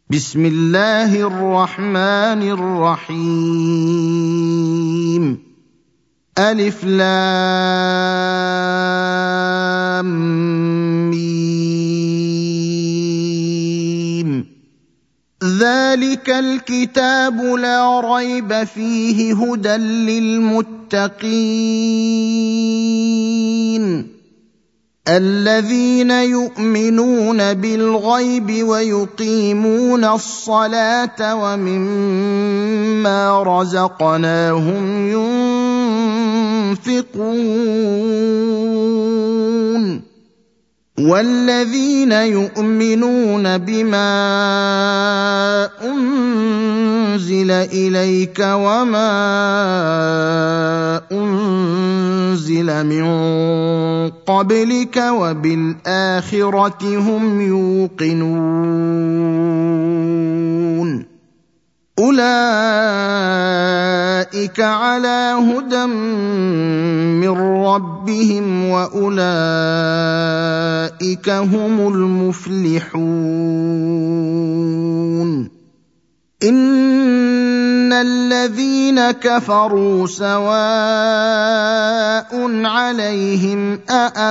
بسم الله الرحمن الرحيم ألف لام ميم ذلك الكتاب لا ريب فيه هدى للمتقين الذين يؤمنون بالغيب ويقيمون الصلاة ومما رزقناهم ينفقون والذين يؤمنون بما أنزل إليك وما أنزل من قبلك وبالآخرة هم يوقنون أولئك على هدى من ربهم وأولئك هم المفلحون إن الذين كفروا سواء عليهم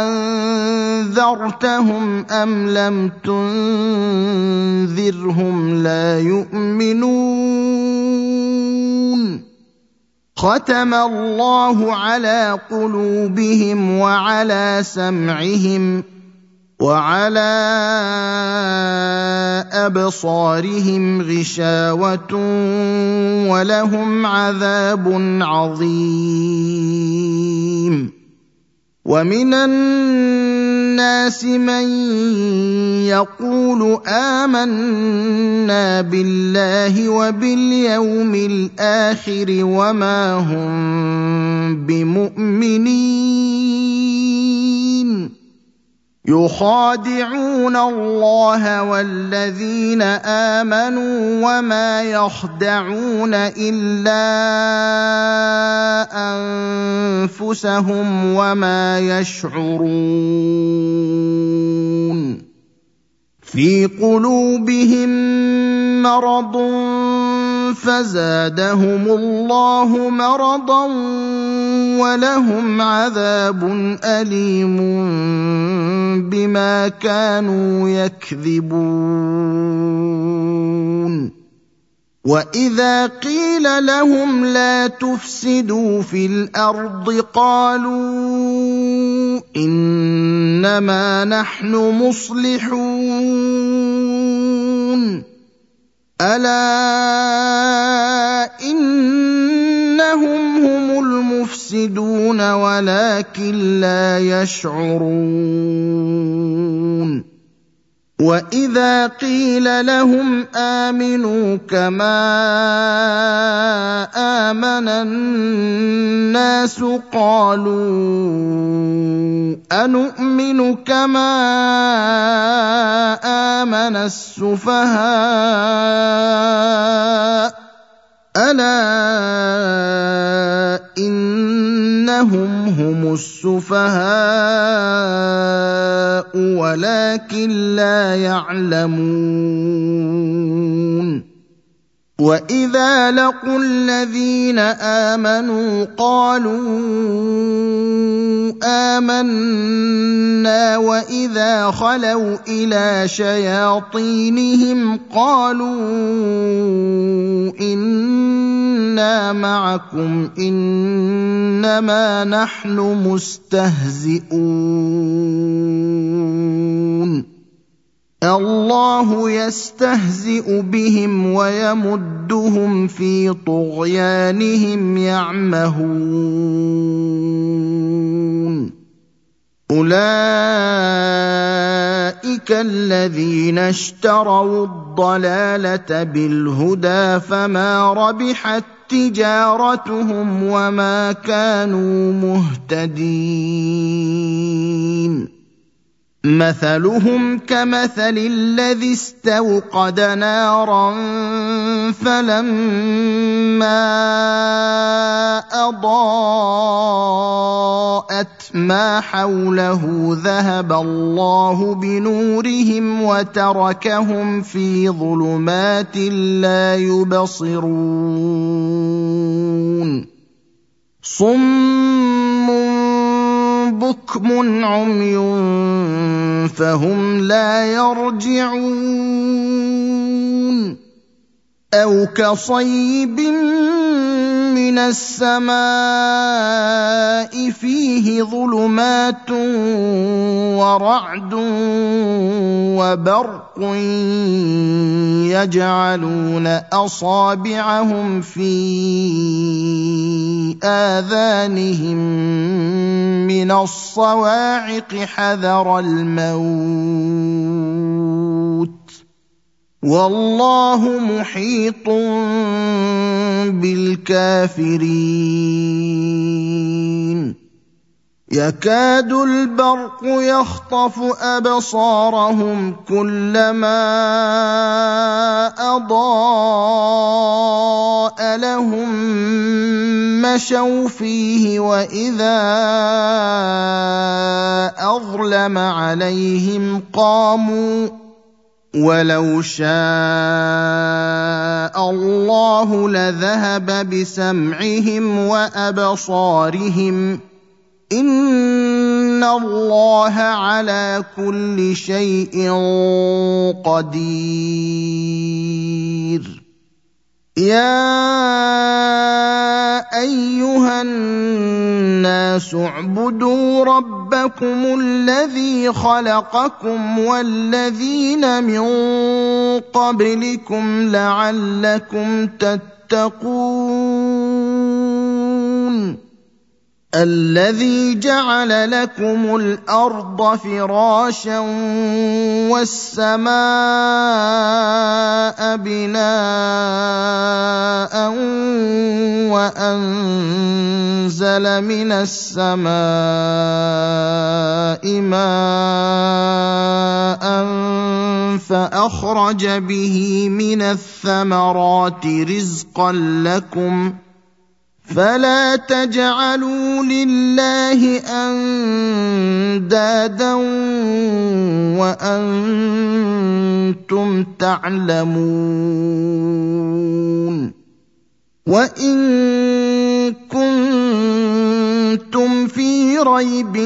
أأنذرتهم أم لم تنذرهم لا يؤمنون ختم الله على قلوبهم وعلى سمعهم وعلى أبصارهم غشاوة ولهم عذاب عظيم ومن الناس من يقول آمنا بالله وباليوم الآخر وما هم بمؤمنين يخادعون الله والذين آمنوا وما يخدعون إلا أنفسهم وما يشعرون في قلوبهم مرض فزادهم الله مرضا ولهم عذاب أليم بما كانوا يكذبون وإذا قيل لهم لا تفسدوا في الأرض قالوا إنما نحن مصلحون ألا إنهم هم المفسدون ولكن لا يشعرون وإذا قيل لهم آمنوا كما آمن الناس قالوا أنؤمن كما آمن السفهاء ألا إنهم هم السفهاء ولكن لا يعلمون وإذا لقوا الذين آمنوا قالوا آمنا وإذا خلوا إلى شياطينهم قالوا إنا معكم إنما نحن مستهزئون الله يستهزئ بهم ويمدهم في طغيانهم يعمهون أولئك الذين اشتروا الضلالة بالهدى فما ربحت تجارتهم وما كانوا مهتدين مثلهم كمثل الذي استوقد نارا فلما أضاءت ما حوله ذهب الله بنورهم وتركهم في ظلمات لا يبصرون صم بكم عمي فهم لا يرجعون أو كصيب من السماء فيه ظلمات ورعد وبرق يجعلون أصابعهم في آذانهم من الصواعق حذر الموت والله محيط بالكافرين يكاد البرق يخطف أبصارهم كلما أضاء لهم مشوا فيه وإذا أظلم عليهم قاموا ولو شاء الله لذهب بسمعهم وأبصارهم إن الله على كل شيء قدير يا أيها الناس اعبدوا ربكم الذي خلقكم والذين من قبلكم لعلكم تتقون الذي جعل لكم الأرض فراشا والسماء بناء وأنزل من السماء ماء فأخرج به من الثمرات رزقا لكم فلا تجعلوا لله أندادا وأنتم تعلمون وإن كنتم في ريب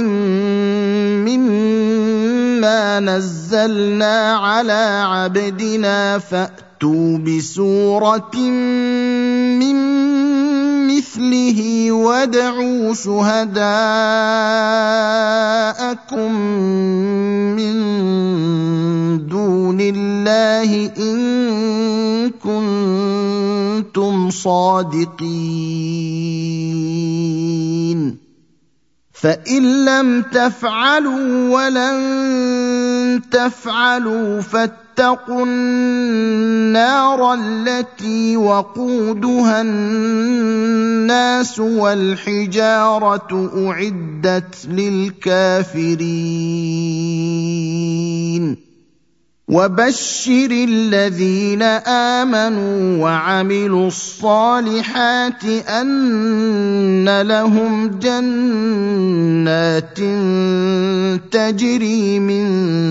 مما نزلنا على عبدنا فأتوا بسورة من مثله وادعوا شهداءكم من دون الله إن كنتم صادقين فإن لم تفعلوا ولن تفعلوا فاتقوا النار التي وقودها الناس والحجارة أعدت للكافرين وبشر الذين آمنوا وعملوا الصالحات أن لهم جنات تجري من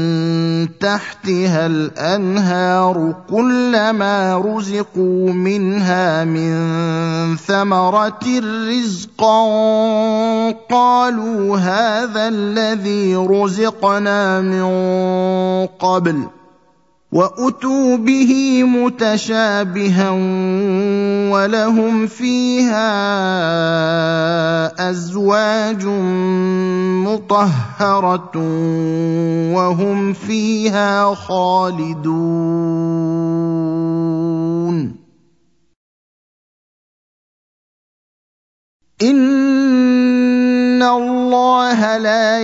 تحتها الأنهار كلما رزقوا منها من ثمرة رزقا قالوا هذا الذي رزقنا من قبل وأتوا به متشابها ولهم فيها أزواج مطهرة وهم فيها خالدون إن الله لا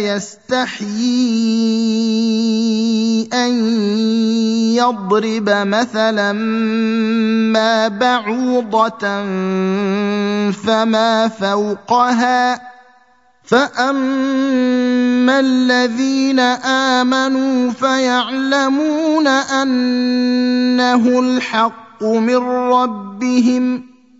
يستحيي أن يضرب مثلا ما بعوضة فما فوقها فأما الذين آمنوا فيعلمون أنه الحق من ربهم،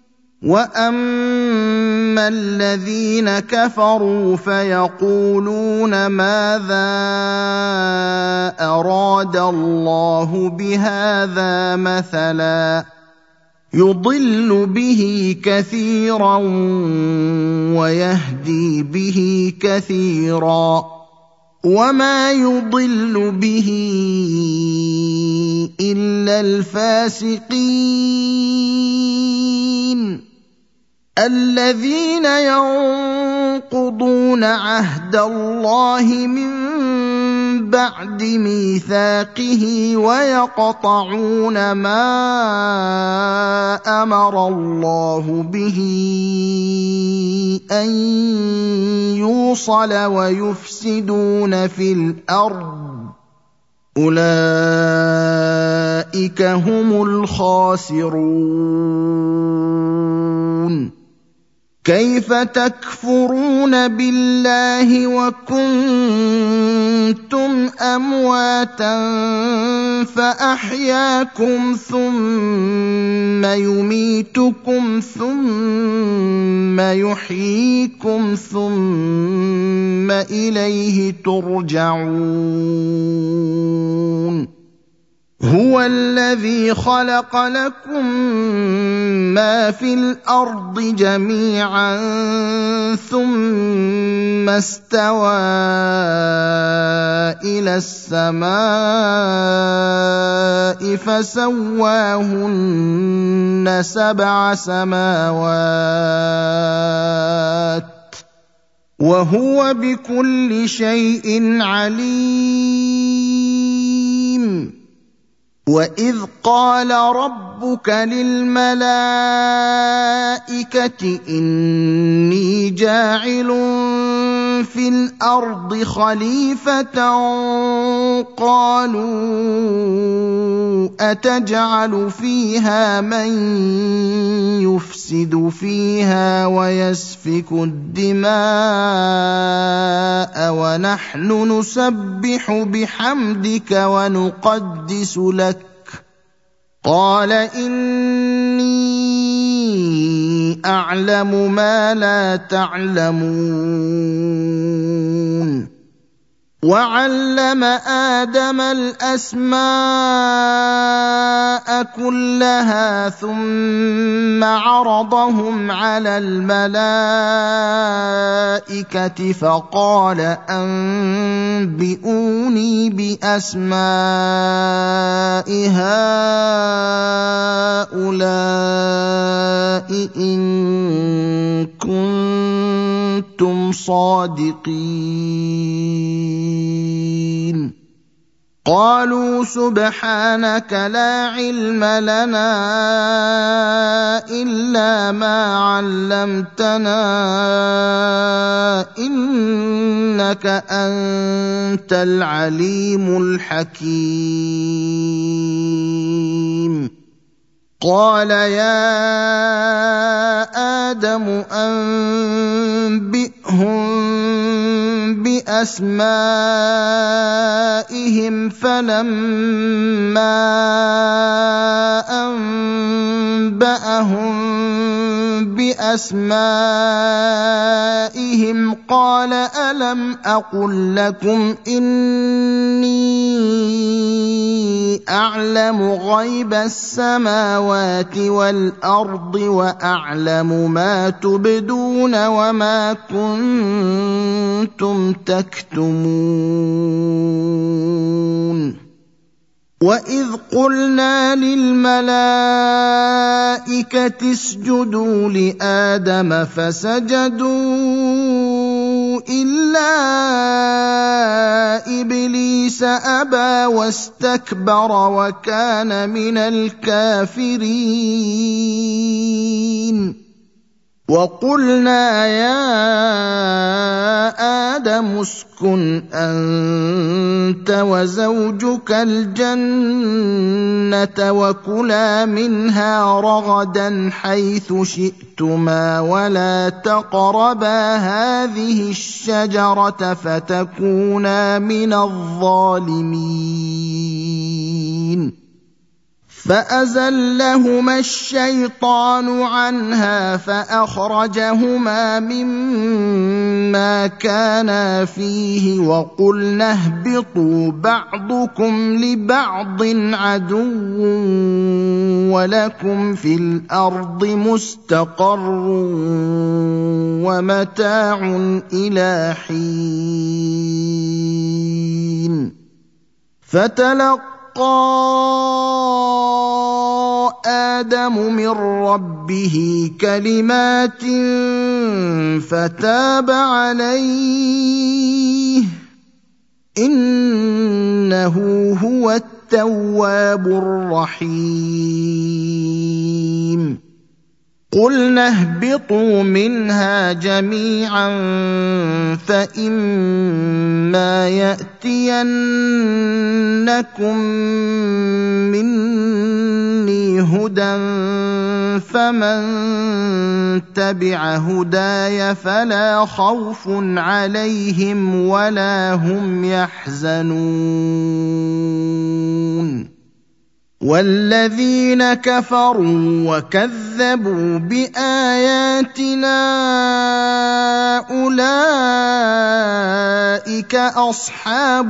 وأما الذين كفروا فيقولون ماذا أراد الله بهذا مثلا يضل به كثيرا ويهدي به كثيرا وما يضل به إلا الفاسقين الذين ينقضون عهد الله من بعد ميثاقه ويقطعون ما أمر الله به أن يوصل ويفسدون في الأرض أولئك هم الخاسرون. كيف تكفرون بالله وكنتم أمواتا فأحياكم ثم يميتكم ثم يحييكم ثم إليه ترجعون. هو الذي خلق لكم ما في الأرض جميعا ثم استوى إلى السماء فسواهن 7 سماوات وهو بكل شيء عليم. وإذ قال ربك للملائكة إني جاعل في الأرض خليفة قالوا أتجعل فيها من يفسد فيها ويسفك الدماء ونحن نسبح بحمدك ونقدس لك قال إني أعلم ما لا تعلمون. وعلم آدم الأسماء كلها ثم عرضهم على الملائكة فقال أنبئوني بأسماء هؤلاء إن كنتم صادقين. قالوا سبحانك لا علم لنا إلا ما علمتنا إنك أنت العليم الحكيم. قال يا آدم أنبئهم بأسمائهم فلما أنبأهم بأسمائهم قال ألم أقل لكم إني أعلم غيب السماوات والأرض وأعلم ما تبدون وما كنتم تكتمون. وإذ قلنا للملائكة اسجدوا لآدم فسجدوا إلا إبليس أبى واستكبر وكان من الكافرين. وقلنا يا آدم اسكن أنت وزوجك الجنة وكلا منها رغدا حيث شئتما خفتما ولا تقربا هذه الشجرة فتكونا من الظالمين فأزلهما الشيطان عنها فأخرجهما مما كانا فيه وقلنا اهبطوا بعضكم لبعض عدو ولكم في الأرض مستقر ومتاع إلى حين فتلقى آدم من ربه كلمات فتاب عليه إنه هو التواب الرحيم قلنا اهبطوا منها جميعا فإما يأتينكم مني هدى فمن تبع هداي فلا خوف عليهم ولا هم يحزنون والذين كفروا وكذبوا بآياتنا أولئك أصحاب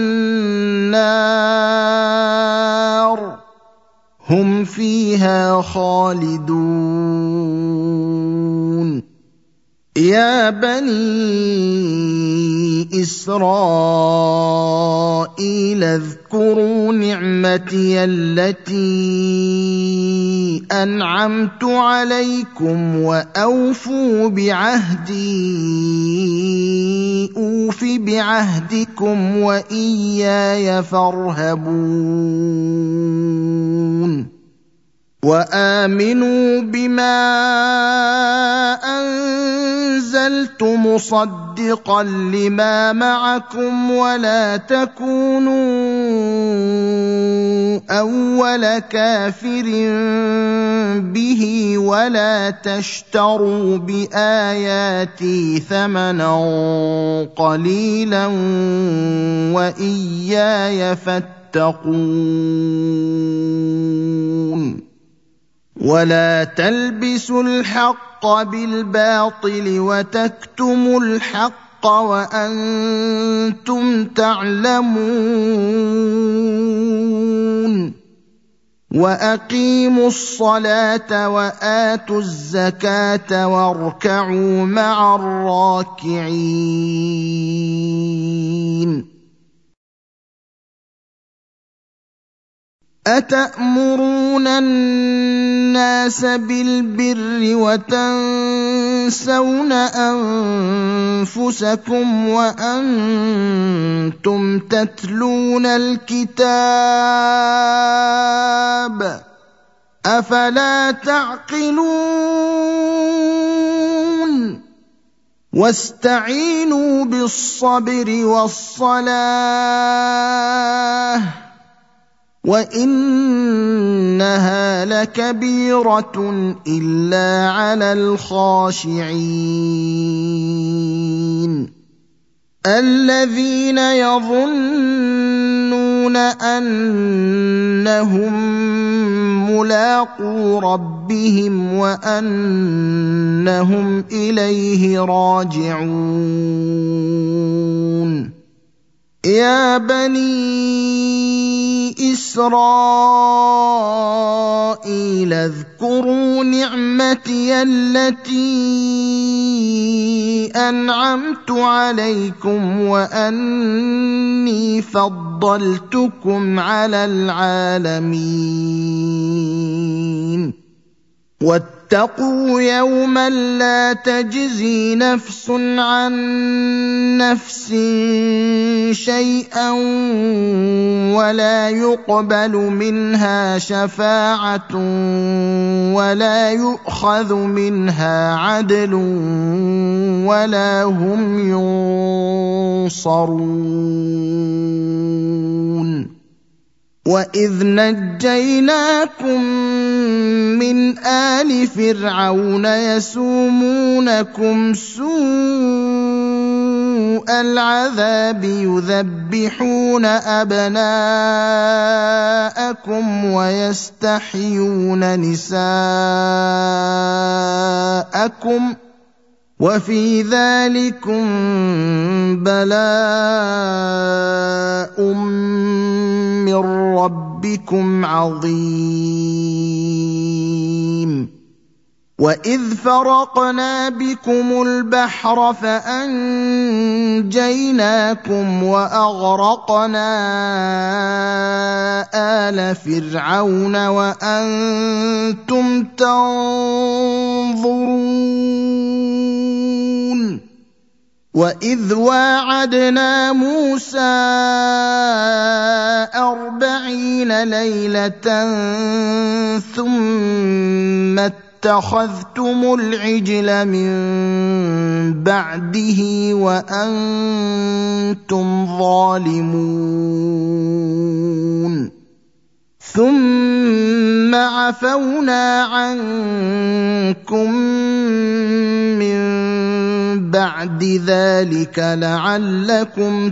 النار هم فيها خالدون يا بني إسرائيل اذكروا نعمتي التي أنعمت عليكم وأوفوا بعهدي أوف بعهدكم وإياي فارهبون وآمنوا بما أنزلت مصدقا لما معكم ولا تكونوا أول كافر به ولا تشتروا بآياتي ثمنا قليلا وإياي فاتقون ولا تلبسوا الحق بالباطل وتكتموا الحق وأنتم تعلمون وأقيموا الصلاة وآتوا الزكاة واركعوا مع الراكعين أتأمرون الناس بالبر وتنسون أنفسكم وأنتم تتلون الكتاب أفلا تعقلون واستعينوا بالصبر والصلاة وإنها لكبيرة إلا على الخاشعين الذين يظنون أنهم ملاقو ربهم وأنهم إليه راجعون يا بني إسرائيل اذكروا نعمتي التي أنعمت عليكم وأني فضلتكم على العالمين واتقوا يوما لا تجزي نفس عن نفس شيئا ولا يقبل منها شفاعة ولا يؤخذ منها عدل ولا هم ينصرون وإذ نجيناكم من آل فرعون يسومونكم سوء العذاب يذبحون أبناءكم ويستحيون نساءكم وفي ذلكم بلاء من ربكم عظيم وإذ فرقنا بكم البحر فأنجيناكم وأغرقنا آل فرعون وأنتم تنظرون وإذ واعدنا موسى 40 ليلة ثم اتخذتم العجل من بعده وأنتم ظالمون ثم عفونا عنكم من بعد ذلك لعلكم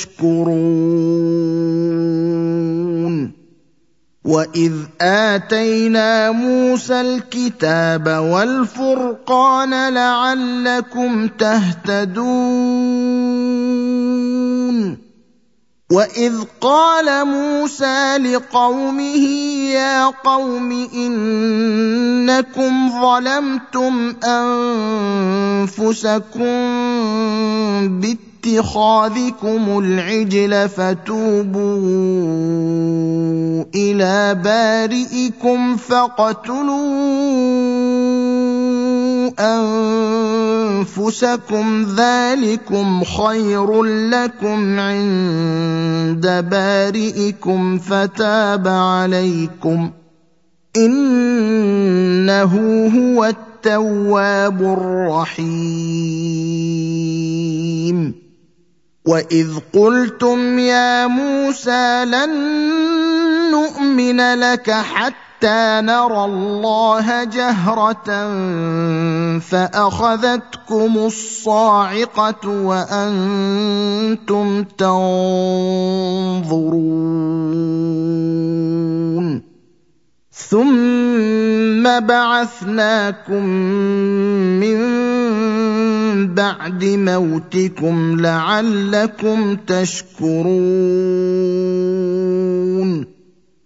تشكرون وإذ آتينا موسى الكتاب والفرقان لعلكم تهتدون وإذ قال موسى لقومه يا قوم إنكم ظلمتم أنفسكم باتخاذكم العجل فتوبوا إلى بارئكم فاقتلوا أنفسكم ذلكم خير لكم عند بارئكم فتاب عليكم إنه هو التواب الرحيم وإذ قلتم يا موسى لن نؤمن لك حتى نرى الله جهرة فأخذتكم الصاعقة وأنتم تنظرون ثم بعثناكم من بعد موتكم لعلكم تشكرون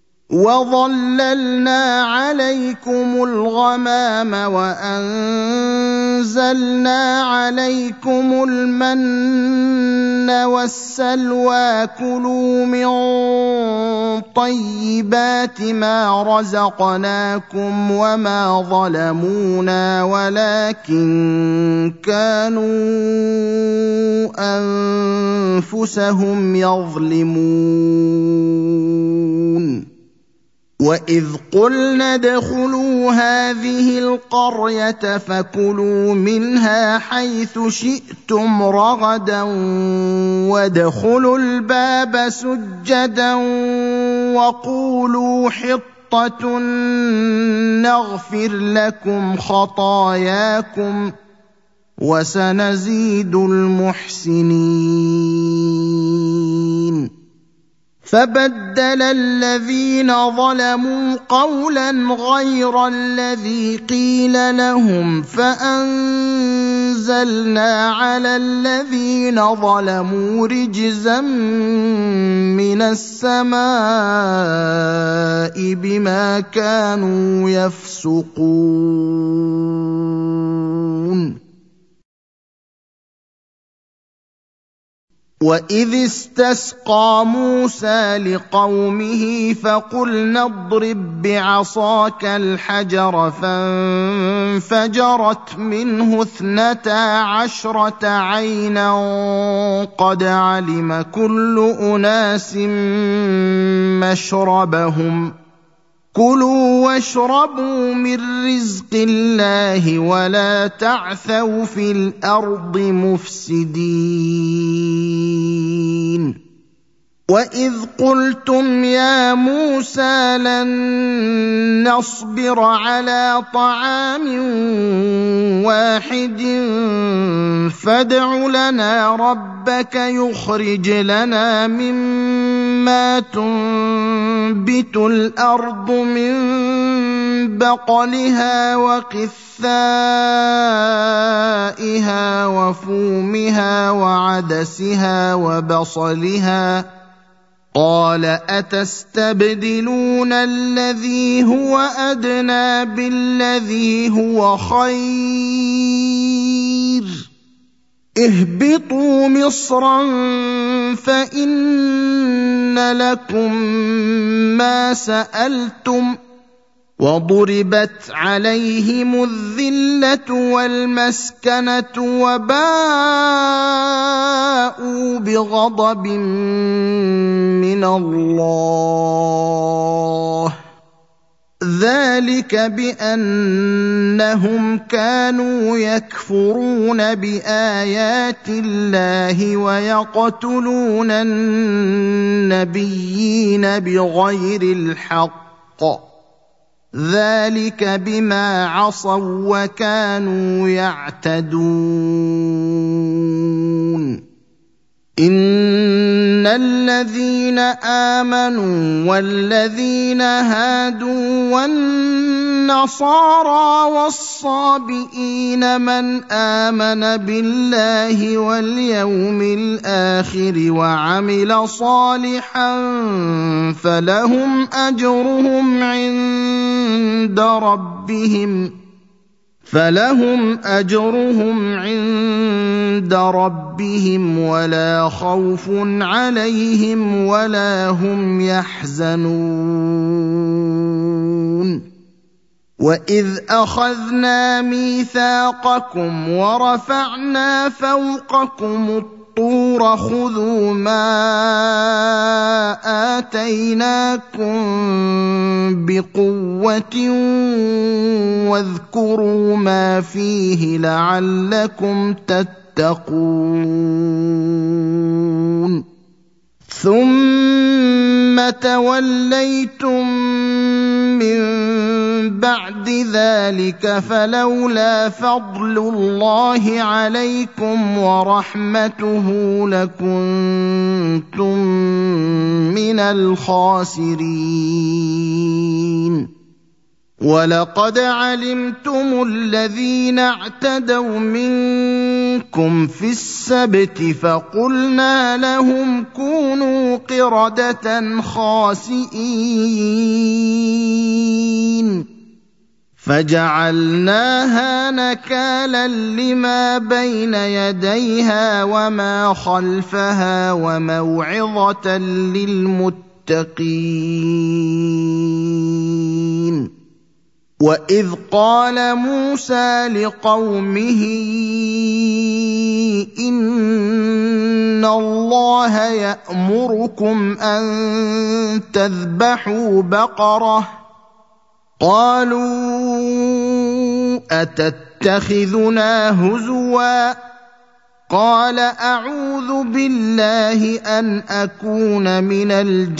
وظللنا عليكم الغمام وأنزلنا عليكم المن والسلوى كلوا من طيبات ما رزقناكم وما ظلمونا ولكن كانوا أنفسهم يظلمون وإذ قلنا ادخلوا هذه القرية فكلوا منها حيث شئتم رغدا وادخلوا الباب سجدا وقولوا حطة نغفر لكم خطاياكم وسنزيد المحسنين فبدل الذين ظلموا قولا غير الذي قيل لهم فأنزلنا على الذين ظلموا رجزا من السماء بما كانوا يفسقون وإذ استسقى موسى لقومه فقلنا اضرب بعصاك الحجر فانفجرت منه 12 عينا قد علم كل أناس مشربهم كلوا واشربوا من رزق الله ولا تعثوا في الأرض مفسدين وَإِذْ قُلْتُمْ يَا مُوسَىٰ لَن نَّصْبِرَ عَلَىٰ طَعَامٍ وَاحِدٍ فَادْعُ لَنَا رَبَّكَ يُخْرِجْ لَنَا مِمَّا تُنبِتُ الْأَرْضُ مِن بَقْلِهَا وَقِثَّائِهَا وَفُومِهَا وَعَدَسِهَا وَبَصَلِهَا ۖ قَالَ أَتَسْتَبْدِلُونَ الَّذِي هُوَ أَدْنَىٰ بِالَّذِي هُوَ خَيْرٌ ۚ اهْبِطُوا مِصْرًا فَإِنَّ لَكُم مَّا سَأَلْتُمْ ۗ وَضُرِبَتْ عَلَيْهِمُ الذِّلَّةُ وَالْمَسْكَنَةُ وَبَاءُوا بِغَضَبٍ مِّنَ اللَّهِ ۗ ذَٰلِكَ بِأَنَّهُمْ كَانُوا يَكْفُرُونَ بِآيَاتِ اللَّهِ وَيَقْتُلُونَ النَّبِيِّينَ بِغَيْرِ الْحَقِّ ۗ ذَٰلِكَ بِمَا عَصَوا وَّكَانُوا يَعْتَدُونَ إِنَّ الَّذِينَ آمَنُوا وَالَّذِينَ هَادُوا وَالنَّصَارَىٰ وَالصَّابِئِينَ مَنْ آمَنَ بِاللَّهِ وَالْيَوْمِ الْآخِرِ وَعَمِلَ صَالِحًا فَلَهُمْ أَجْرُهُمْ عِندَ رَبِّهِمْ وَلَا خَوْفٌ عَلَيْهِمْ وَلَا هُمْ يَحْزَنُونَ وَإِذْ أَخَذْنَا مِيثَاقَكُمْ وَرَفَعْنَا فَوْقَكُمُ الطُّورَ خُذُوا مَا آتَيْنَاكُم بِقُوَّةٍ وَاذْكُرُوا مَا فِيهِ لَعَلَّكُمْ تَتَّقُونَ ثُمَّ تَوَلَّيْتُم مِّن بَعْدِ ذَٰلِكَ فَلَوْلَا فَضْلُ اللَّهِ عَلَيْكُمْ وَرَحْمَتُهُ لَكُنتُم مِّنَ الْخَاسِرِينَ وَلَقَدْ عَلِمْتُمُ الَّذِينَ اعْتَدَوْا مِنكُمْ فِي السَّبْتِ فَقُلْنَا لَهُمْ كُونُوا قِرَدَةً خَاسِئِينَ فَجَعَلْنَاهَا نَكَالًا لِّمَا بَيْنَ يَدَيْهَا وَمَا خَلْفَهَا وَمَوْعِظَةً لِّلْمُتَّقِينَ وَإِذْ قَالَ مُوسَىٰ لِقَوْمِهِ إِنَّ اللَّهَ يَأْمُرُكُمْ أَن تَذْبَحُوا بَقَرَةً قَالُوا أَتَتَّخِذُنَا هُزُوًا قَالَ أَعُوذُ بِاللَّهِ أَنْ أَكُونَ مِنَ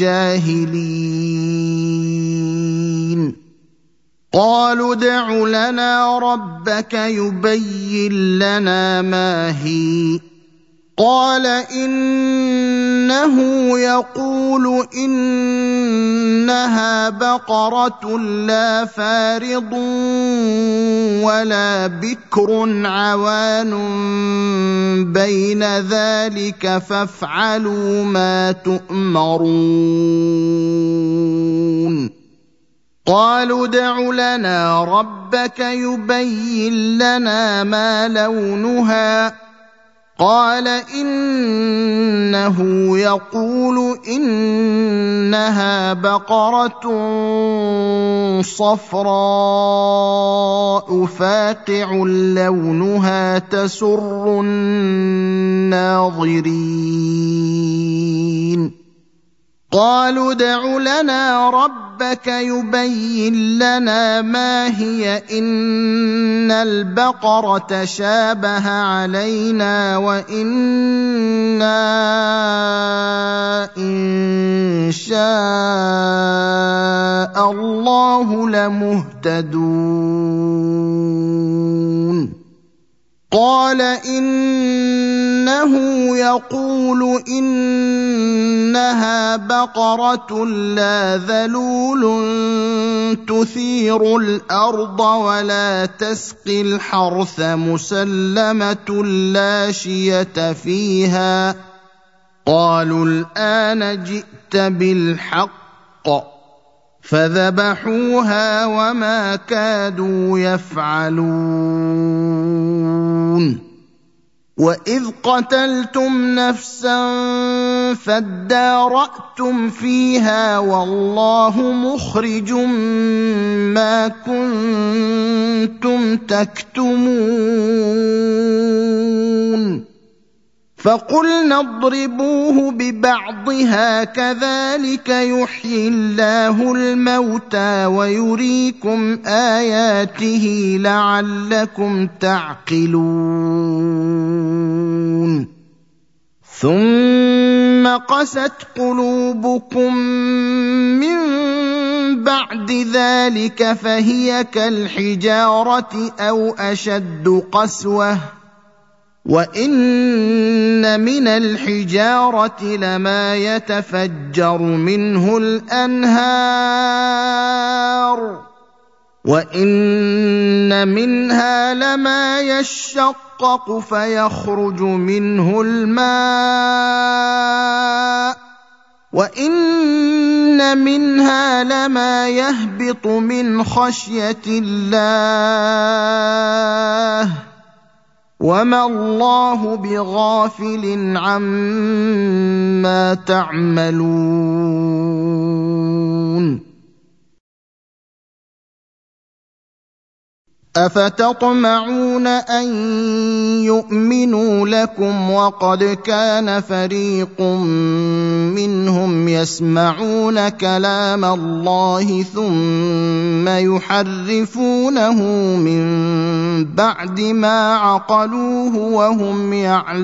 الْجَاهِلِينَ قَالُوا ادْعُ لَنَا رَبَّكَ يُبَيِّن لَّنَا مَا هِيَ قَالَ إِنَّهُ يَقُولُ إِنَّهَا بَقَرَةٌ لَّا فَارِضٌ وَلَا بِكْرٌ عَوَانٌ بَيْنَ ذَٰلِكَ فَافْعَلُوا مَا تُؤْمَرُونَ قَالُوا ادْعُ لَنَا رَبَّكَ يُبَيِّن لَّنَا مَا لَوْنُهَا قَالَ إِنَّهُ يَقُولُ إِنَّهَا بَقَرَةٌ صَفْرَاءُ فَاقِعٌ لَّوْنُهَا تَسُرُّ النَّاظِرِينَ قالوا ادْعُ لَنَا رَبَّكَ يُبَيِّن لَّنَا مَا هِيَ إِنَّ الْبَقَرَ تَشَابَهَ عَلَيْنَا وَإِنَّا إِن شَاءَ اللَّهُ لَمُهْتَدُونَ قَالَ إِنَّهُ يَقُولُ إِنَّهَا بَقَرَةٌ لَّا ذَلُولٌ تُثِيرُ الْأَرْضَ وَلَا تَسْقِي الْحَرْثَ مُسَلَّمَةٌ لَّا شِيَةَ فِيهَا قَالُوا الْآنَ جِئْتَ بِالْحَقِّ فَذَبَحُوهَا وَمَا كَادُوا يَفْعَلُونَ وَإِذْ قَتَلْتُمْ نَفْسًا فَادَّارَأْتُمْ فِيهَا وَاللَّهُ مُخْرِجٌ مَّا كُنتُمْ تَكْتُمُونَ فَقُلْنَا اضْرِبُوهُ بِبَعْضِهَا كَذَٰلِكَ يُحْيِي اللَّهُ الْمَوْتَىٰ وَيُرِيكُمْ آيَاتِهِ لَعَلَّكُمْ تَعْقِلُونَ ثُمَّ قَسَتْ قُلُوبُكُم مِّن بَعْدِ ذَٰلِكَ فَهِيَ كَالْحِجَارَةِ أَوْ أَشَدُّ قَسْوَةً وَإِنَّ مِنَ الْحِجَارَةِ لَمَا يَتَفَجَّرُ مِنْهُ الْأَنْهَارُ وَإِنَّ مِنْهَا لَمَا يَشَّقَّقُ فَيَخْرُجُ مِنْهُ الْمَاءُ وَإِنَّ مِنْهَا لَمَا يَهْبِطُ مِنْ خَشْيَةِ اللَّهِ وَمَا اللَّهُ بِغَافِلٍ عَمَّا تَعْمَلُونَ أَفَتَطْمَعُونَ أَن يُؤْمِنُوا لَكُمْ وَقَدْ كَانَ فَرِيقٌ مِّنْهُمْ يَسْمَعُونَ كَلَامَ اللَّهِ ثُمَّ يُحَرِّفُونَهُ مِن بَعْدِ مَا عَقَلُوهُ وَهُمْ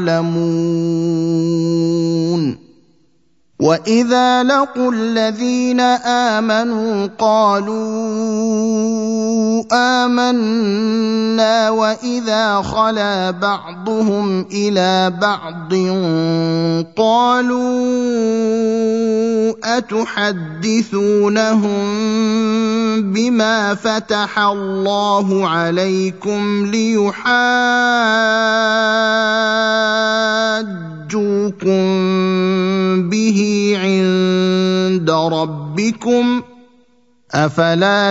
يَعْلَمُونَ وَإِذَا لَقُوا الَّذِينَ آمَنُوا قَالُوا آمَنَّا وَإِذَا خَلَا بَعْضُهُمْ إِلَىٰ بَعْضٍ قَالُوا أَتُحَدِّثُونَهُم بِمَا فَتَحَ اللَّهُ عَلَيْكُمْ لِيُحَاجُّوكُم بِهِ عِندَ رَبِّكُمْ ۚ أَفَلَا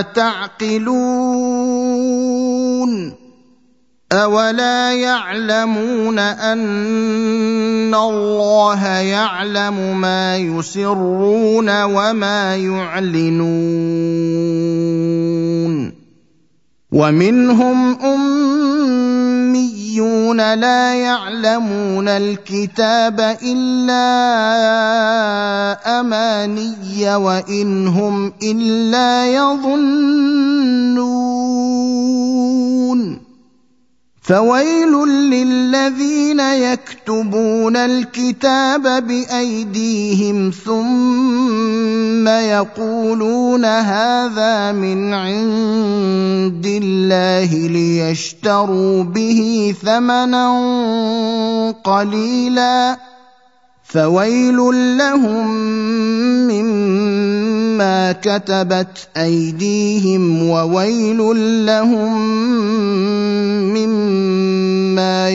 تَعْقِلُونَ أَوَلَا يَعْلَمُونَ أَنَّ اللَّهَ يَعْلَمُ مَا يُسِرُّونَ وَمَا يُعْلِنُونَ وَمِنْهُمْ أُمِّيُّونَ لَا يَعْلَمُونَ الْكِتَابَ إِلَّا أَمَانِيَّ وَإِنْ هُمْ إِلَّا يَظُنُّونَ فَوَيْلٌ لِّلَّذِينَ يَكْتُبُونَ الْكِتَابَ بِأَيْدِيهِمْ ثُمَّ يَقُولُونَ هَٰذَا مِنْ عِندِ اللَّهِ لِيَشْتَرُوا بِهِ ثَمَنًا قَلِيلًا فَوَيْلٌ لَّهُم مِّمَّا كَتَبَتْ أَيْدِيهِمْ وَوَيْلٌ لَّهُم مِّمَّا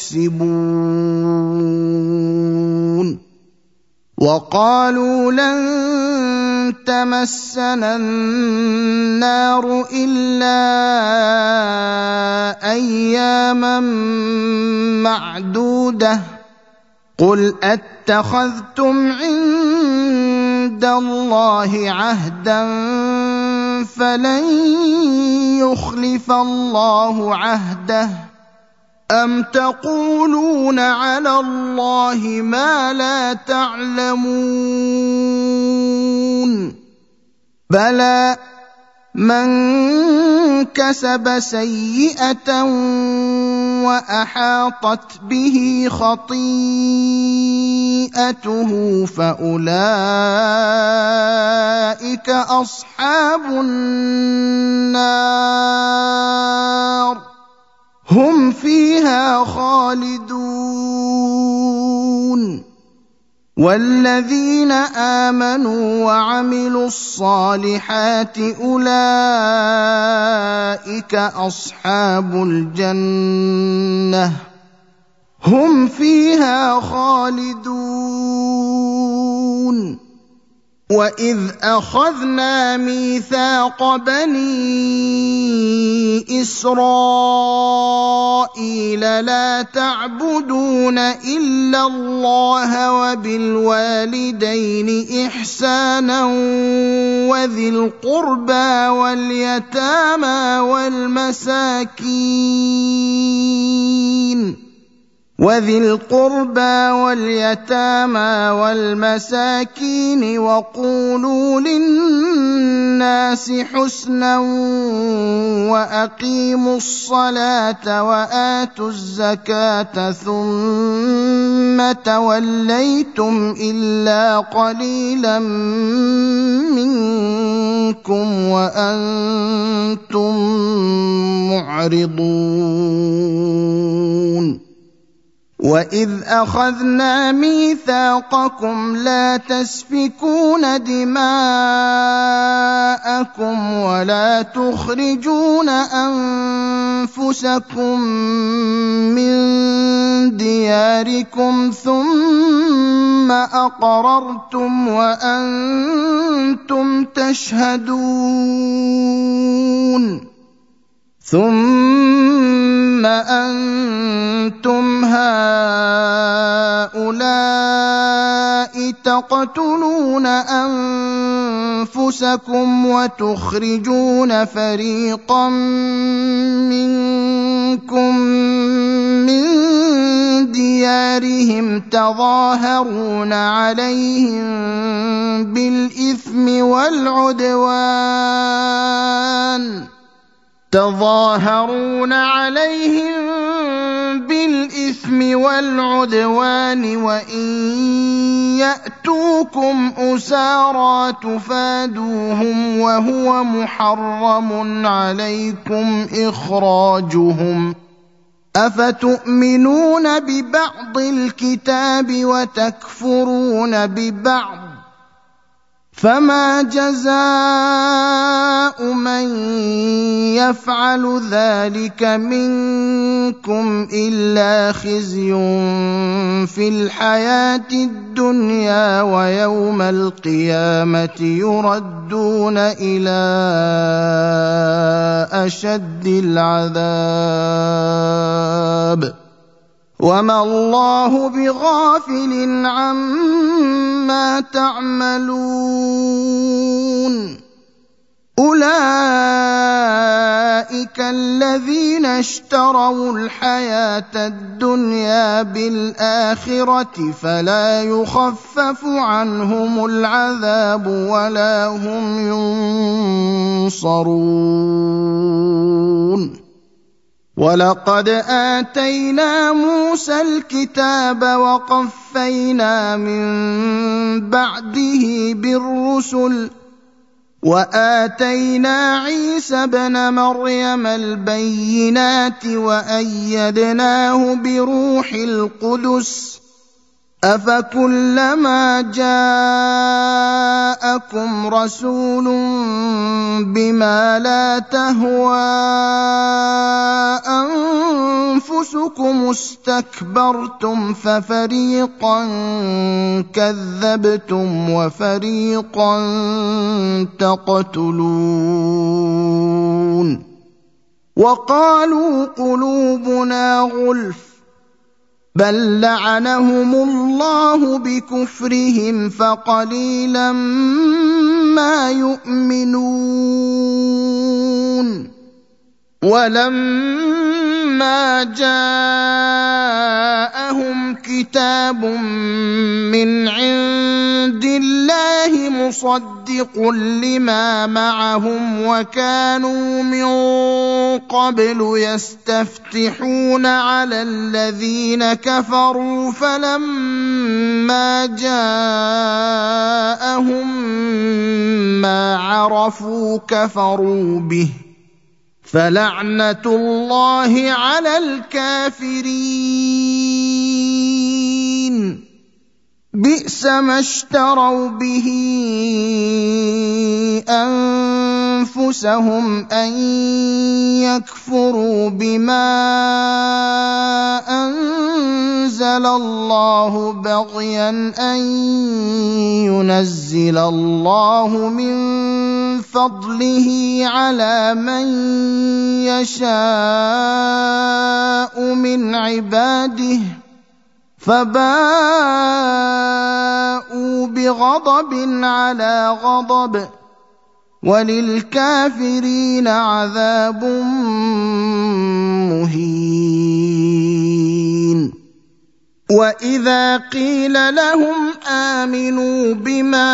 يَكْسِبُونَ وَقَالُوا لَن تَمَسَّنَا النَّارُ إِلَّا أَيَّامًا مَّعْدُودَةً قُلْ أَتَّخَذْتُمْ عِندَ اللَّهِ عَهْدًا فَلَن يُخْلِفَ اللَّهُ عَهْدَهُ أَمْ تَقُولُونَ عَلَى اللَّهِ مَا لَا تَعْلَمُونَ بَلَىٰ مَن كَسَبَ سَيِّئَةً وَأَحَاطَتْ بِهِ خَطِيئَتُهُ فَأُولَٰئِكَ أَصْحَابُ النَّارِ هُمْ فِيهَا خَالِدُونَ وَالَّذِينَ آمَنُوا وَعَمِلُوا الصَّالِحَاتِ أُولَٰئِكَ أَصْحَابُ الْجَنَّةِ هُمْ فِيهَا خَالِدُونَ وَإِذْ أَخَذْنَا مِيثَاقَ بَنِي إِسْرَائِيلَ لَا تَعْبُدُونَ إِلَّا اللَّهَ وَبِالْوَالِدَيْنِ إِحْسَانًا وَذِي الْقُرْبَىٰ وَالْيَتَامَىٰ وَالْمَسَاكِينِ وَقُولُوا لِلنَّاسِ حُسْنًا وَأَقِيمُوا الصَّلَاةَ وَآتُوا الزَّكَاةَ ثُمَّ تَوَلَّيْتُمْ إِلَّا قَلِيلًا مِّنكُمْ وَأَنتُم مُّعْرِضُونَ وَإِذْ أَخَذْنَا مِيثَاقَكُمْ لَا تَسْفِكُونَ دِمَاءَكُمْ وَلَا تُخْرِجُونَ أَنفُسَكُم مِّن دِيَارِكُمْ ثُمَّ أَقْرَرْتُمْ وَأَنتُمْ تَشْهَدُونَ ثُمَّ أَنتُمْ هَٰؤُلَاءِ تَقْتُلُونَ أَنفُسَكُمْ وَتُخْرِجُونَ فَرِيقًا مِّنكُم مِّن دِيَارِهِمْ تَظَاهَرُونَ عَلَيْهِم بِالْإِثْمِ وَالْعُدْوَانِ وَإِن يَأْتُوكُمْ أُسَارَىٰ تُفَادُوهُمْ وَهُوَ مُحَرَّمٌ عَلَيْكُمْ إِخْرَاجُهُمْ ۚ أَفَتُؤْمِنُونَ بِبَعْضِ الْكِتَابِ وَتَكْفُرُونَ بِبَعْضٍ ۚ فَمَا جَزَاءُ مَن يَفْعَلُ ذَٰلِكَ مِنكُمْ إِلَّا خِزْيٌ فِي الْحَيَاةِ الدُّنْيَا ۖ وَيَوْمَ الْقِيَامَةِ يُرَدُّونَ إِلَىٰ أَشَدِّ الْعَذَابِ ۗ وَمَا اللَّهُ بِغَافِلٍ عَمَّا تَعْمَلُونَ أُولَٰئِكَ الَّذِينَ اشْتَرَوُا الْحَيَاةَ الدُّنْيَا بِالْآخِرَةِ فَلَا يُخَفَّفُ عَنْهُمُ الْعَذَابُ وَلَا هُمْ يُنصَرُونَ وَلَقَدْ آتَيْنَا مُوسَى الْكِتَابَ وَقَفَّيْنَا مِن بَعْدِهِ بِالرُّسُلِ وَآتَيْنَا عِيسَى ابْنَ مَرْيَمَ الْبَيِّنَاتِ وَأَيَّدْنَاهُ بِرُوحِ الْقُدُسِ ۗ أَفَكُلَّمَا جَاءَكُمْ رَسُولٌ بِمَا لَا تَهْوَىٰ أَنفُسُكُمُ اسْتَكْبَرْتُمْ فَفَرِيقًا كَذَّبْتُمْ وَفَرِيقًا تَقْتُلُونَ وَقَالُوا قُلُوبُنَا غُلْفٌ بَل لَّعَنَهُمُ اللَّهُ بِكُفْرِهِمْ فَقَلِيلًا مَّا يُؤْمِنُونَ وَلَمَّا فلما جاءهم كتاب من عند الله مصدق لما معهم وكانوا من قبل يستفتحون على الذين كفروا فلما جاءهم ما عرفوا كفروا به فلعنة الله على الكافرين بئس ما اشتروا به أنفسهم أن يكفروا بما أنزل الله بغيا أن ينزل الله من فضله على من يشاء من عباده فباءوا بغضب على غضب وللكافرين عذاب مهين وإذا قيل لهم آمنوا بما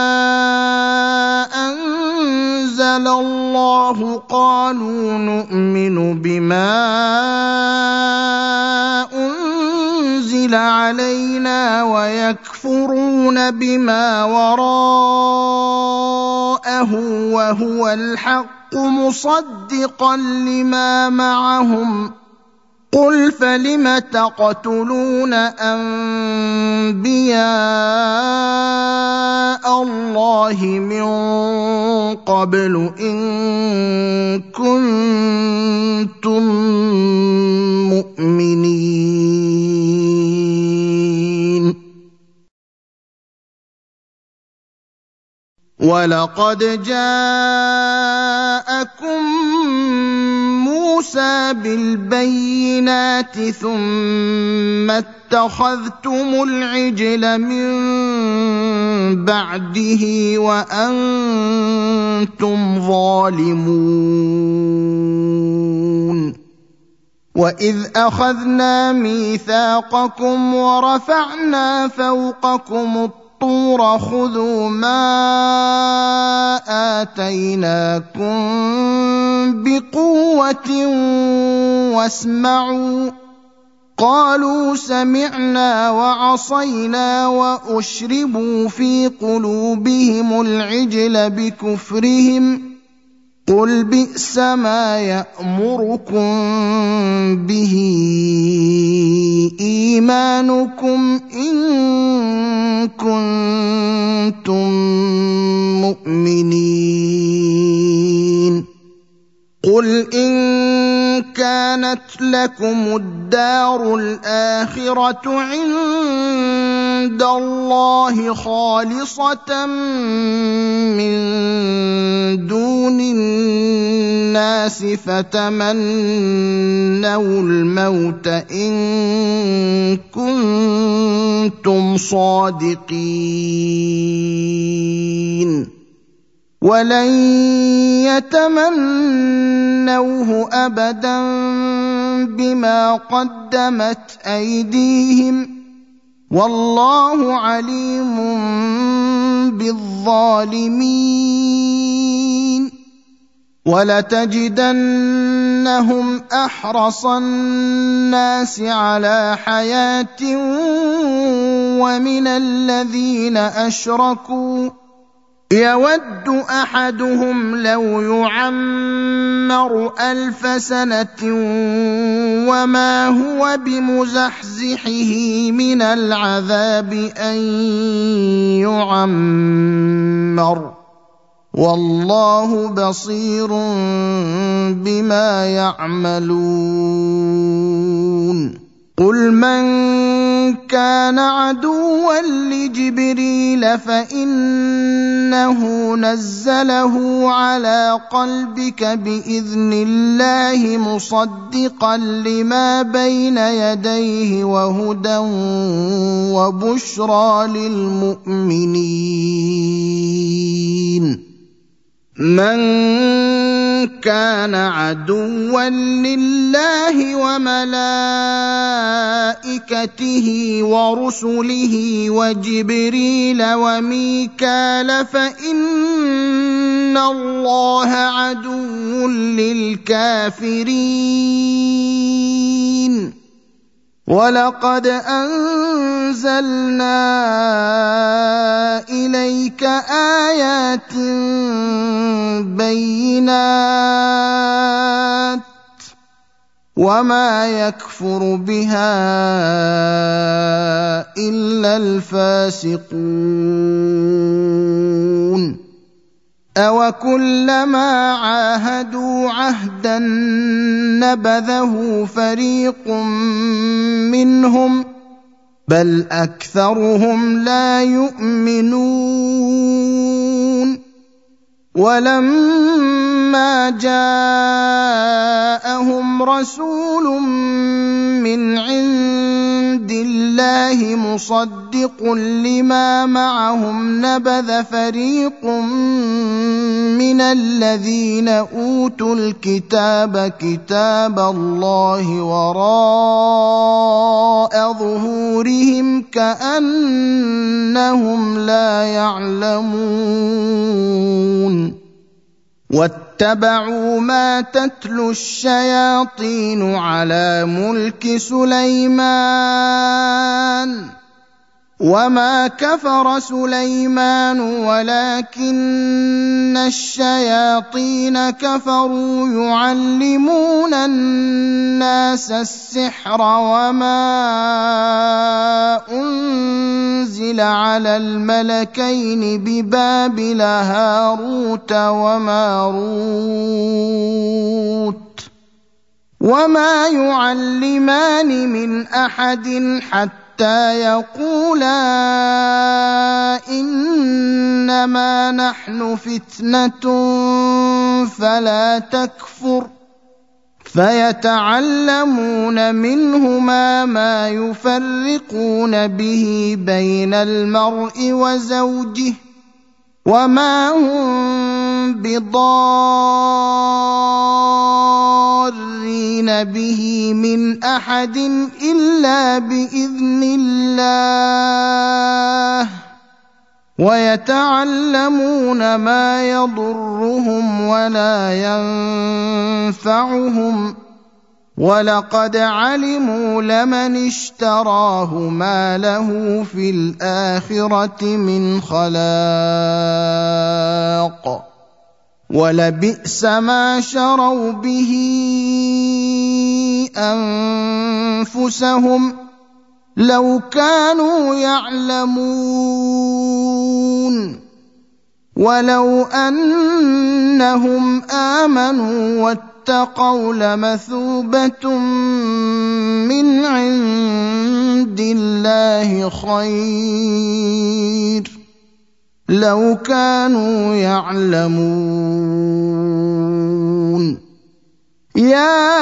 أنزل الله قالوا نؤمن بما أنزل علينا ويكفرون بما وراءه وهو الحق مصدقا لما معهم قل فلم تقتلون أنبياء الله من قبل إن كنتم مؤمنين ولقد جاءكم موسى بالبينات ثم اتخذتم العجل من بعده وأنتم ظالمون وإذ أخذنا ميثاقكم ورفعنا فوقكم الطور خذوا ما آتيناكم بقوة واسمعوا قالوا سمعنا وعصينا وأشربوا في قلوبهم العجل بكفرهم قل بئس ما يأمركم به إيمانكم إن كنتم مؤمنين قل إن كانت لكم الدار الآخرة عند الله خالصة من دون الناس فتمنوا الموت إن كنتم صادقين ولن يتمنوه أبدا بما قدمت أيديهم والله عليم بالظالمين ولتجدنهم أحرص الناس على حياة ومن الذين أشركوا يود أحدهم لو يعمر 1000 سنة وما هو بمزحزحه من العذاب أن يعمر والله بصير بما يعملون قل من كان عدوا لجبريل فإنه نزله على قلبك بإذن الله مصدقا لما بين يديه وهدى وبشرى للمؤمنين من كان عدوا لله وملائكته ورسله وجبريل وميكال فإن الله عدو للكافرين ولقد أنزلنا إليك آيات بينات وما يكفر بها إلا الفاسقون أوكلما عاهدوا عهدا نبذه فريق منهم بل أكثرهم لا يؤمنون ولما جاءهم رسول من عند الله مصدق لما معهم نبذ فريق من الذين أوتوا الكتاب كتاب الله وراء ظهورهم كأنهم لا يعلمون واتبعوا ما تتلو الشياطين على ملك سليمان وما كفر سليمان ولكن الشياطين كفروا يعلمون الناس السحر وما أنزل على الملكين ببابل هاروت وماروت وما يعلمان من أحد حتى يقولا إنما نحن فتنة فلا تكفر فيتعلمون منهما ما يفرقون به بين المرء وزوجه وما هم بضارين به من أحد إلا بإذن الله ويتعلمون ما يضرهم ولا ينفعهم ولقد علموا لمن اشتراه ما له في الآخرة من خلاق ولبئس ما شروا به أنفسهم لو كانوا يعلمون ولو أنهم آمنوا واتقوا لمثوبة من عند الله خير لو كانوا يعلمون يا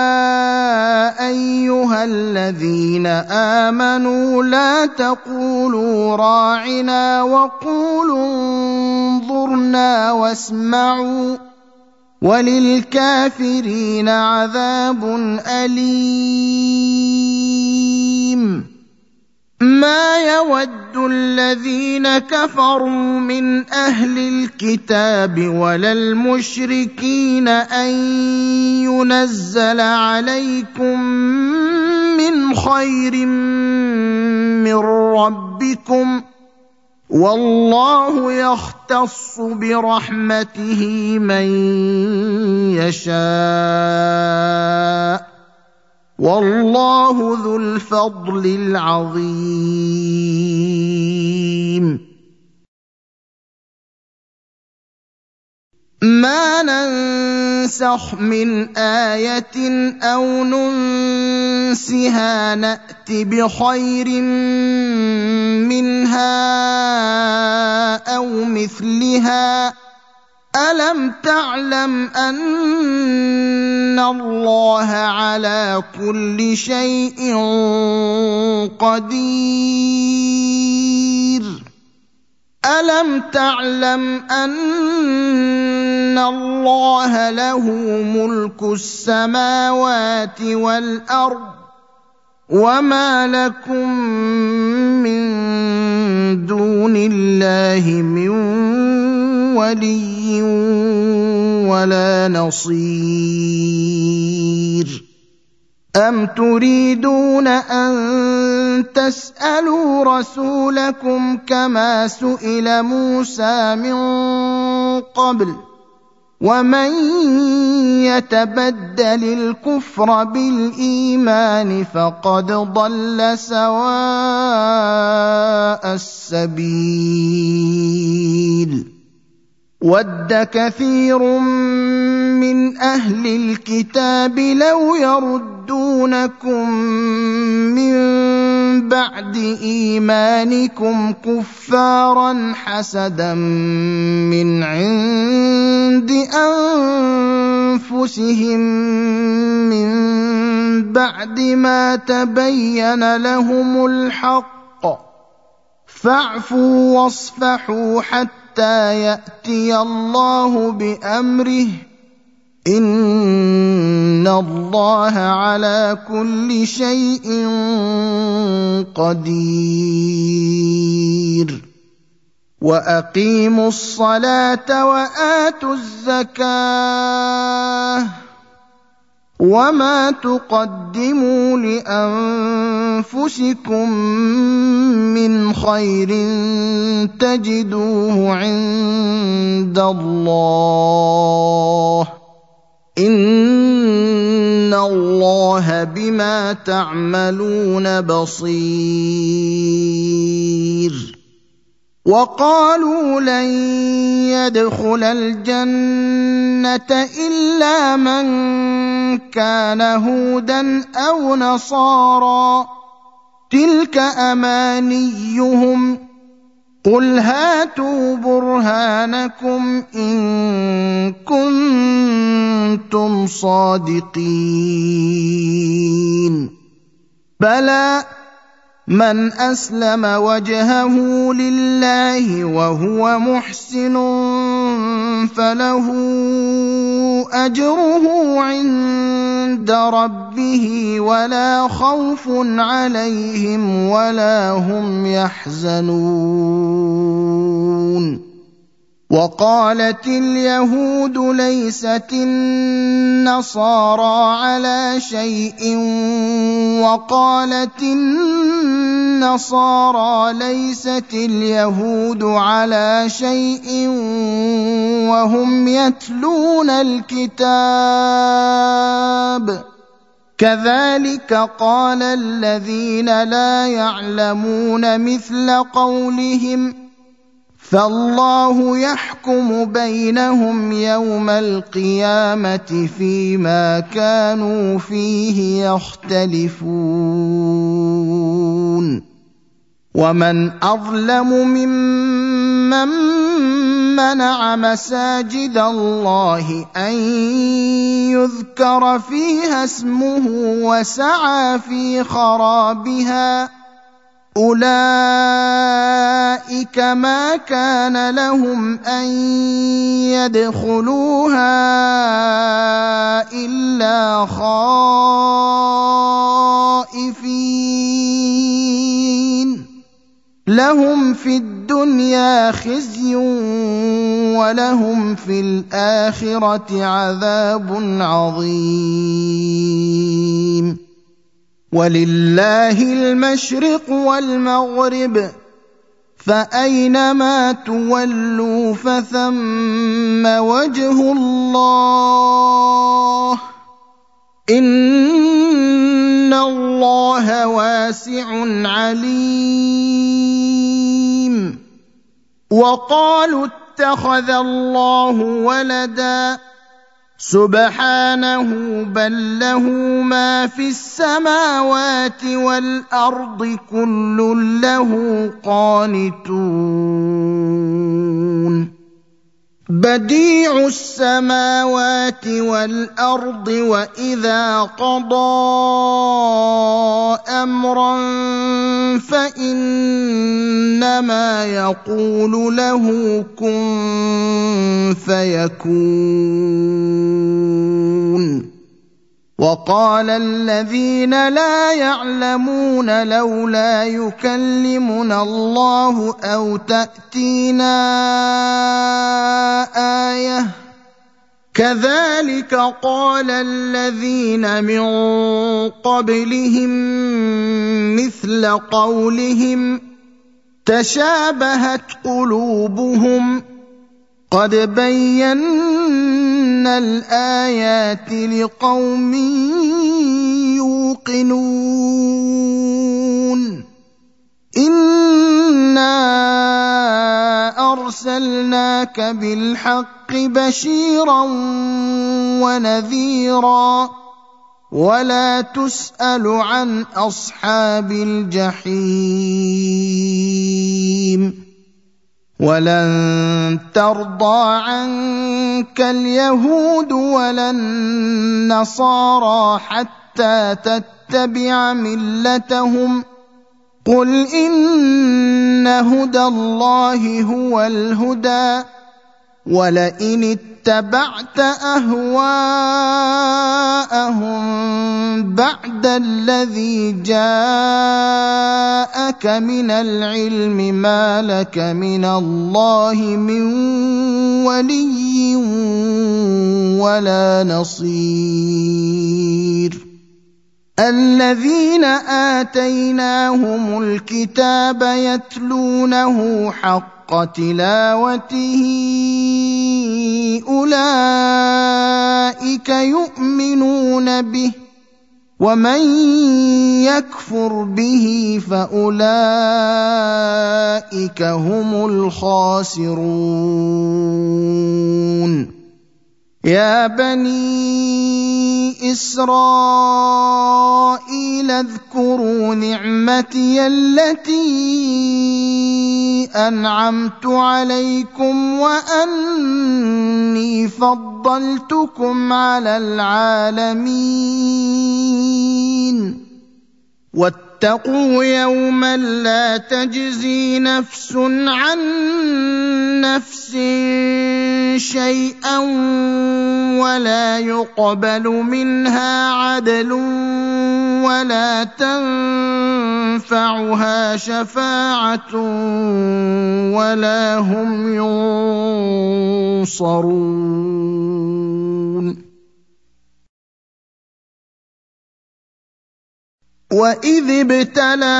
أيها الذين آمنوا لا تقولوا راعنا وقولوا انظرنا واسمعوا وللكافرين عذاب أليم ما يود الذين كفروا من أهل الكتاب ولا المشركين أن ينزل عليكم من خير من ربكم والله يختص برحمته من يشاء والله ذو الفضل العظيم ما ننسخ من آية أو ننسها نأت بخير منها أو مثلها ألم تعلم أن الله على كل شيء قدير ألم تعلم أن الله له ملك السماوات والأرض وما لكم من دون الله من ولي ولا نصير أم تريدون أن تسألوا رسولكم كما سئل موسى من قبل ومن يتبدل الكفر بالإيمان فقد ضل سواء السبيل ود كثير من أهل الكتاب لو يردونكم من بعد إيمانكم كفارا حسدا من عند أنفسهم من بعد ما تبين لهم الحق فاعفوا واصفحوا حتى يأتي الله بأمره إن الله على كل شيء قدير وأقيموا الصلاة وآتوا الزكاة وما تقدموا لأنفسكم من خير تجدوه عند الله إن الله بما تعملون بصير وقالوا لن يدخل الجنة إلا من كان هودا أو نصارى تلك أمانيهم قل هاتوا برهانكم إن كنتم صادقين بلى من أسلم وجهه لله وهو محسن فله أجره عند ربه ولا خوف عليهم ولا هم يحزنون وقالت اليهود ليست النصارى على شيء وقالت النصارى ليست اليهود على شيء وهم يتلون الكتاب كذلك قال الذين لا يعلمون مثل قولهم فالله يحكم بينهم يوم القيامة فيما كانوا فيه يختلفون ومن أظلم ممن منع مساجد الله أن يذكر فيها اسمه وسعى في خرابها أولئك ما كان لهم أن يدخلوها إلا خائفين لهم في الدنيا خزي ولهم في الآخرة عذاب عظيم ولله المشرق والمغرب فأينما تولوا فثم وجه الله إن الله واسع عليم وقالوا اتخذ الله ولدا سبحانه بل له ما في السماوات والأرض كل له قانتون بديع السماوات والأرض وإذا قضى أمرا فإنما يقول له كن فيكون. وقال الذين لا يعلمون لولا يكلمنا الله أو تأتينا آية كذلك قال الذين من قبلهم مثل قولهم تشابهت قلوبهم قد بينا الآيات لقوم يوقنون. إنا أرسلناك بالحق بشيرا ونذيرا ولا تسأل عن أصحاب الجحيم. ولن ترضى عنك اليهود ولا النصارى حتى تتبع ملتهم قل إن هدى الله هو الهدى ولئن اتبعت أهواءهم بعد الذي جاءك من العلم ما لك من الله من ولي ولا نصير. الذين آتيناهم الكتاب يتلونه حق تلاوته أولئك يؤمنون به ومن يكفر به فأولئك هم الخاسرون. يا بني إسرائيل اذكروا نعمتي التي أنعمت عليكم وأني فضلتكم على العالمين. واتقوا يوما لا تجزي نفس عن نفس شيئا ولا يقبل منها عدل ولا تنفعها شفاعة ولا هم ينصرون. وإذ ابتلى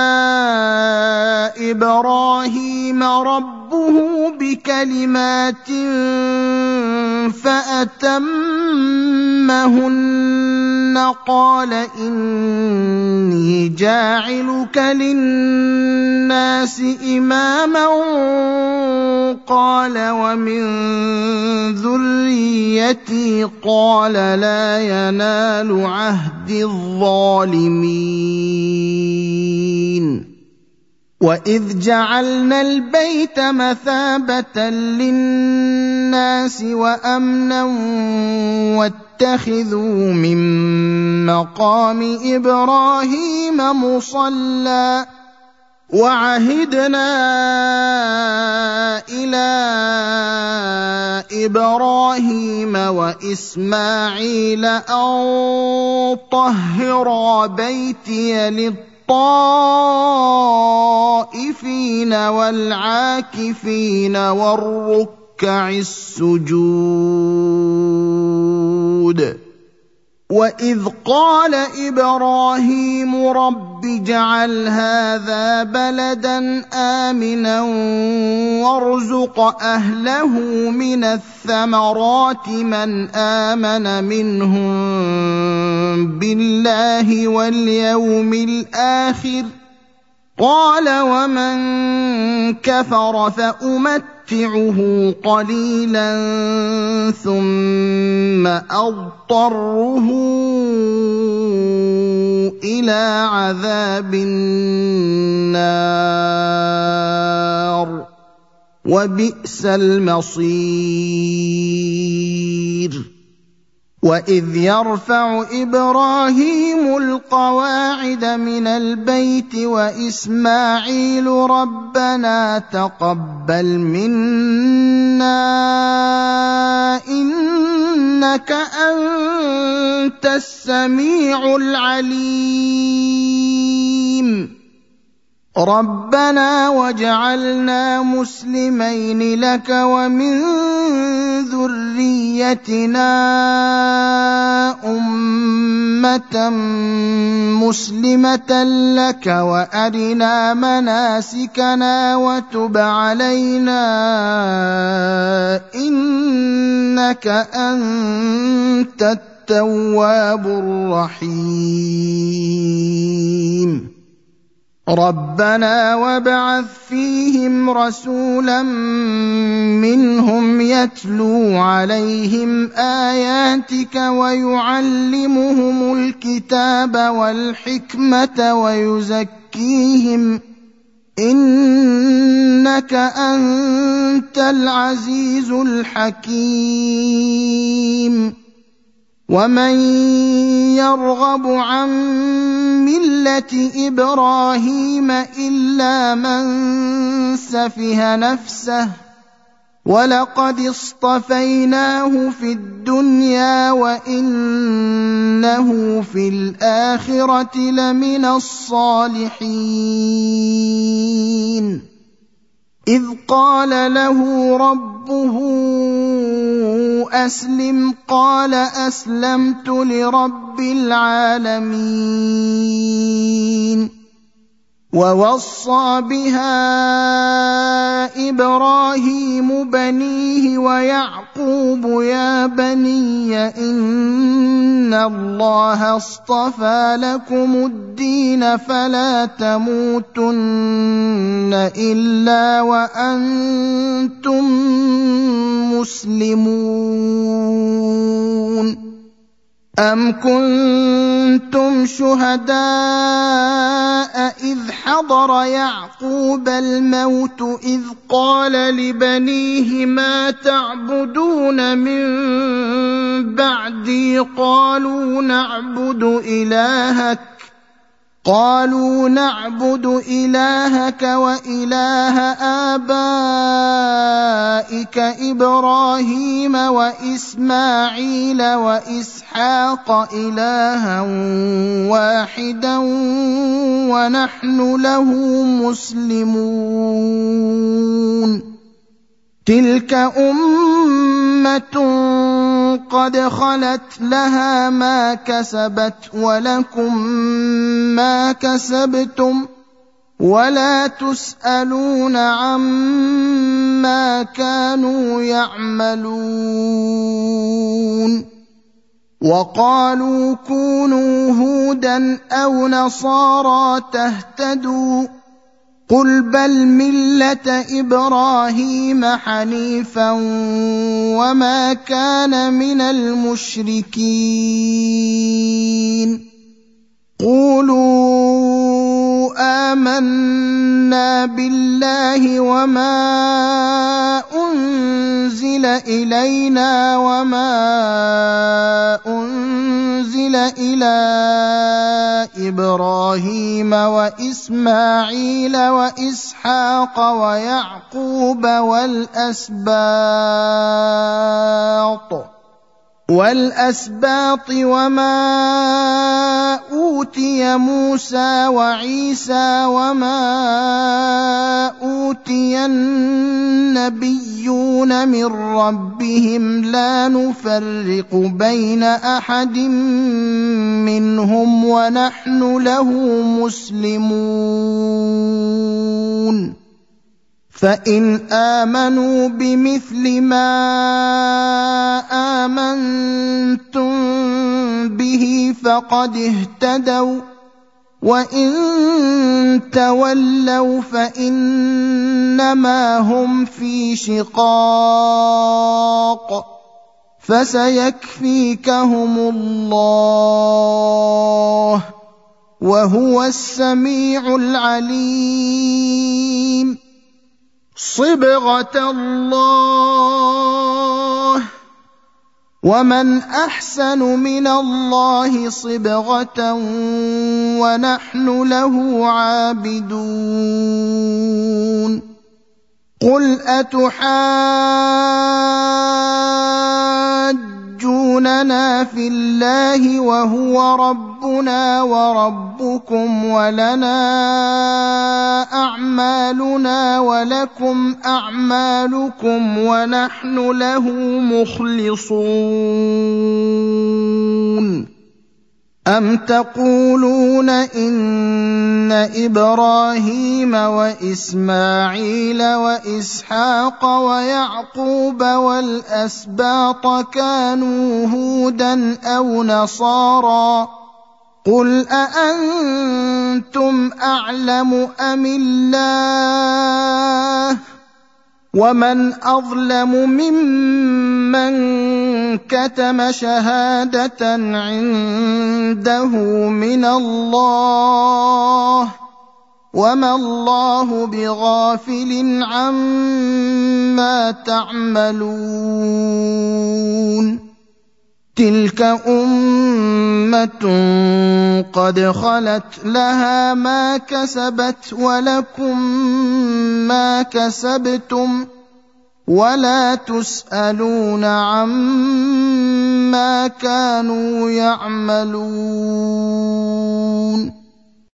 إبراهيم ربه بكلمات فأتمهن قال إني جاعلك للناس إماما قال ومن ذريتي قال لا ينال عهد الظالمين. وإذ جعلنا البيت مثابة للناس وأمنا واتخذوا من مقام إبراهيم مصلى وعهدنا إلى إبراهيم وإسماعيل أن طهرا بيتي للطائفين والعاكفين والركع السجود. وإذ قال إبراهيم رب اجعل هذا بلدا آمنا وارزق أهله من الثمرات من آمن منهم بالله واليوم الآخر قال ومن كفر فأمتعه قليلا ثم أضطره إلى عذاب النار وبئس المصير. وإذ يرفع إبراهيم القواعد من البيت وإسماعيل ربنا تقبل منا إنك أنت السميع العليم. ربنا واجعلنا مسلمين لك ومن ذريتنا أمة مسلمة لك وأرنا مناسكنا وتب علينا إنك أنت التواب الرحيم. ربنا وابعث فيهم رسولا منهم يتلو عليهم آياتك ويعلمهم الكتاب والحكمة ويزكيهم إنك أنت العزيز الحكيم. ومن يرغب عن ملة إبراهيم إلا من سفه نفسه ولقد اصطفيناه في الدنيا وإنه في الآخرة لمن الصالحين. إذ قال له ربه أسلم قال أسلمت لرب العالمين. ووصى بها إبراهيم بنيه ويعقوب يا بني إن الله اصطفى لكم الدين فلا تموتن إلا وأنتم مسلمون. أم كنتم شهداء إذ حضر يعقوب الموت إذ قال لبنيه ما تعبدون من بعدي قالوا نعبد إلهك وإله آبائك إبراهيم وإسماعيل وإسحاق إلها واحدا ونحن له مسلمون. تلك أمة قد خلت لها ما كسبت ولكم ما كسبتم ولا تسألون عما كانوا يعملون. وقالوا كونوا هودا أو نصارى تهتدوا قل بل ملة إبراهيم حنيفا وما كان من المشركين. قولوا آمنا بالله وما أنزل إلينا وما أنزل إلى إبراهيم وإسماعيل وإسحاق ويعقوب والأسباط وما أوتي موسى وعيسى وما أوتي النبيون من ربهم لا نفرق بين أحد منهم ونحن له مسلمون. فإن آمنوا بمثل ما آمنتم به فقد اهتدوا وإن تولوا فإنما هم في شقاق فسيكفيكهم الله وهو السميع العليم. صبغة الله ومن أحسن من الله صبغة ونحن له عابدون قل أتحاجوننا في الله وهو ربنا وربكم ولنا أعمالنا ولكم أعمالكم ونحن له مخلصون أم تقولون إن إبراهيم وإسماعيل وإسحاق ويعقوب والأسباط كانوا هودا أو نصارى قل أأنتم أعلم أم الله ومن أظلم ممن كتم شهادة عنده من الله وما الله بغافل عما تعملون تلك أمة قد خلت لها ما كسبت ولكم ما كسبتم ولا تسألون عما كانوا يعملون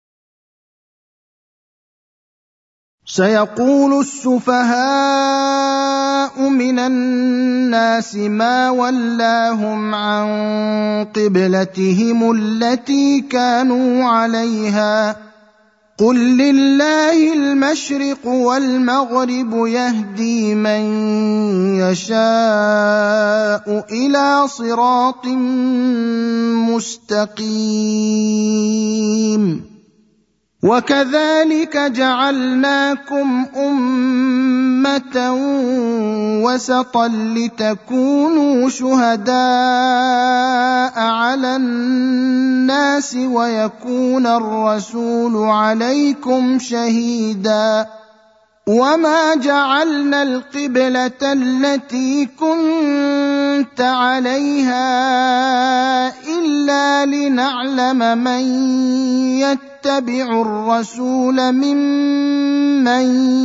سيقول السفهاء من الناس ما ولاهم عن قبلتهم التي كانوا عليها قل لله المشرق والمغرب يهدي من يشاء إلى صراط مستقيم وكذلك جعلناكم أمة وسطا لتكونوا شهداء على الناس ويكون الرسول عليكم شهيدا وما جعلنا القبلة التي كنت عليها إلا لنعلم من يتبع الرسول ممن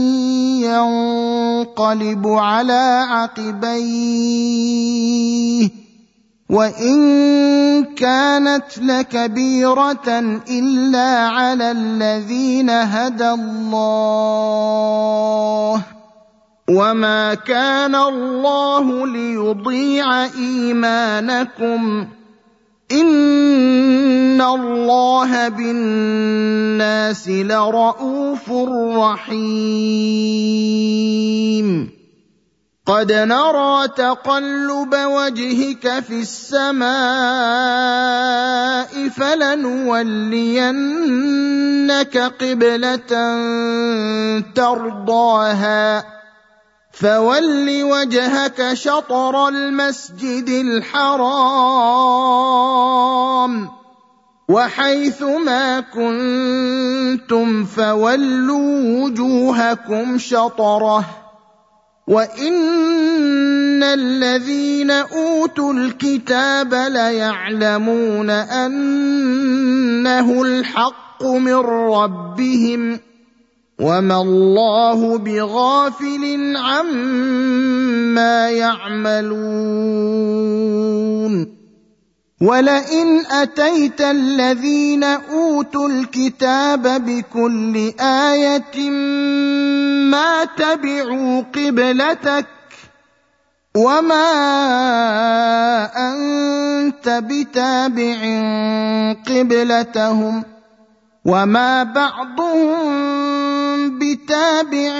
ينقلب على عقبيه وإن كانت لكبيرة إلا على الذين هدى الله وما كان الله ليضيع إيمانكم إن الله بالناس لرءوف رحيم قد نرى تقلب وجهك في السماء فلنولينك قبلة ترضاها فول وجهك شطر المسجد الحرام وحيث ما كنتم فولوا وجوهكم شطره وإن الذين أوتوا الكتاب ليعلمون أنه الحق من ربهم وما الله بغافل عما يعملون ولئن أتيت الذين أوتوا الكتاب بكل آية ما تبعوا قبلتك وما أنت بتابع قبلتهم وما بعضهم بتابع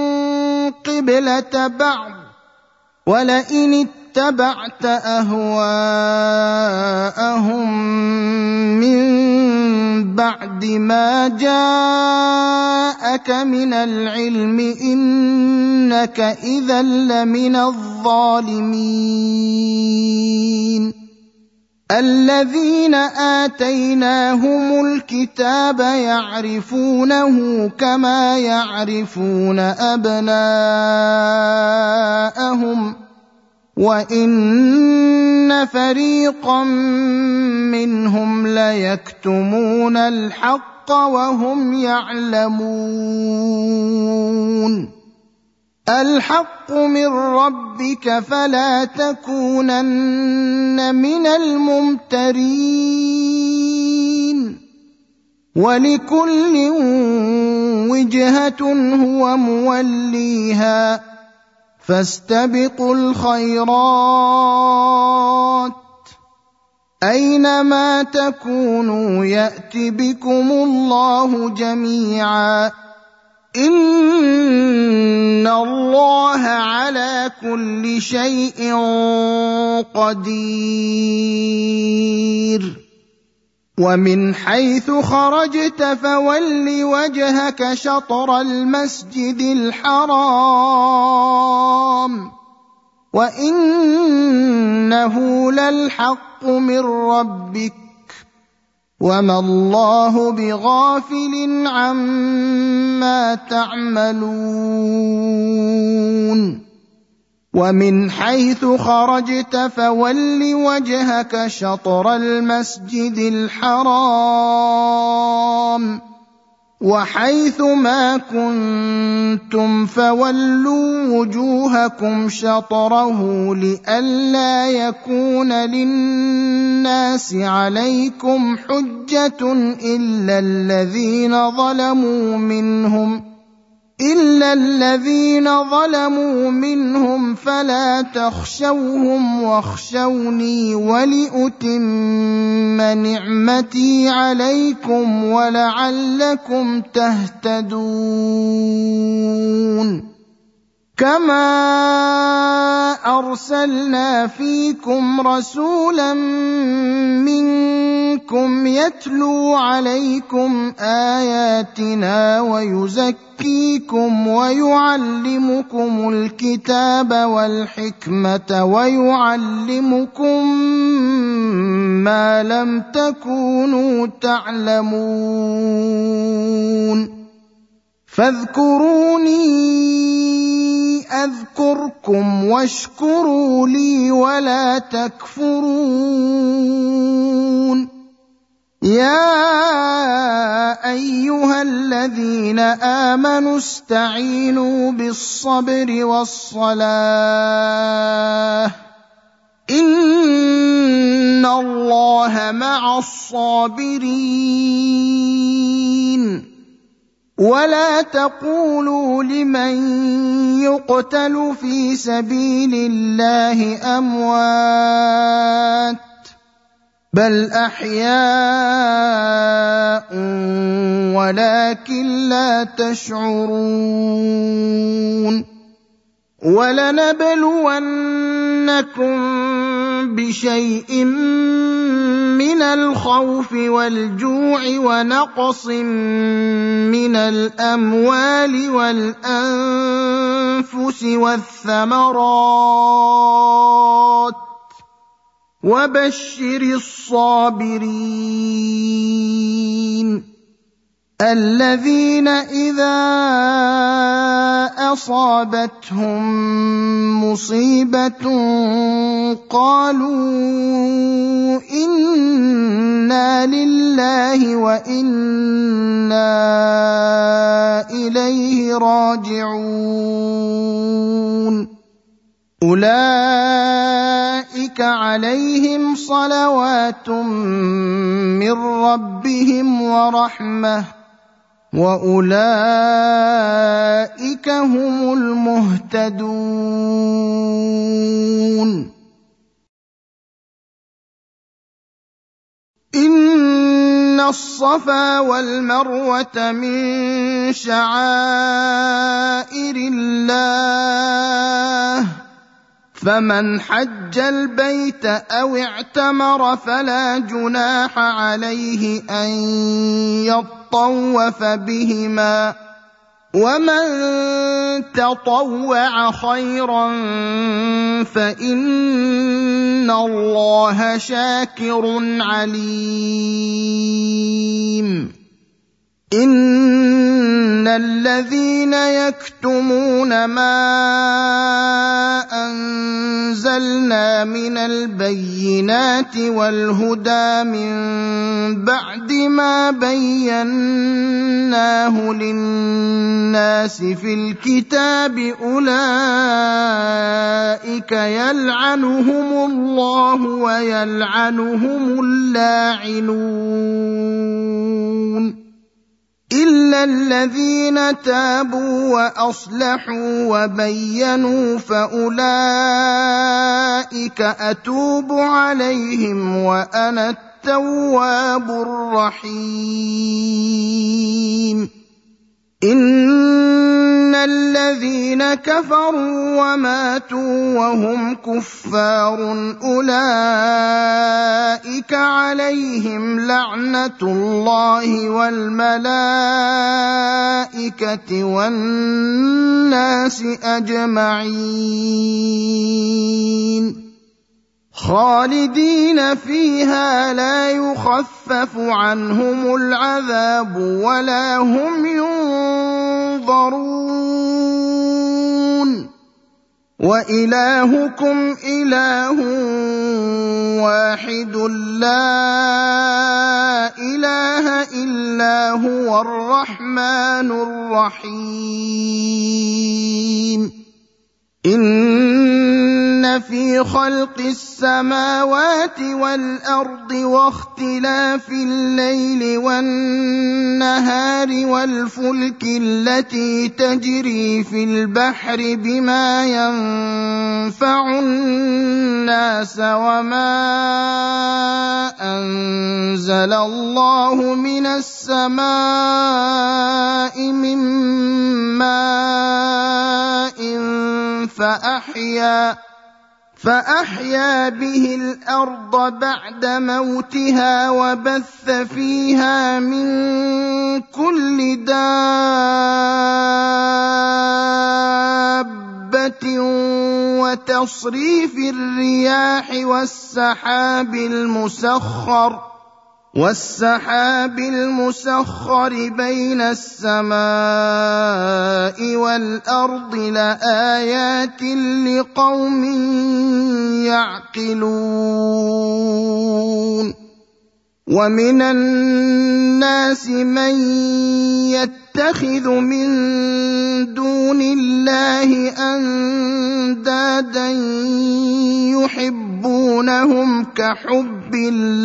قبلة بعض ولئن اتبعت أهواءهم من بعد ما جاءك من العلم إنك إذا لمن الظالمين الذين آتيناهم الكتاب يعرفونه كما يعرفون أبناءهم وإن فريقا منهم ليكتمون الحق وهم يعلمون الحق من ربك فلا تكونن من الممترين ولكل وجهة هو موليها فاستبقوا الخيرات أينما تكونوا يأت بكم الله جميعا إن الله على كل شيء قدير ومن حيث خرجت فول وجهك شطر المسجد الحرام وإنه للحق من ربك وما الله بغافل عما تعملون ومن حيث خرجت فول وجهك شطر المسجد الحرام وحيث ما كنتم فولوا وجوهكم شطره لئلا يكون للناس عليكم حجة إلا الذين ظلموا منهم فلا تخشوهم واخشوني ولأتم نعمتي عليكم ولعلكم تهتدون كما أرسلنا فيكم رسولا منكم يتلو عليكم آياتنا ويزكيكم ويعلمكم الكتاب والحكمة ويعلمكم ما لم تكونوا تعلمون فاذكروني أذكركم واشكروا لي ولا تكفرون يا أيها الذين آمنوا استعينوا بالصبر والصلاة إن الله مع الصابرين ولا تقولوا لمن يقتل في سبيل الله أموات بل أحياء ولكن لا تشعرون ولنبلونكم بشيء من الخوف والجوع ونقص من الأموال والأنفس والثمرات وبشر الصابرين الذين إذا أصابتهم مصيبة قالوا إنا لله وإنا إليه راجعون أولئك عليهم صلوات من ربهم ورحمة وأولئك هم المهتدون إن الصفا والمروة من شعائر الله فمن حج البيت أو اعتمر فلا جناح عليه أن يطوف بهما ومن تطوع خيرا فإن الله شاكر عليم. إن الذين يكتمون ما أنزلنا من البينات والهدى من بعد ما بيناه للناس في الكتاب أولئك يلعنهم الله ويلعنهم اللاعنون إلا الذين تابوا وأصلحوا وبينوا فأولئك أتوب عليهم وأنا التواب الرحيم. إن الذين كفروا وماتوا وهم كفار أولئك عليهم لعنة الله والملائكة والناس أجمعين خالدين فيها لا يخفف عنهم العذاب ولا هم ينظرون. وإلهكم إله واحد لا إله إلا هو الرحمن الرحيم. إن في خلق السماوات والأرض واختلاف الليل والنهار والفلك التي تجري في البحر بما ينفع الناس وما أنزل الله من السماء من ماء فأحيا به الأرض بعد موتها وبث فيها من كل دابة وتصريف الرياح والسحاب المسخر بين السماء والأرض لآيات لقوم يعقلون. ومن الناس من يتخذ من دون الله أندادا يحبونهم كحب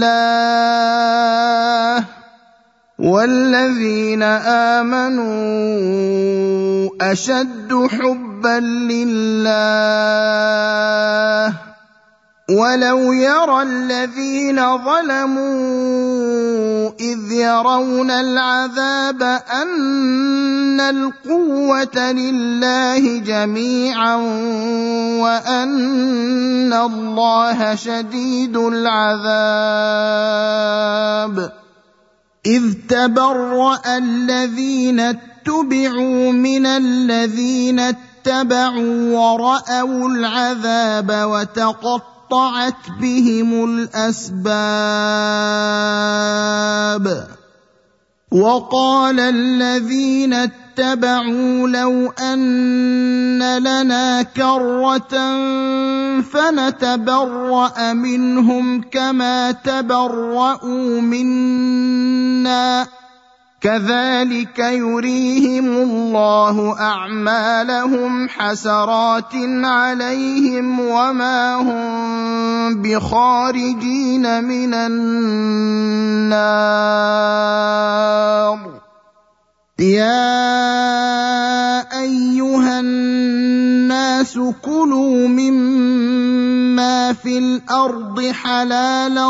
الله والذين آمنوا أشد حبا لله. ولو يرى الذين ظلموا إذ يرون العذاب أن القوة لله جميعا وأن الله شديد العذاب إذ تبرأ الذين اتبعوا من الذين اتبعوا ورأوا العذاب وتقطعت بهم الأسباب. وقال الذين اتبعوا لو أن لنا كرة فنتبرأ منهم كما تبرأوا منا كذلك يريهم الله أعمالهم حسرات عليهم وما هم بخارجين من النار. يا أيها الناس كلوا مما في الأرض حلالا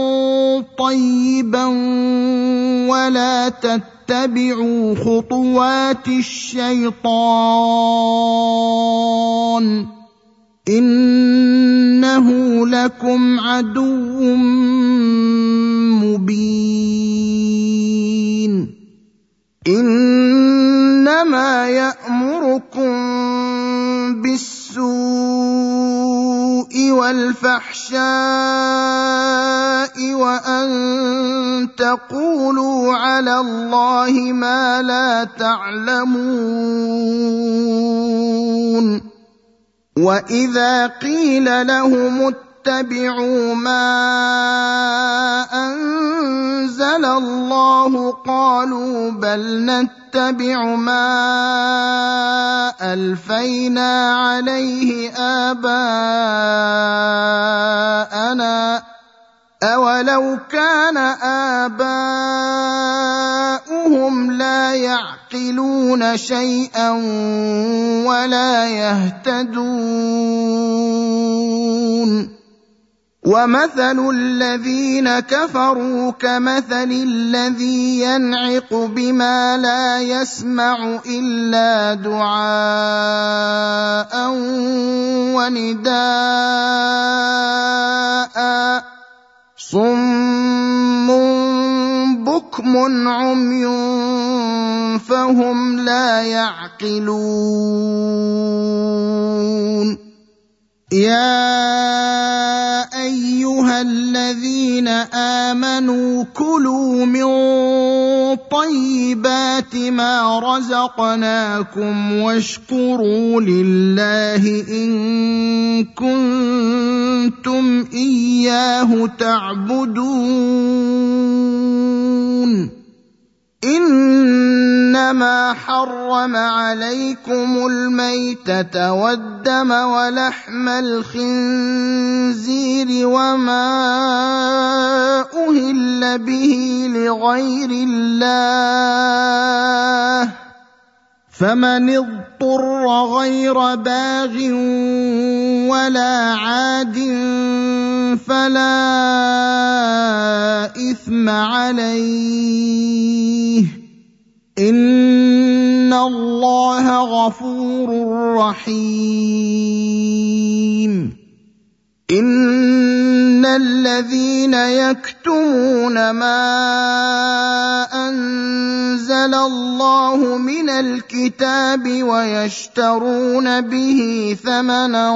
طيبا ولا تتبعوا خطوات الشيطان إنه لكم عدو مبين. إنما والفحشاء وأن تقولوا على الله ما لا تعلمون وإذا قيل لهم اتبعوا ما أنزل الله قالوا بل نتبع ما ألفينا عليه آباءنا أولو كان آباؤهم لا يعقلون شيئا ولا يهتدون ومثل الذين كفروا كمثل الذي ينعق بما لا يسمع إلا دعاء ونداء صم بكم عمي فهم لا يعقلون يا أيها الذين آمنوا كلوا من طيبات ما رزقناكم واشكروا لله إن كنتم إياه تعبدون إنما حرم عليكم الميتة والدم ولحم الخنزير وما أهل به لغير الله فمن اضطر غير باغ ولا عاد فلا إثم عليه إن الله غفور رحيم إن الذين يكتمون ما أنزل الله من الكتاب ويشترون به ثمنا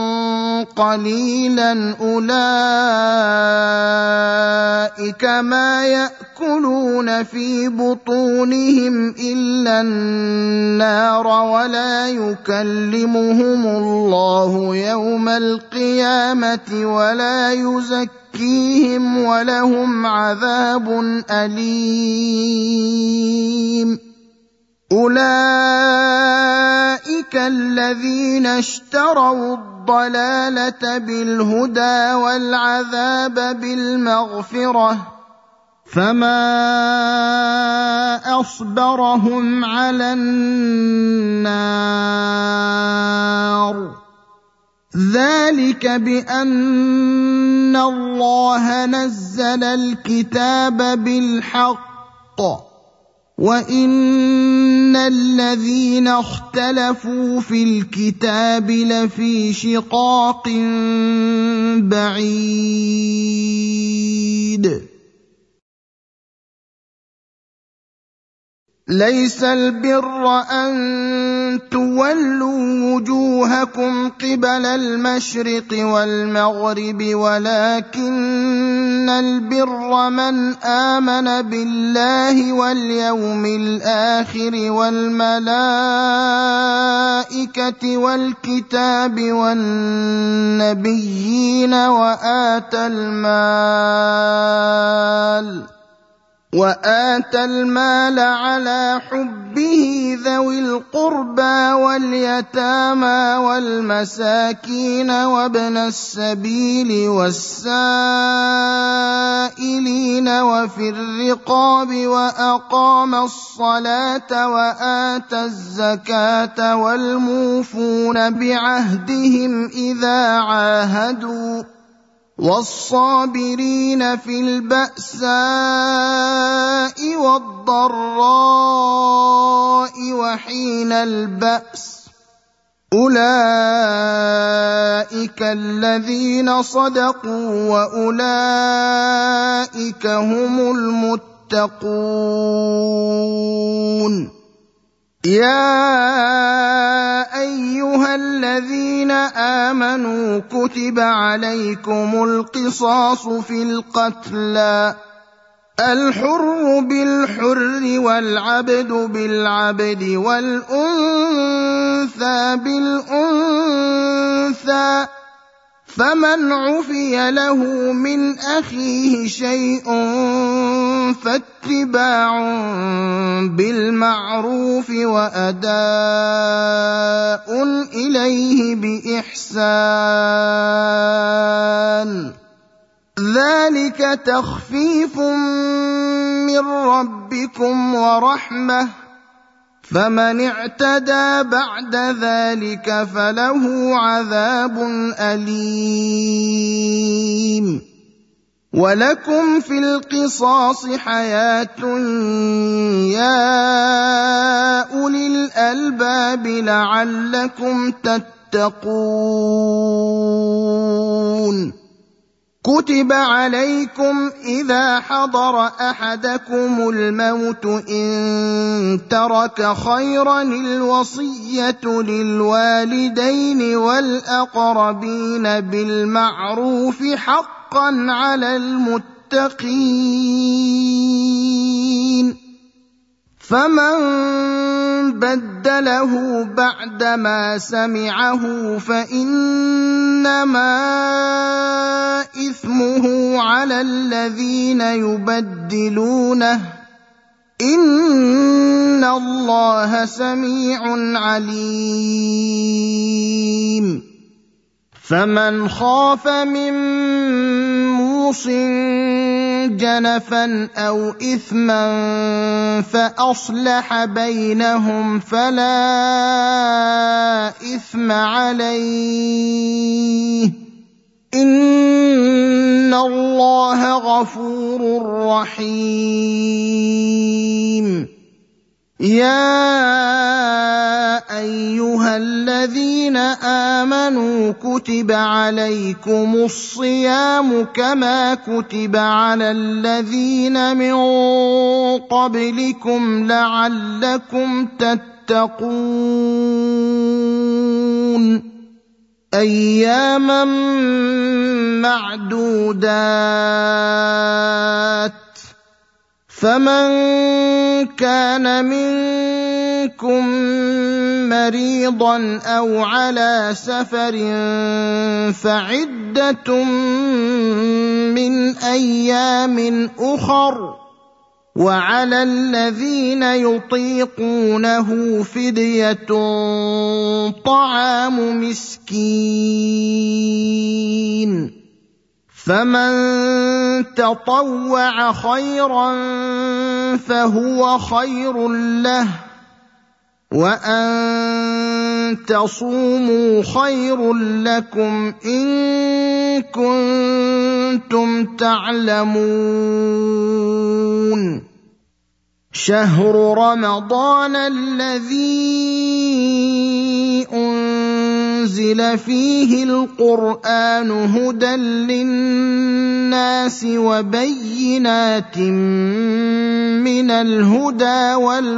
قليلا أولئك ما يأكلون في بطونهم إلا النار ولا يكلمهم الله يوم القيامة ولا يزكيهم ولهم عذاب أليم أولئك الذين اشتروا الضلالة بالهدى والعذاب بالمغفرة فما أصبرهم على النار ذلك بأن الله نزل الكتاب بالحق وإن الذين اختلفوا في الكتاب لفي شقاق بعيد ليس البر أن تولوا وجوهكم قبل المشرق والمغرب ولكن البر من آمن بالله واليوم الآخر والملائكة والكتاب والنبيين وآتى المال على حبه ذوي القربى واليتامى والمساكين وابن السبيل والسائلين وفي الرقاب وأقام الصلاة وآتى الزكاة والموفون بعهدهم إذا عاهدوا والصابرين في البأساء والضراء وحين البأس أولئك الذين صدقوا وأولئك هم المتقون يا أيها الذين آمنوا كتب عليكم القصاص في القتلى الحر بالحر والعبد بالعبد والأنثى بالأنثى فمن عفي له من أخيه شيء فاتباع بالمعروف وأداء إليه بإحسان ذلك تخفيف من ربكم ورحمة فمن اعتدى بعد ذلك فله عذاب أليم ولكم في القصاص حياة يا أولي الألباب لعلكم تتقون كتب عليكم إذا حضر أحدكم الموت إن ترك خيرا الوصية للوالدين والأقربين بالمعروف حقا على المتقين فمن بدله بعدما سمعه فإنما إثمه على الذين يبدلونه إن الله سميع عليم فمن خاف من موص جنفا أو إثما فأصلح بينهم فلا إثم عليه إن الله غفور رحيم يا أيها الذين آمنوا كتب عليكم الصيام كما كتب على الذين من قبلكم لعلكم تتقون أياما معدودات فمن كان منكم مريضا أو على سفر فعدة من أيام أخر وعلى الذين يطيقونه فدية طعام مسكين فمن تطوع خيرا فهو خير له وأن تصوموا خير لكم إن كنتم تعلمون شهر رمضان الذي أنزل فيه القرآن هدى للناس وبينات من الهدى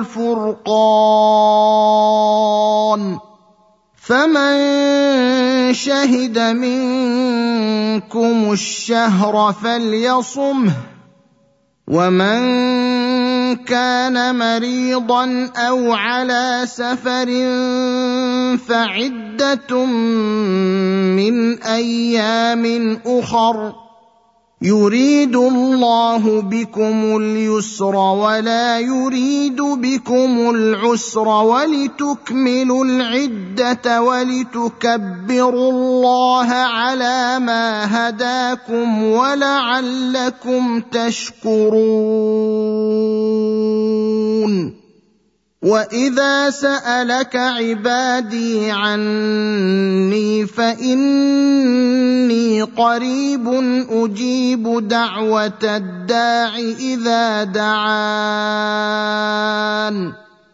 والفرقان فمن شهد منكم الشهر فليصمه ومن كان مريضا أو على سفر فعدة من أيام أخر يريد الله بكم اليسر ولا يريد بكم العسر ولتكملوا العدة ولتكبروا الله على ما هداكم ولعلكم تشكرون وإذا سألك عبادي عني فإني قريب أجيب دعوة الداع إذا دعان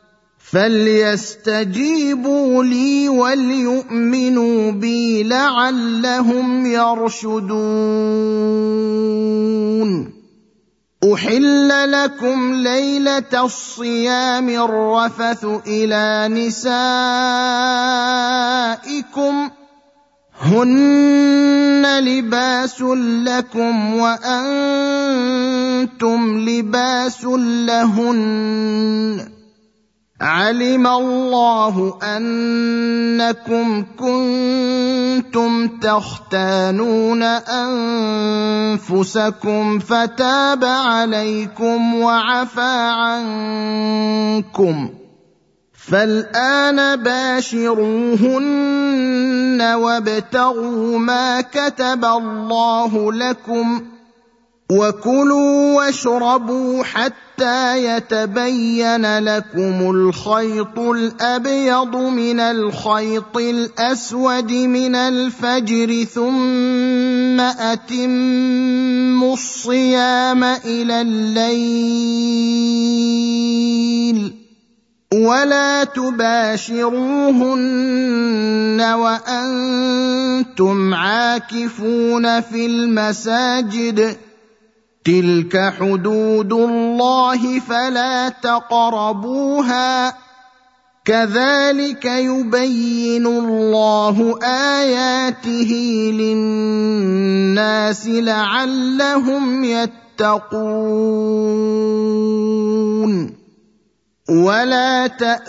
فليستجيبوا لي وليؤمنوا بي لعلهم يرشدون أحل لكم ليلة الصيام الرفث إلى نسائكم هن لباس لكم وأنتم لباس لهن علم الله أنكم كنتم تختانون أنفسكم فتاب عليكم وعفى عنكم فالآن باشروهن وابتغوا ما كتب الله لكم وكلوا واشربوا حتى يتبين لكم الخيط الأبيض من الخيط الأسود من الفجر ثم أتموا الصيام إلى الليل ولا تباشروهن وأنتم عاكفون في المساجد تلك حدود الله فلا تقربوها كذلك يبين الله آياته للناس لعلهم يتقون ولا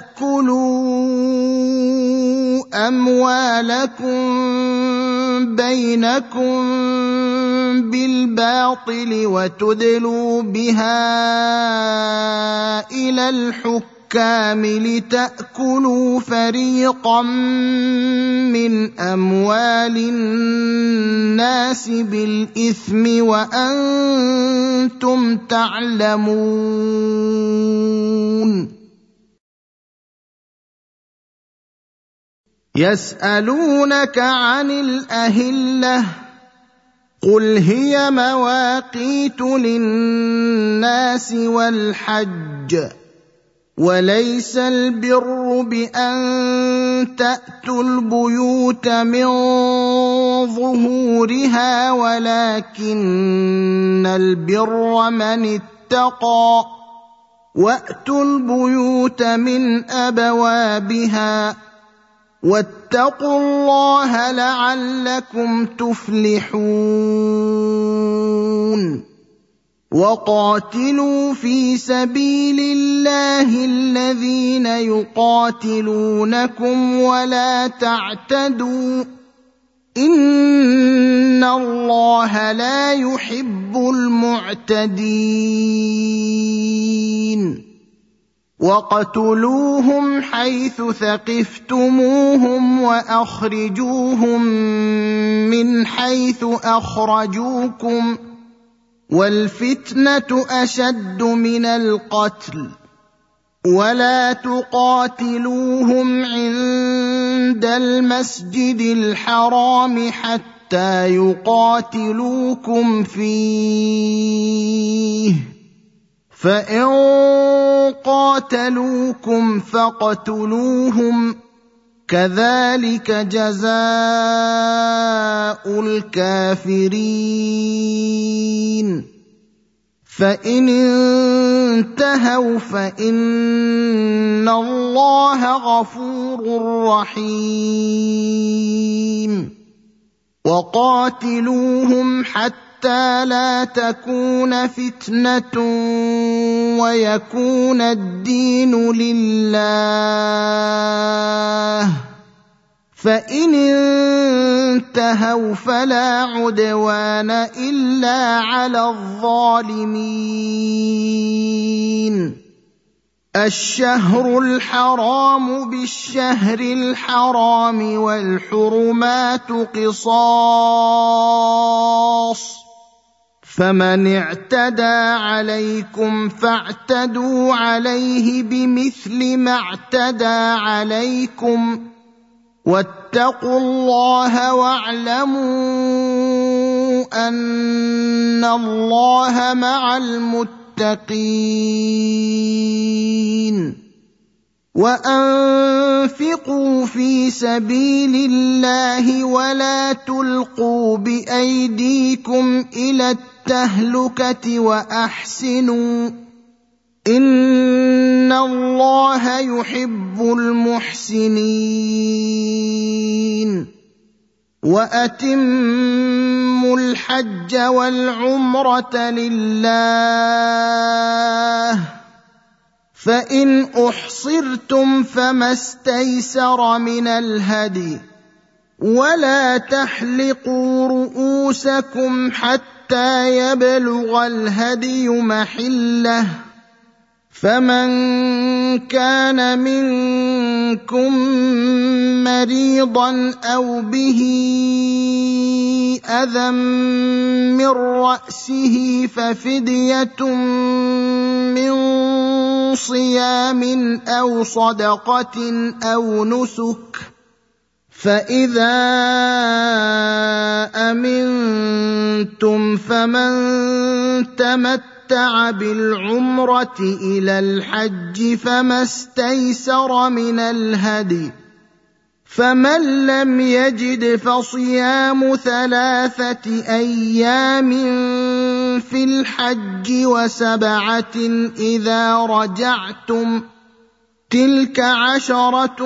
تأكلوا أموالكم بينكم بالباطل وتدلوا بها إلى الحكام لتأكلوا فريقا من أموال الناس بالإثم وأنتم تعلمون يسألونك عن الأهلة قل هي مواقيت للناس والحج وليس البر بأن تأتوا البيوت من ظهورها ولكن البر من اتقى وأتوا البيوت من أبوابها واتقوا الله لعلكم تفلحون وقاتلوا في سبيل الله الذين يقاتلونكم ولا تعتدوا إن الله لا يحب المعتدين وَاقْتُلُوهُمْ حَيْثُ ثَقِفْتُمُوهُمْ وَأَخْرِجُوهُمْ مِنْ حَيْثُ أَخْرَجُوكُمْ ۚ وَالْفِتْنَةُ أَشَدُّ مِنَ الْقَتْلِ ۚ وَلَا تُقَاتِلُوهُمْ عِندَ الْمَسْجِدِ الْحَرَامِ حَتَّىٰ يُقَاتِلُوكُمْ فِيهِ ۖ فَإِن قَاتَلُوكُمْ فَاقْتُلُوهُمْ ۗ كَذَٰلِكَ جَزَاءُ الْكَافِرِينَ فَإِنِ انتَهَوْا فَإِنَّ اللَّهَ غَفُورٌ رَّحِيمٌ وَقَاتِلُوهُمْ حَتَّىٰ لَا تَكُونَ فِتْنَةٌ وَيَكُونَ الدِّينُ لِلَّهِ ۖ فَإِنِ انتَهَوْا فَلَا عُدْوَانَ إِلَّا عَلَى الظَّالِمِينَ الشهر الحرام بالشهر الحرام والحرمات قصاص فمن اعتدى عليكم فاعتدوا عليه بمثل ما اعتدى عليكم واتقوا الله واعلموا أن الله مع المتقين وأنفقوا في سبيل الله ولا تلقوا بأيديكم إلى التهلكة وأحسنوا إن الله يحب المحسنين وأتموا الحج والعمرة لله فإن أحصرتم فما استيسر من الهدي ولا تحلقوا رؤوسكم حتى يبلغ الهدي محله فمن كان منكم مريضا أو به أذى من رأسه ففدية من صيام أو صدقة أو نسك فإذا أمنتم فمن تمتع بالعمرة إلى الحج فما استيسر من الهدي فمن لم يجد فصيام 3 أيام في الحج و7 إذا رجعتم تلك 10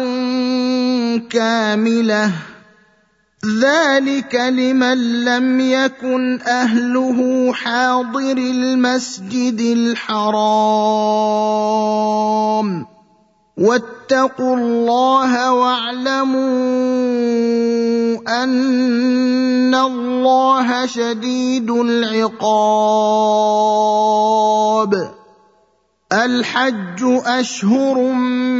كاملة ذلك لمن لم يكن أهله حاضر المسجد الحرام واتقوا الله واعلموا أن الله شديد العقاب الحج أشهر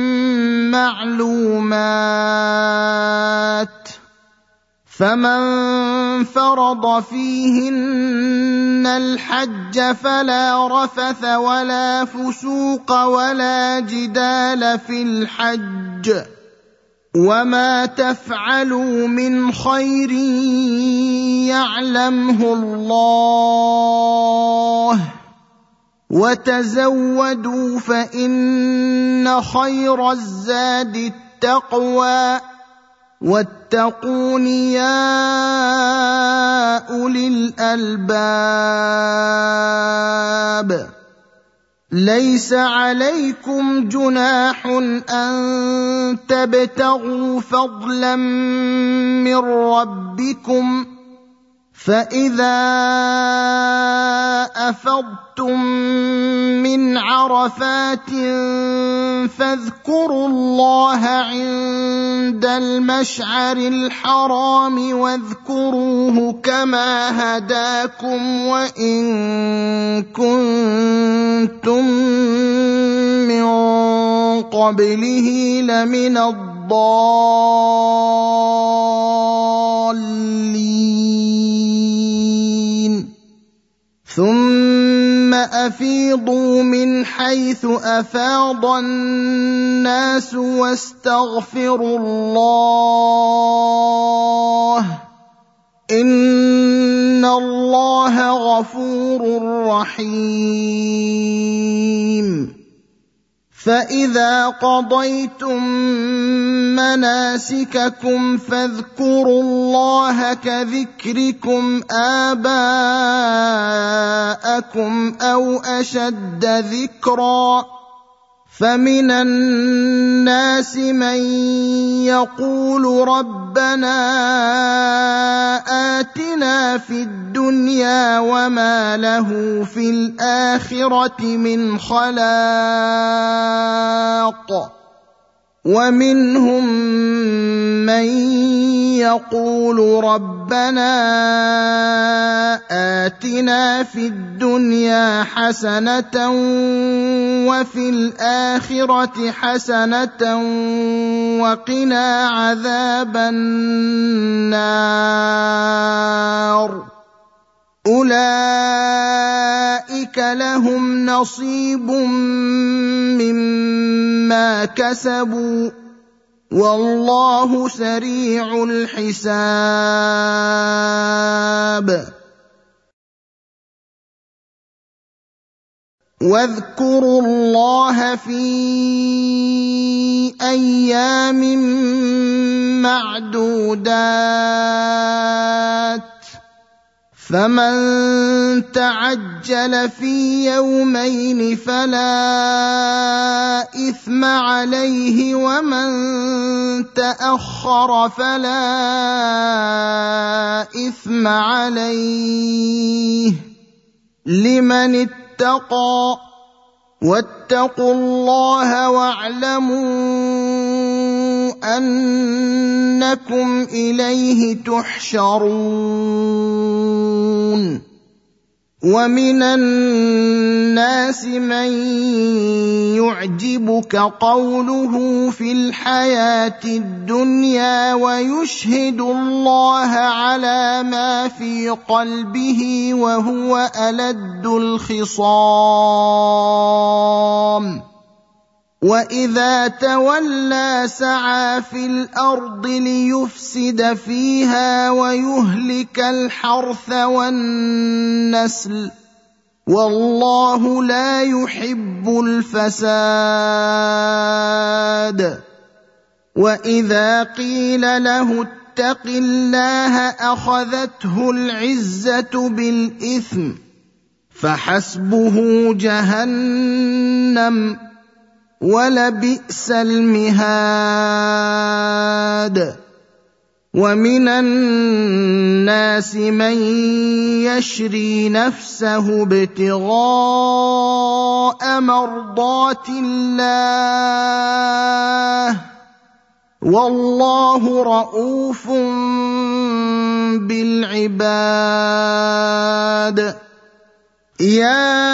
معلومات فمن فرض فيهن الحج فلا رفث ولا فسوق ولا جدال في الحج وما تفعلوا من خير يعلمه الله وتزودوا فإن خير الزاد التقوى واتقون يا أولي الألباب ليس عليكم جناح أن تبتغوا فضلا من ربكم فإذا أفضتم من عرفات فاذكروا الله عند المشعر الحرام واذكروه كما هداكم وإن كنتم من قبله لمن الضالين ثم أفيضوا من حيث أفاض الناس واستغفروا الله إن الله غفور رحيم فإذا قضيتم مناسككم فاذكروا الله كذكركم آباءكم أو أشد ذكرا فمن الناس من يقول ربنا آتنا في الدنيا وما له في الآخرة من خلاق ومنهم من يقول ربنا آتنا في الدنيا حسنة وفي الآخرة حسنة وقنا عذاب النار أولئك لهم نصيب مما كسبوا والله سريع الحساب واذكروا الله في أيام معدودات فمن تعجل في يومين فلا إثم عليه ومن تأخر فلا إثم عليه لمن اتقى واتقوا الله واعلموا أنكم إليه تحشرون ومن الناس من يعجبك قوله في الحياة الدنيا ويشهد الله على ما في قلبه وهو ألد الخصام وإذا تولى سعى في الأرض ليفسد فيها ويهلك الحرث والنسل والله لا يحب الفساد وإذا قيل له اتق الله أخذته العزة بالإثم فحسبه جهنم ولبئس المهاد ومن الناس من يشري نفسه ابتغاء مرضات الله والله رءوف بالعباد يا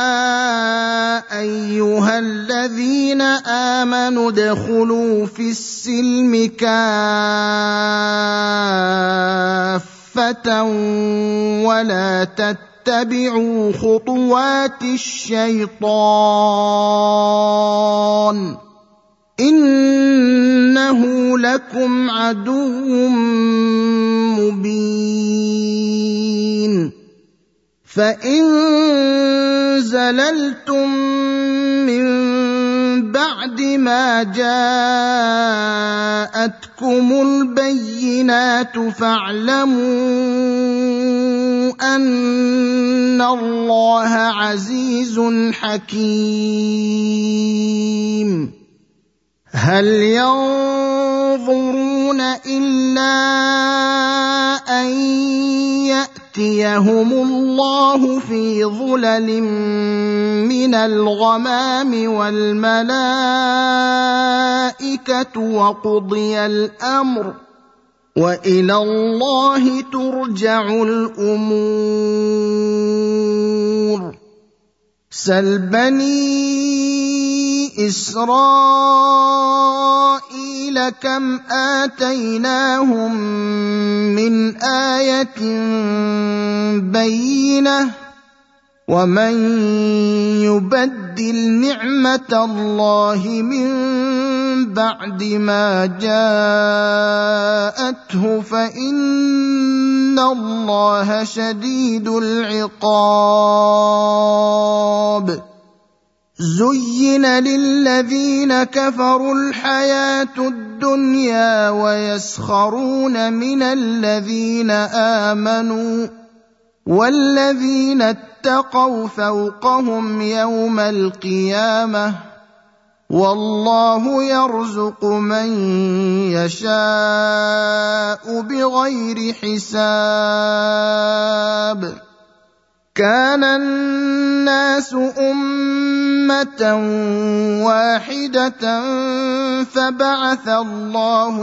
أيها الذين آمنوا ادخلوا في السلم كافة ولا تتبعوا خطوات الشيطان إنه لكم عدو مبين فإن زللتم من بعد ما جاءتكم البينات فاعلموا أن الله عزيز حكيم هل ينظرون إلا أن يأتيهم الله في ظلل من الغمام والملائكة وقضي الأمر وإلى الله ترجع الأمور سل بني إسرائيل كم آتيناهم من آية بينة ومن يبدل نعمة الله من بعد ما جاءته فإن الله شديد العقاب زين للذين كفروا الحياة الدنيا ويسخرون من الذين آمنوا والذين اتقوا فوقهم يوم القيامة والله يرزق من يشاء بغير حساب كان الناس أمة واحدة فبعث الله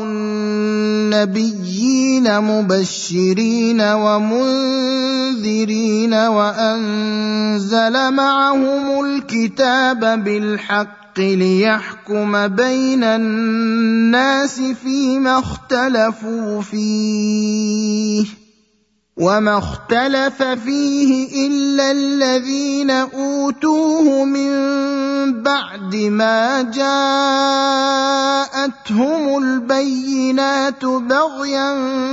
النبيين مبشرين ومنذرين وأنزل معهم الكتاب بالحق ليحكم بين الناس فيما اختلفوا فيه وما اختلف فيه إلا الذين أوتوه من بعد ما جاءتهم البينات بغيا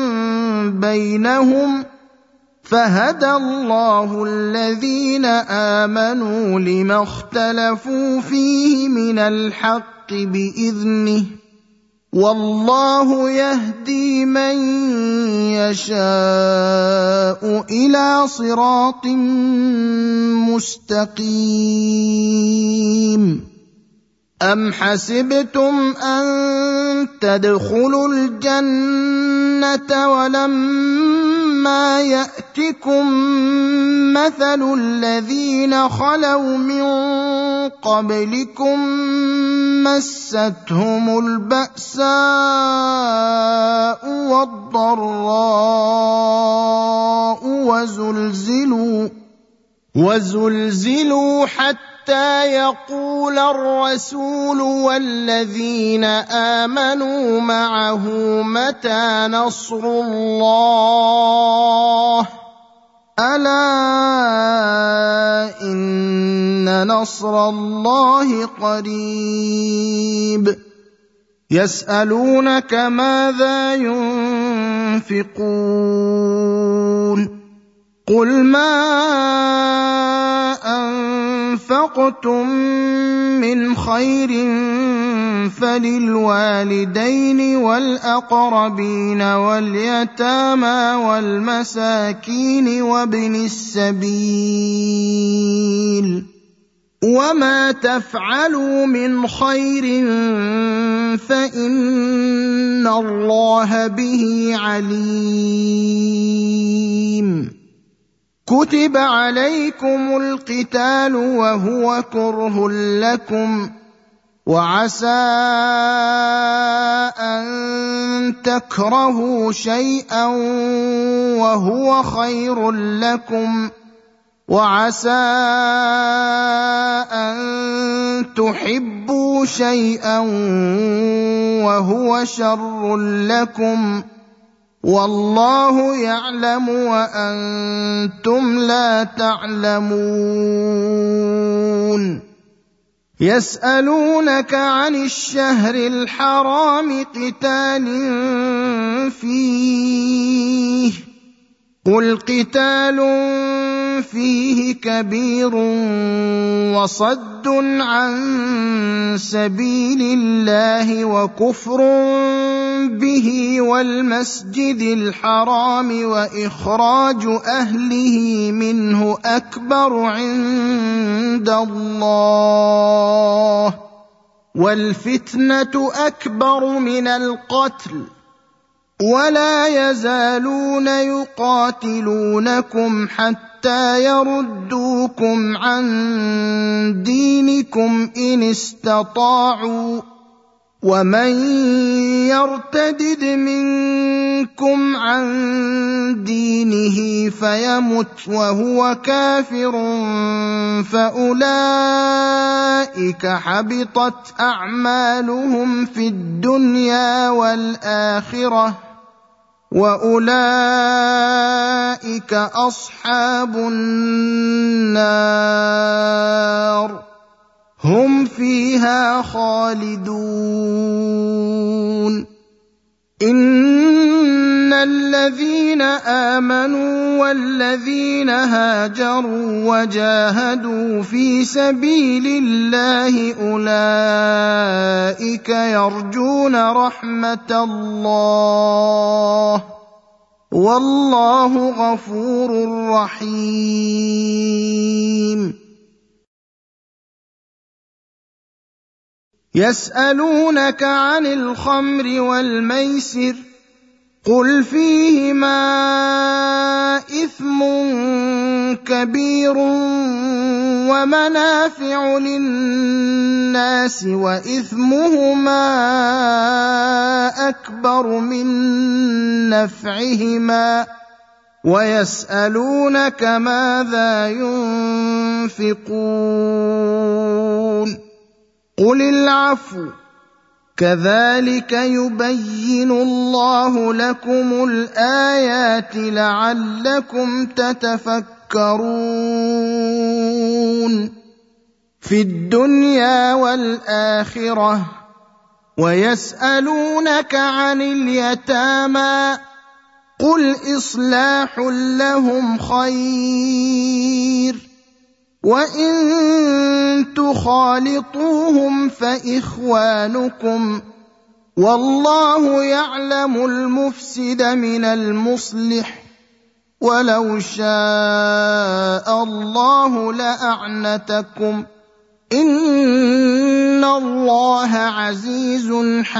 بينهم فهدى الله الذين آمنوا لما اختلفوا فيه من الحق باذنه والله يهدي من يشاء الى صراط مستقيم أم حسبتم أن تدخلوا الجنة ولما يأتكم مثل الذين خلوا من قبلكم مستهم البأساء والضراء وزلزلوا حتى يقول الرسول والذين آمنوا معه متى نصر الله ألا إن نصر الله قريب يسألونك ماذا ينفقون قل ما أنفقتم من خير فللوالدين والأقربين واليتامى والمساكين وابن السبيل وما تفعلوا من خير فإن الله به عليم كتب عليكم القتال وهو كره لكم وعسى أن تكرهوا شيئا وهو خير لكم وعسى أن تحبوا شيئا وهو شر لكم والله يعلم وأنتم لا تعلمون يسألونك عن الشهر الحرام قتال فيه قل قتال فيه كبير وصد عن سبيل الله وكفر به والمسجد الحرام وإخراج أهله منه أكبر عند الله والفتنة أكبر من القتل ولا يزالون يقاتلونكم حتى يردوكم عن دينكم إن استطاعوا ومن يرتدد منكم عن دينه فيمت وهو كافر فأولئك حبطت أعمالهم في الدنيا والآخرة وأولئك أصحاب النار هم فيها خالدون إن الذين آمنوا والذين هاجروا وجاهدوا في سبيل الله أولئك يرجون رحمة الله والله غفور رحيم يسألونك عن الخمر والميسر قل فيهما إثم كبير ومنافع للناس وإثمهما أكبر من نفعهما ويسألونك ماذا ينفقون قل العفو كذلك يبين الله لكم الآيات لعلكم تتفكرون في الدنيا والآخرة ويسألونك عن اليتامى قل إصلاح لهم خير وإن تخالطوهم فإخوانكم والله يعلم المفسد من المصلح ولو شاء الله لأعنتكم إن الله عزيز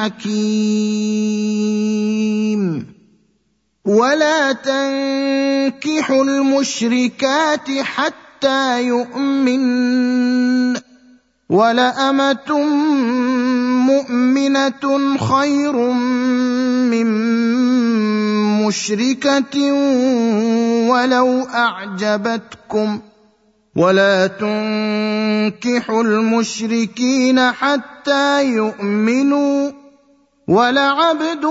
حكيم ولا تنكحوا المشركات حتى يؤمن ولأمة مؤمنة خير من مشركة ولو أعجبتكم ولا تنكحوا المشركين حتى يؤمنوا ولعبد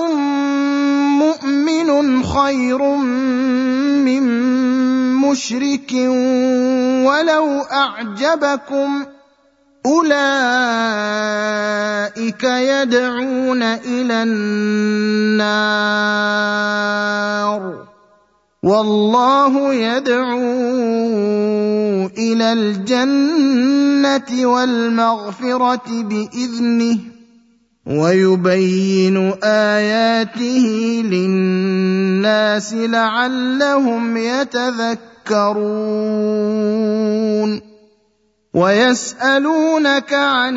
مؤمن خير من مشرك ولو أعجبكم أولئك يدعون إلى النار والله يدعو إلى الجنة والمغفرة بإذنه ويبين آياته للناس لعلهم يتذكرون ويسألونك عن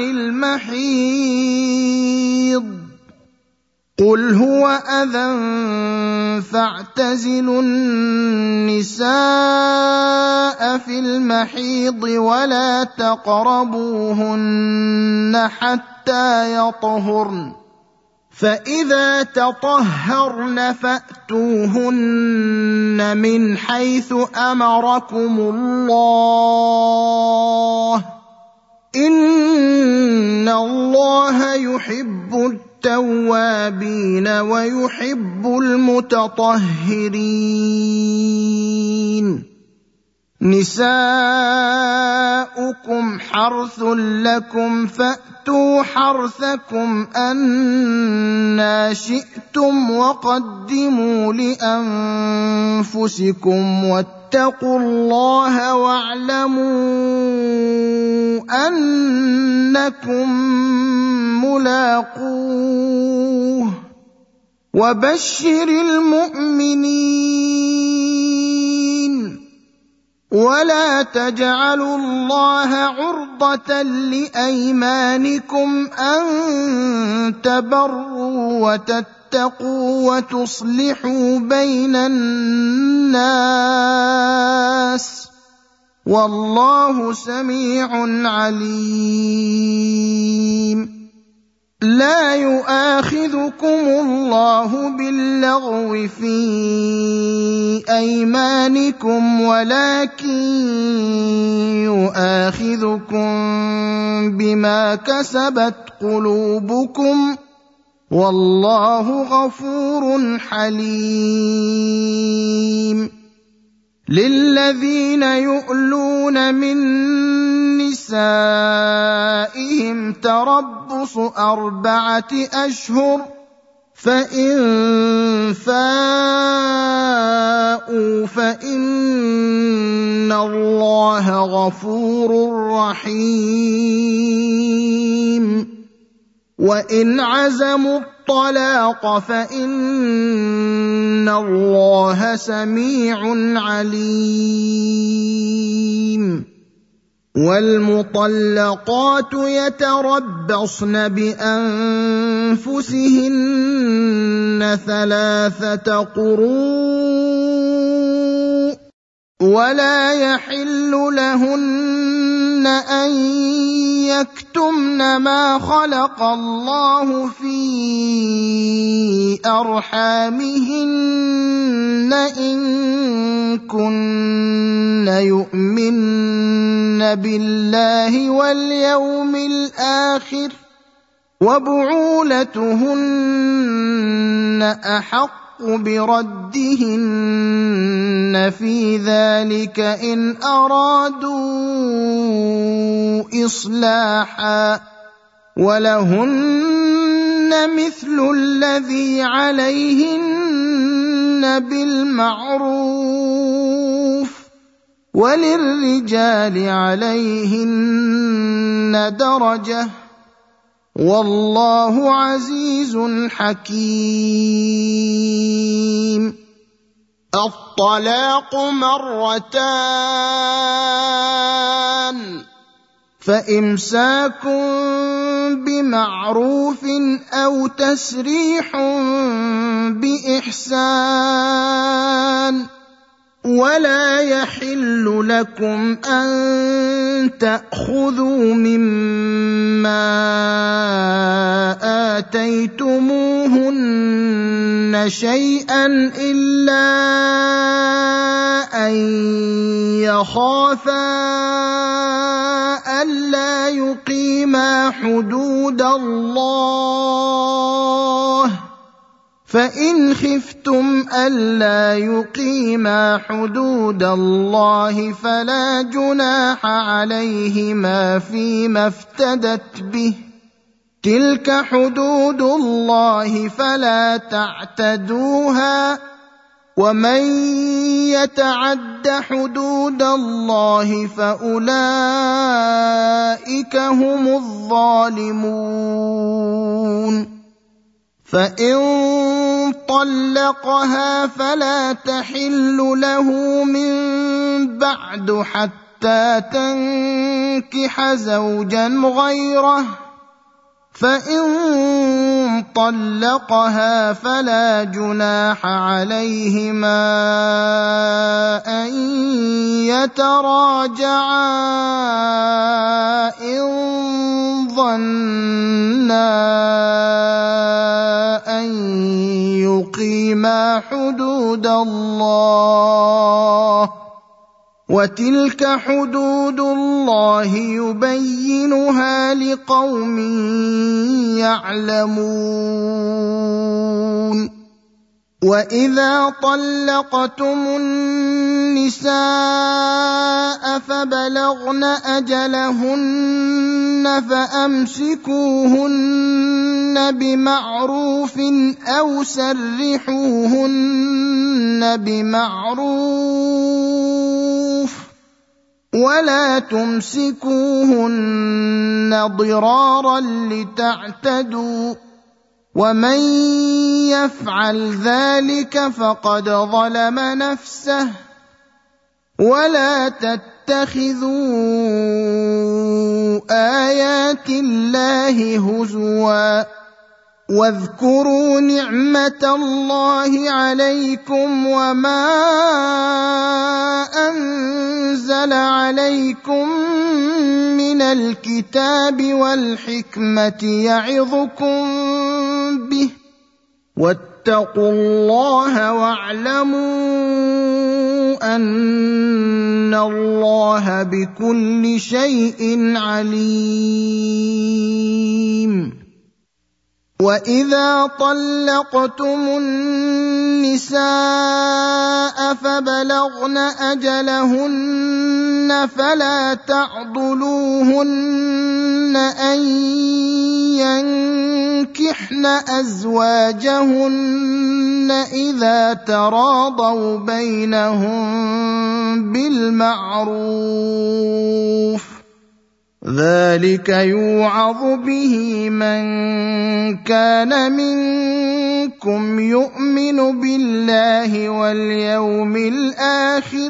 المحيض قل هو أذى فاعتزلوا النساء في المحيض ولا تقربوهن حتى يطهرن فإذا تطهرن فأتوهن من حيث أمركم الله إن الله يحب التوابين ويحب المتطهرين نساؤكم حرث لكم فأتوا حرثكم أنى شئتم وقدموا لأنفسكم واتقوا الله واعلموا أنكم ملاقوه وبشر المؤمنين ولا تجعلوا الله عرضة لأيمانكم أن تبروا وتتقوا وتصلحوا بين الناس والله سميع عليم لا يؤاخذكم الله باللغو في أيمانكم ولكن يؤاخذكم بما كسبت قلوبكم والله غفور حليم للذين يؤلون من نسائهم تربص 4 أشهر فإن فاءوا فإن الله غفور رحيم وإن عزموا الطلاق فإن الله سميع عليم والمطلقات يتربصن بأنفسهن 3 قروء ولا يحل لهن أن يكتمن ما خلق الله في أرحامهن إن كن يؤمن بالله واليوم الآخر وبعولتهن أحق بردهن في ذلك إن أرادوا إصلاحا ولهن مثل الذي عليهن بالمعروف وللرجال عليهن درجة والله عزيز حكيم. الطلاق مرتان فإمساك بمعروف أو تسريح بإحسان ولا يحل لكم أن تأخذوا مما آتيتموهن شيئا إلا أن يخافا ألا يقيما حدود الله فإن خفتم ألا يقيما حدود الله فلا جناح عليهما فيما افتدت به تلك حدود الله فلا تعتدوها ومن يتعد حدود الله فأولئك هم الظالمون. فإن طلقها فلا تحل له من بعد حتى تنكح زوجا غيره فإن طلقها فلا جناح عليهما أن يتراجعا إن ظنا أن يقيما حدود الله وتلك حدود الله يبينها لقوم يعلمون. وإذا طلقتم النساء فبلغن أجلهن فأمسكوهن بمعروف أو سرحوهن بمعروف ولا تمسكوهن ضرارا لتعتدوا ومن يفعل ذلك فقد ظلم نفسه ولا تتخذوا آيات الله هزوا واذكروا نعمة الله عليكم وما أنزل عليكم من الكتاب والحكمة يعظكم به واتقوا الله واعلموا أن الله بكل شيء عليم. وإذا طلقتم النساء فبلغن أجلهن فلا تعضلوهن أن ينكحن أزواجهن إذا تراضوا بينهم بالمعروف ذلك يوعظ به من كان منكم يؤمن بالله واليوم الآخر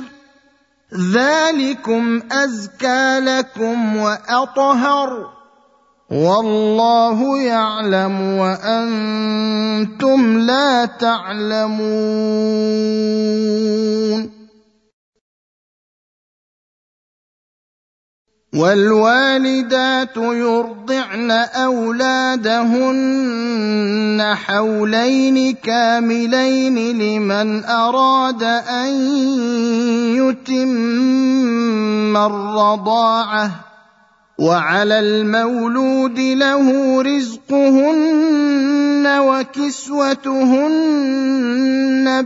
ذلكم أزكى لكم وأطهر والله يعلم وأنتم لا تعلمون. والوالدات يرضعن أولادهن حولين كاملين لمن أراد أن يتم الرضاعة وعلى المولود له رزقهن وكسوتهن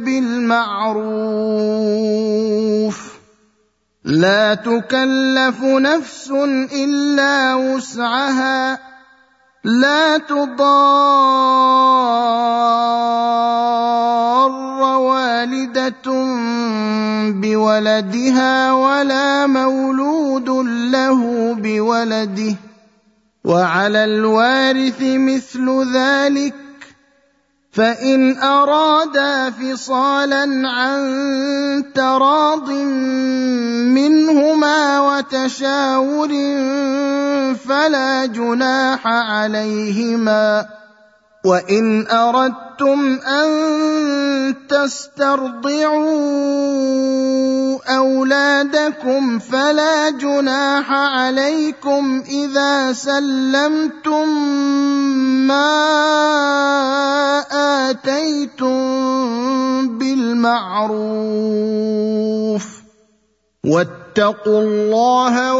بالمعروف لا تكلف نفس إلا وسعها لا تضار والدة والدة بولدها ولا مولود له بولده، وعلى الوارث مثل ذلك، فإن أرادا فصالا عن تراض منهما وتشاور فلا جناح عليهما. وإن أردتم أن تسترضعوا أولادكم فلا جناح عليكم إذا سلمتم ما آتيتم بالمعروف، واتقوا الله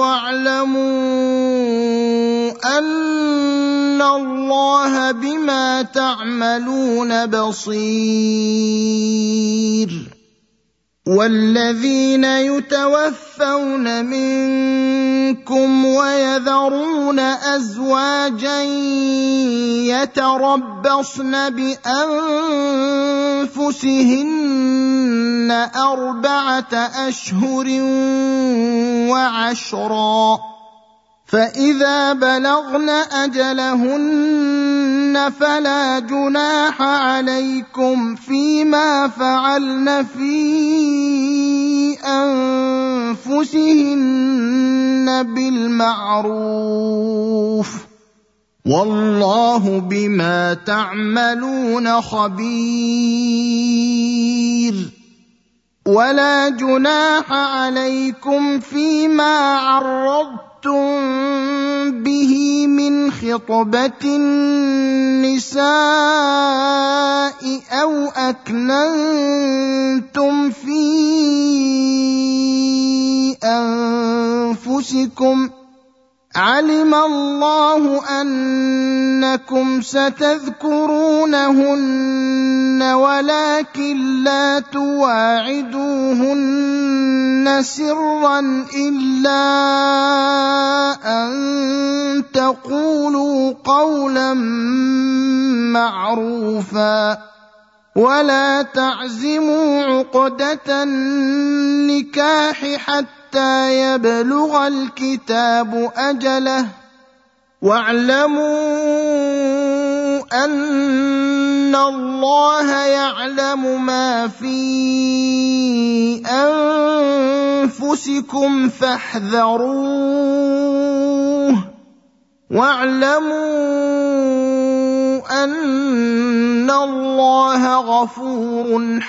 واعلموا أن الله بما تعملون بصير. والذين يتوفون منكم ويذرون أزواجا يتربصن بأنفسهن 4 أشهر وعشرا، فإذا بلغن أجلهن فلا جناح عليكم فيما فعلن في أنفسهن بالمعروف، والله بما تعملون خبير. ولا جناح عليكم فيما عرضتم به من خطبة النساء أو أكننتم في أنفسكم، علم الله أنكم ستذكرونهن ولكن لا تواعدوهن سرا إلا أن تقولوا قولا معروفا، ولا تعزموا عقدة النكاح حتى يبلغ الكتاب أجله، واعلموا أن الله يعلم ما في أنفسكم فاحذروه، واعلموا أن الله غفور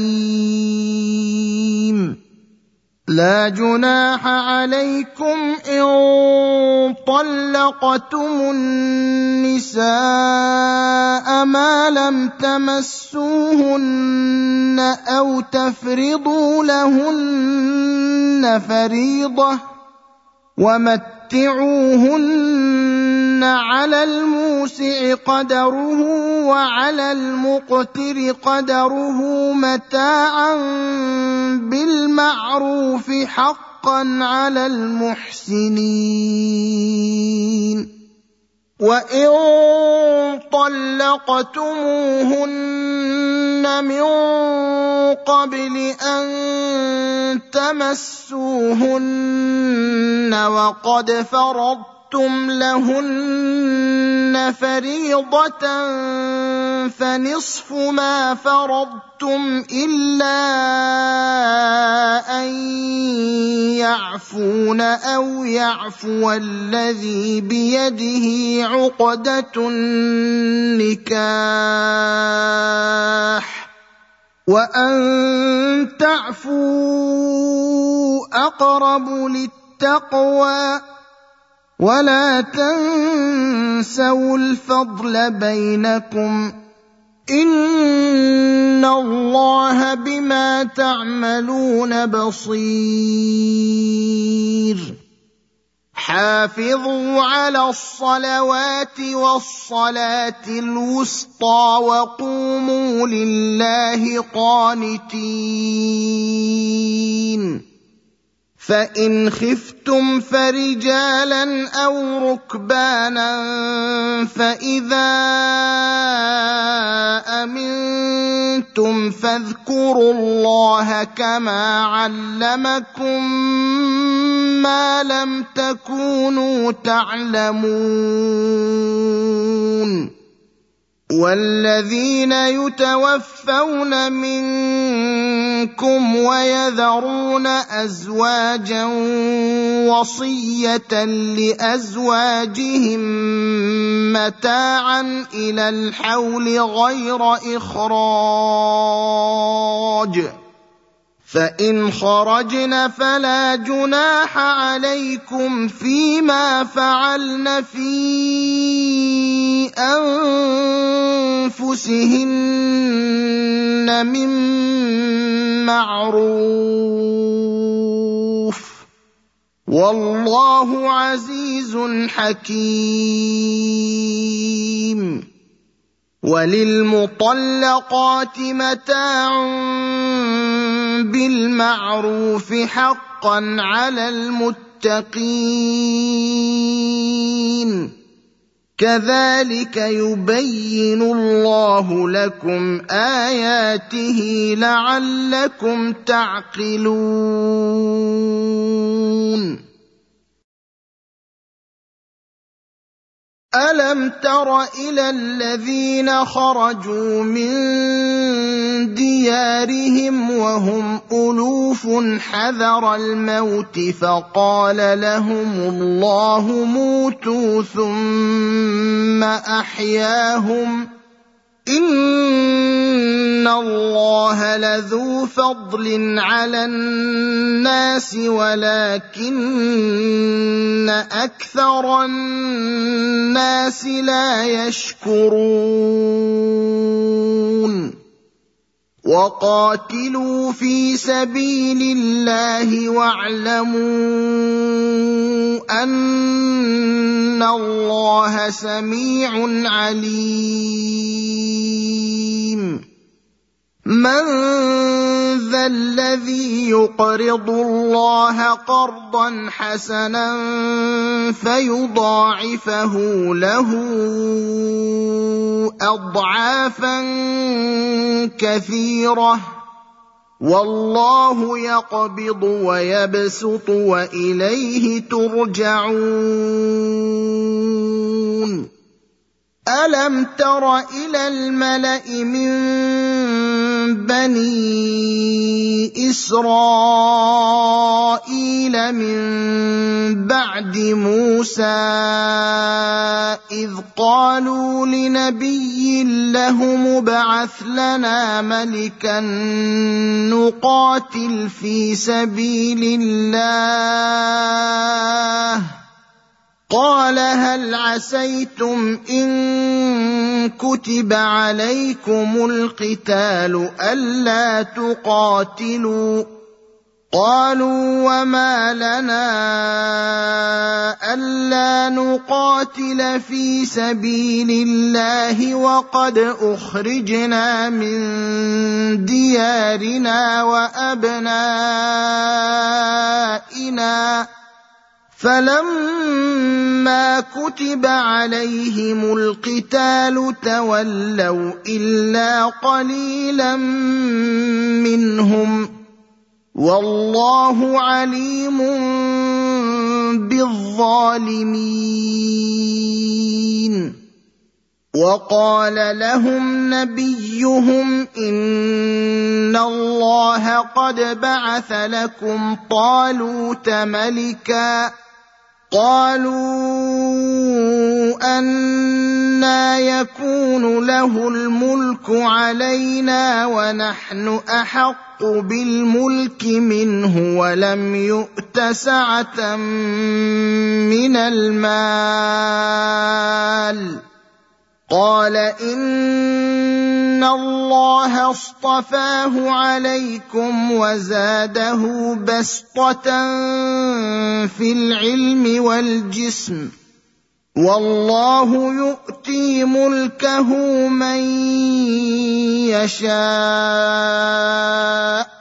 حليم. لا جناح عليكم إن طلقتم النساء ما لم تمسوهن أو تفرضوا لهن فريضة، ومتعوهن على الموسع قدره وعلى المقتر قدره متاعا بالمعروف حقا على المحسنين. وإن طلقتموهن من قبل أن تمسوهن وقد فرضتم لهن فريضة فنصف ما فرضتم إلا أن يعفون أو يعفو الذي بيده عقدة النكاح، وأن تعفوا أقرب للتقوى، ولا تنسوا الفضل بينكم، إن الله بما تعملون بصير. حافظوا على الصلوات والصلاة الوسطى وقوموا لله قانتين. فإن خفتم فرجالا أو ركبانا فإذا أمنتم أمنتم فاذكروا الله كما علمكم ما لم تكونوا تعلمون والذين يتوفون منكم ويذرون أزواجا وصية لأزواجهم متاعا إلى الحول غير إخراج فإن خرجن فلا جناح عليكم فيما فعلن في أنفسهن من معروف والله عزيز حكيم وللمطلقات متاع بالمعروف حقا على المتقين كذلك يبين الله لكم آياته لعلكم تعقلون ألم تر إلى الذين خرجوا من ديارهم وهم ألوف حذر الموت فقال لهم الله موتوا ثم أحياهم إن الله لذو فضل على الناس ولكن أكثر الناس لا يشكرون وقاتلوا في سبيل الله واعلموا أن الله سميع عليم من ذا الذي يقرض الله قرضا حسنا فيضاعفه له أضعافا كثيرة والله يقبض ويبسط وإليه ترجعون ألم تر إلى الملأ من بني إسرائيل من بعد موسى إذ قالوا لنبي لهم ابعث لنا ملكا نقاتل في سبيل الله قال هل عسيتم إن كتب عليكم القتال ألا تقاتلوا قالوا وما لنا ألا نقاتل في سبيل الله وقد أخرجنا من ديارنا وأبنائنا فلما كتب عليهم القتال تولوا إلا قليلا منهم والله عليم بالظالمين وقال لهم نبيهم إن الله قد بعث لكم طالوت ملكا قالوا أنى يكون له الملك علينا ونحن أحق بالملك منه ولم يؤت سعة من المال قال إن الله اصطفاه عليكم وزاده بسطة في العلم والجسم والله يؤتي ملكه من يشاء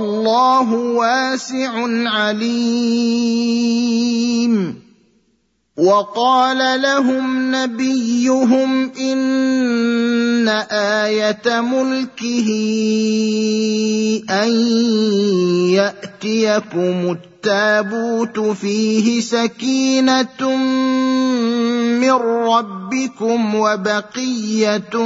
والله واسع عليم وقال لهم نبيهم إن آية ملكه أن يأتيكم التابوت فيه سكينة من ربكم وبقية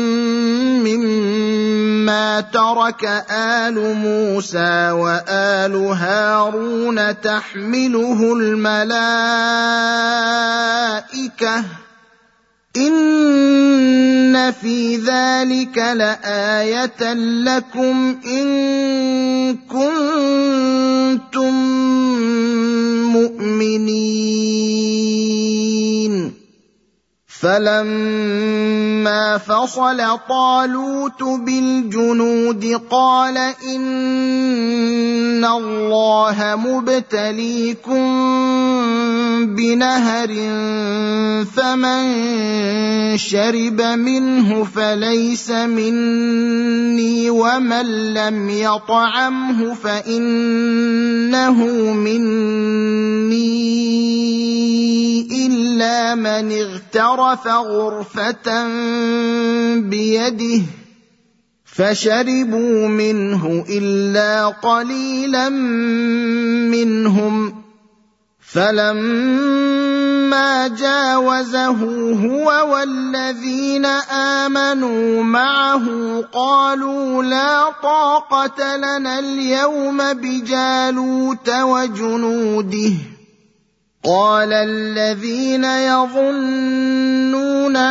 مما ترك آل موسى وآل هارون تحمله الملائكة إن في ذلك لآية لكم إن كنتم مؤمنين. فلما فصل طالوت بالجنود قال إن الله مبتليكم بنهر فمن شرب منه فليس مني ومن لم يطعمه فإنه مني إلا من اغترف غرفة بيده فشربوا منه إلا قليلا منهم. فلما جاوزه هو والذين آمنوا معه قالوا لا طاقة لنا اليوم بجالوت وجنوده. قال الذين يظنون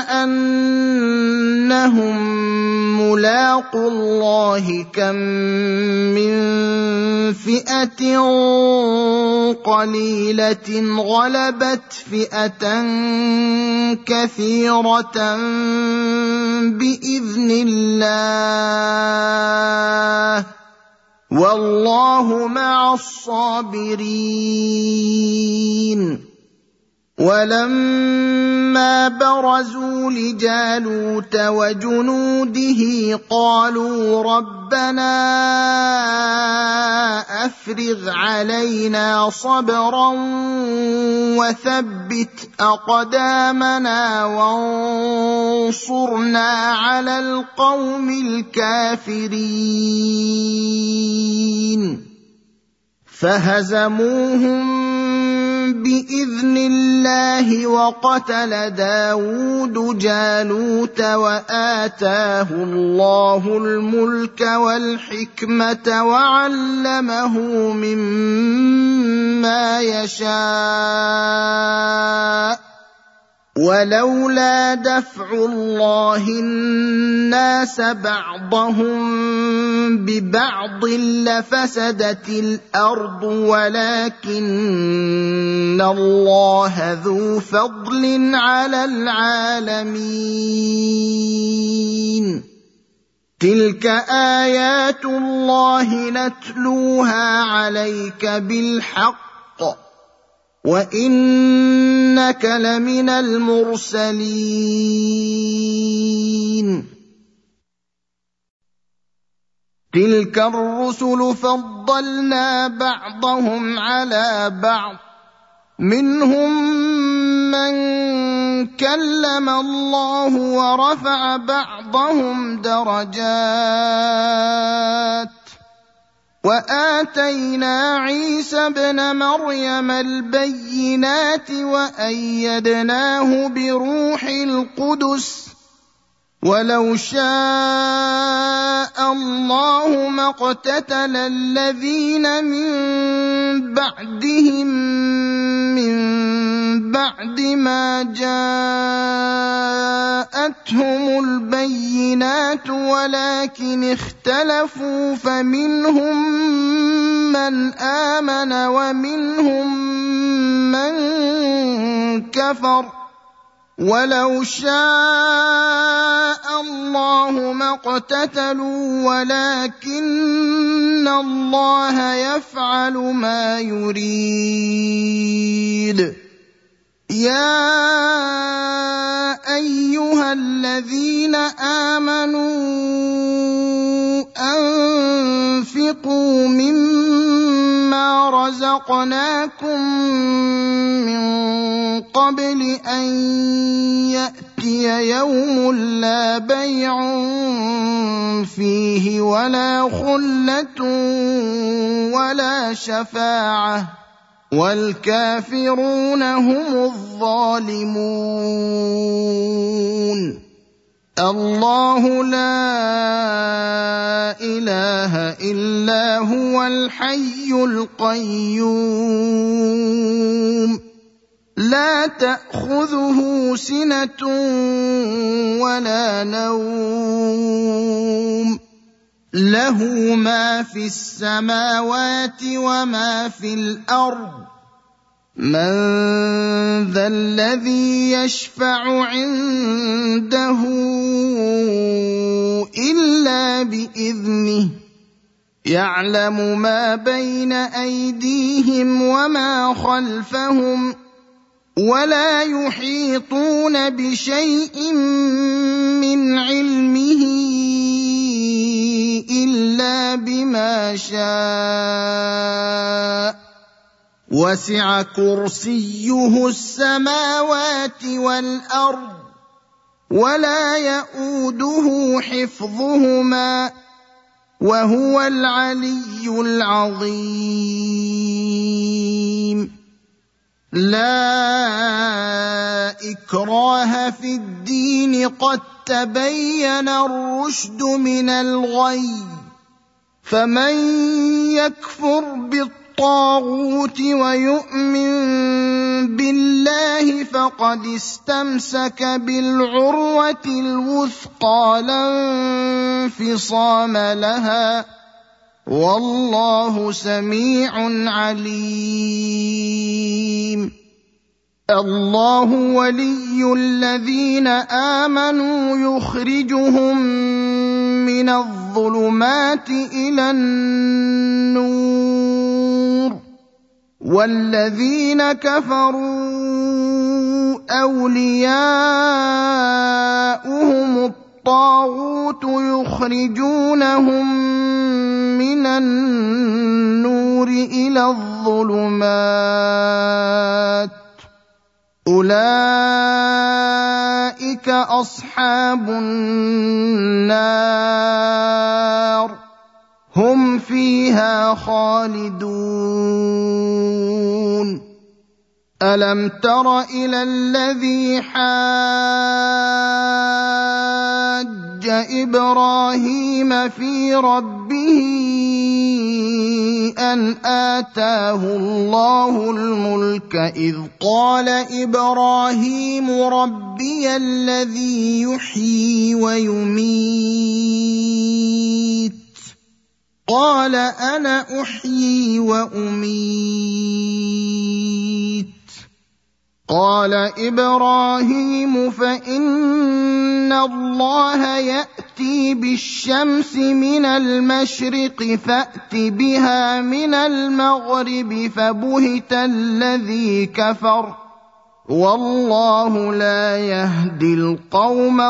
أنهم ملاقو الله كم من فئة قليلة غلبت فئة كثيرة بإذن الله والله مع الصابرين. ولما برزوا لجالوت وجنوده قالوا ربنا أفرغ علينا صبرا وثبت أقدامنا وانصرنا على القوم الكافرين. فهزموهم بإذن الله وقتل داود جالوت وآتاه الله الملك والحكمة وعلمه مما يشاء ولولا دفع الله الناس بعضهم ببعض لفسدت الأرض ولكن الله ذو فضل على العالمين. تلك آيات الله نتلوها عليك بالحق وإنك لمن المرسلين. تلك الرسل فضلنا بعضهم على بعض منهم من كلم الله ورفع بعضهم درجات وآتينا عيسى ابن مريم البينات وأيدناه بروح القدس ولو شاء الله ما اقتتل الذين من بعدهم من بعد ما جاءتهم البينات ولكن اختلفوا فمنهم من آمن ومنهم من كفر ولو شاء الله ما اقتتلوا ولكن الله يفعل ما يريد. يا أيها الذين آمنوا أنفقوا مما رزقناكم من قبل قبل أن يأتي يوم لا بيع فيه ولا خلة ولا شفاعة والكافرون هم الظالمون. الله لا إله إلا هو الحي القيوم لا تأخذه سنة ولا نوم له ما في السماوات وما في الأرض من ذا الذي يشفع عنده إلا بإذنه يعلم ما بين أيديهم وما خلفهم ولا يحيطون بشيء من علمه إلا بما شاء وسع كرسيه السماوات والأرض ولا يئوده حفظهما وهو العلي العظيم. لا إكراه في الدين قد تبين الرشد من الغي فمن يكفر بالطاغوت ويؤمن بالله فقد استمسك بالعروة الوثقى لا انفصام لها والله سميع عليم. الله ولي الذين آمنوا يخرجهم من الظلمات إلى النور والذين كفروا أولياؤهم الطاغوت يخرجونهم من النور إلى الظلمات أولئك أصحاب النار هم فيها خالدون. ألم تر إلى الذي حاج إبراهيم في ربه أن آتاه الله الملك إذ قال إبراهيم ربي الذي يحيي ويميت قال أنا أحيي وأميت قال إبراهيم فإن الله يأتي بالشمس من المشرق فأت بها من المغرب فبهت الذي كفر والله لا يهدي القوم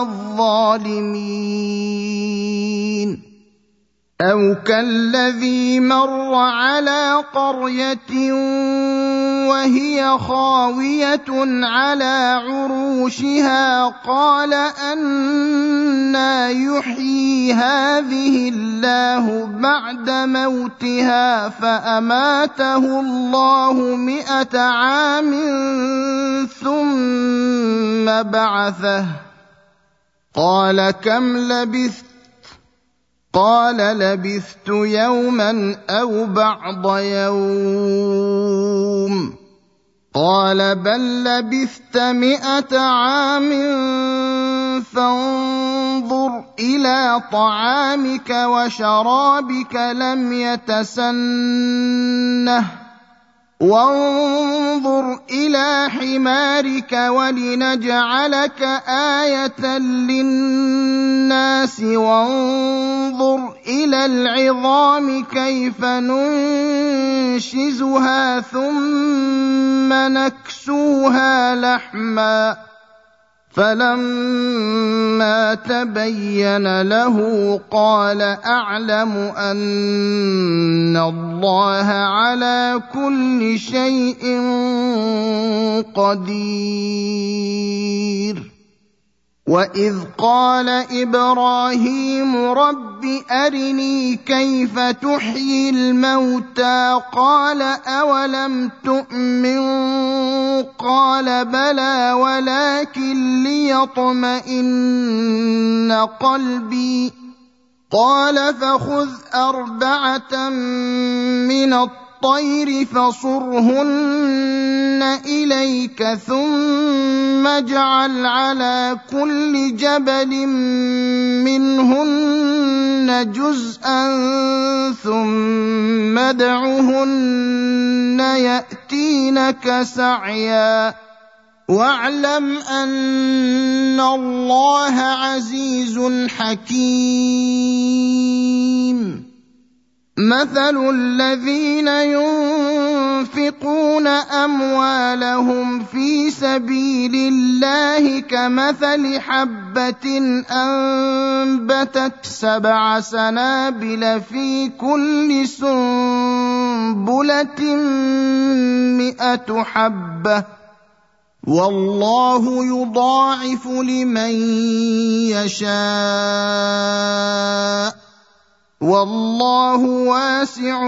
الظالمين. أو كالذي مر على قرية وهي خاوية على عروشها قال أنى يحيي هذه الله بعد موتها فأماته الله 100 عام ثم بعثه قال كم لبثت قال لبثت يوما أو بعض يوم قال بل لبثت 100 عام فانظر إلى طعامك وشرابك لم يتسنه وانظر إلى حمارك ولنجعلك آية للناس وانظر إلى العظام كيف ننشزها ثم نكسوها لحما فلما تبين له قال أعلم أن الله على كل شيء قدير. وإذ قال إبراهيم رب أرني كيف تحيي الموتى قال أولم تؤمن قال بلى ولكن ليطمئن قلبي قال فخذ 4 من الطير فصرهن إليك ثم اجعل على كل جبل منهن جزءا ثم ادعهن يأتينك سعيا واعلم أن الله عزيز حكيم. مثل الذين ينفقون أموالهم في سبيل الله كمثل حبة أنبتت 7 سنابل في كل سنبلة 100 حبة والله يضاعف لمن يشاء والله واسع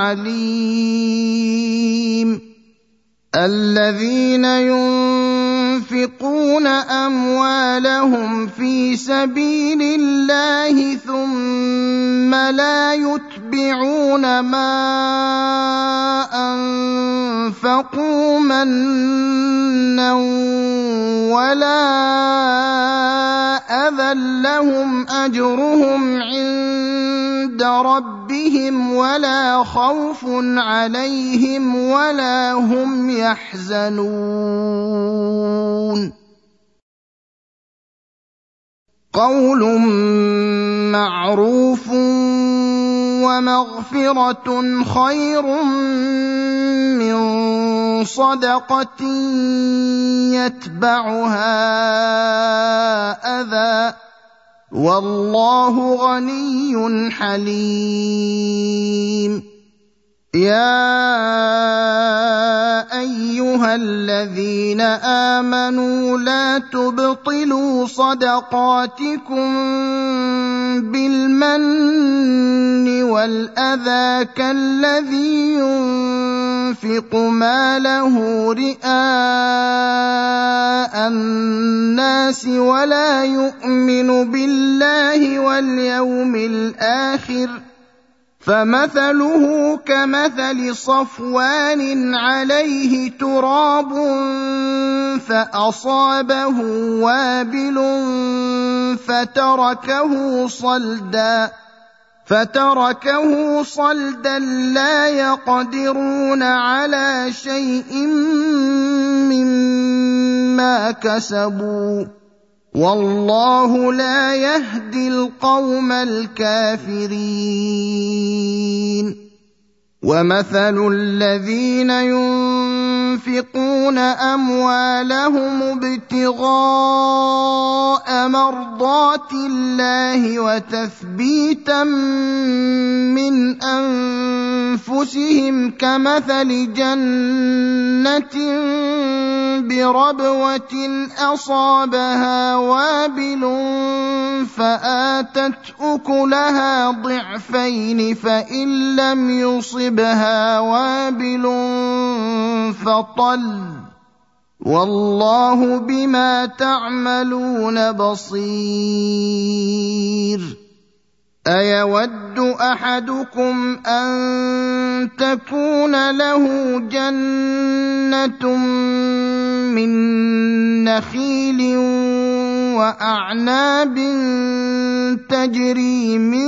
عليم. الذين ينفقون أموالهم في سبيل الله ثم لا يتبعون ما أنفقوا منا ولا أذى لهم أجرهم عند ربهم ولا خوف عليهم ولا هم يحزنون. قول معروف ومغفرة خير من صدقة يتبعها أذى والله غني حليم. يا أيها الذين آمنوا لا تبطلوا صدقاتكم بالمن والأذى كالذي ينفق ماله رئاء الناس ولا يؤمن بالله واليوم الآخر فمثله كمثل صفوان عليه تراب فأصابه وابل فتركه صلدا لا يقدرون على شيء مما كسبوا والله لا يهدي القوم الكافرين. ومثل الذين ينفقون أموالهم ابتغاء مرضات الله وتثبيتا من أنفسهم كمثل جنة بربوة أصابها وابل فآتت أكلها ضعفين فإن لم يصبها وابل فطل والله بما تعملون بصير. أيود أحدكم أن تكون له جنة من نخيل وأعناب تجري من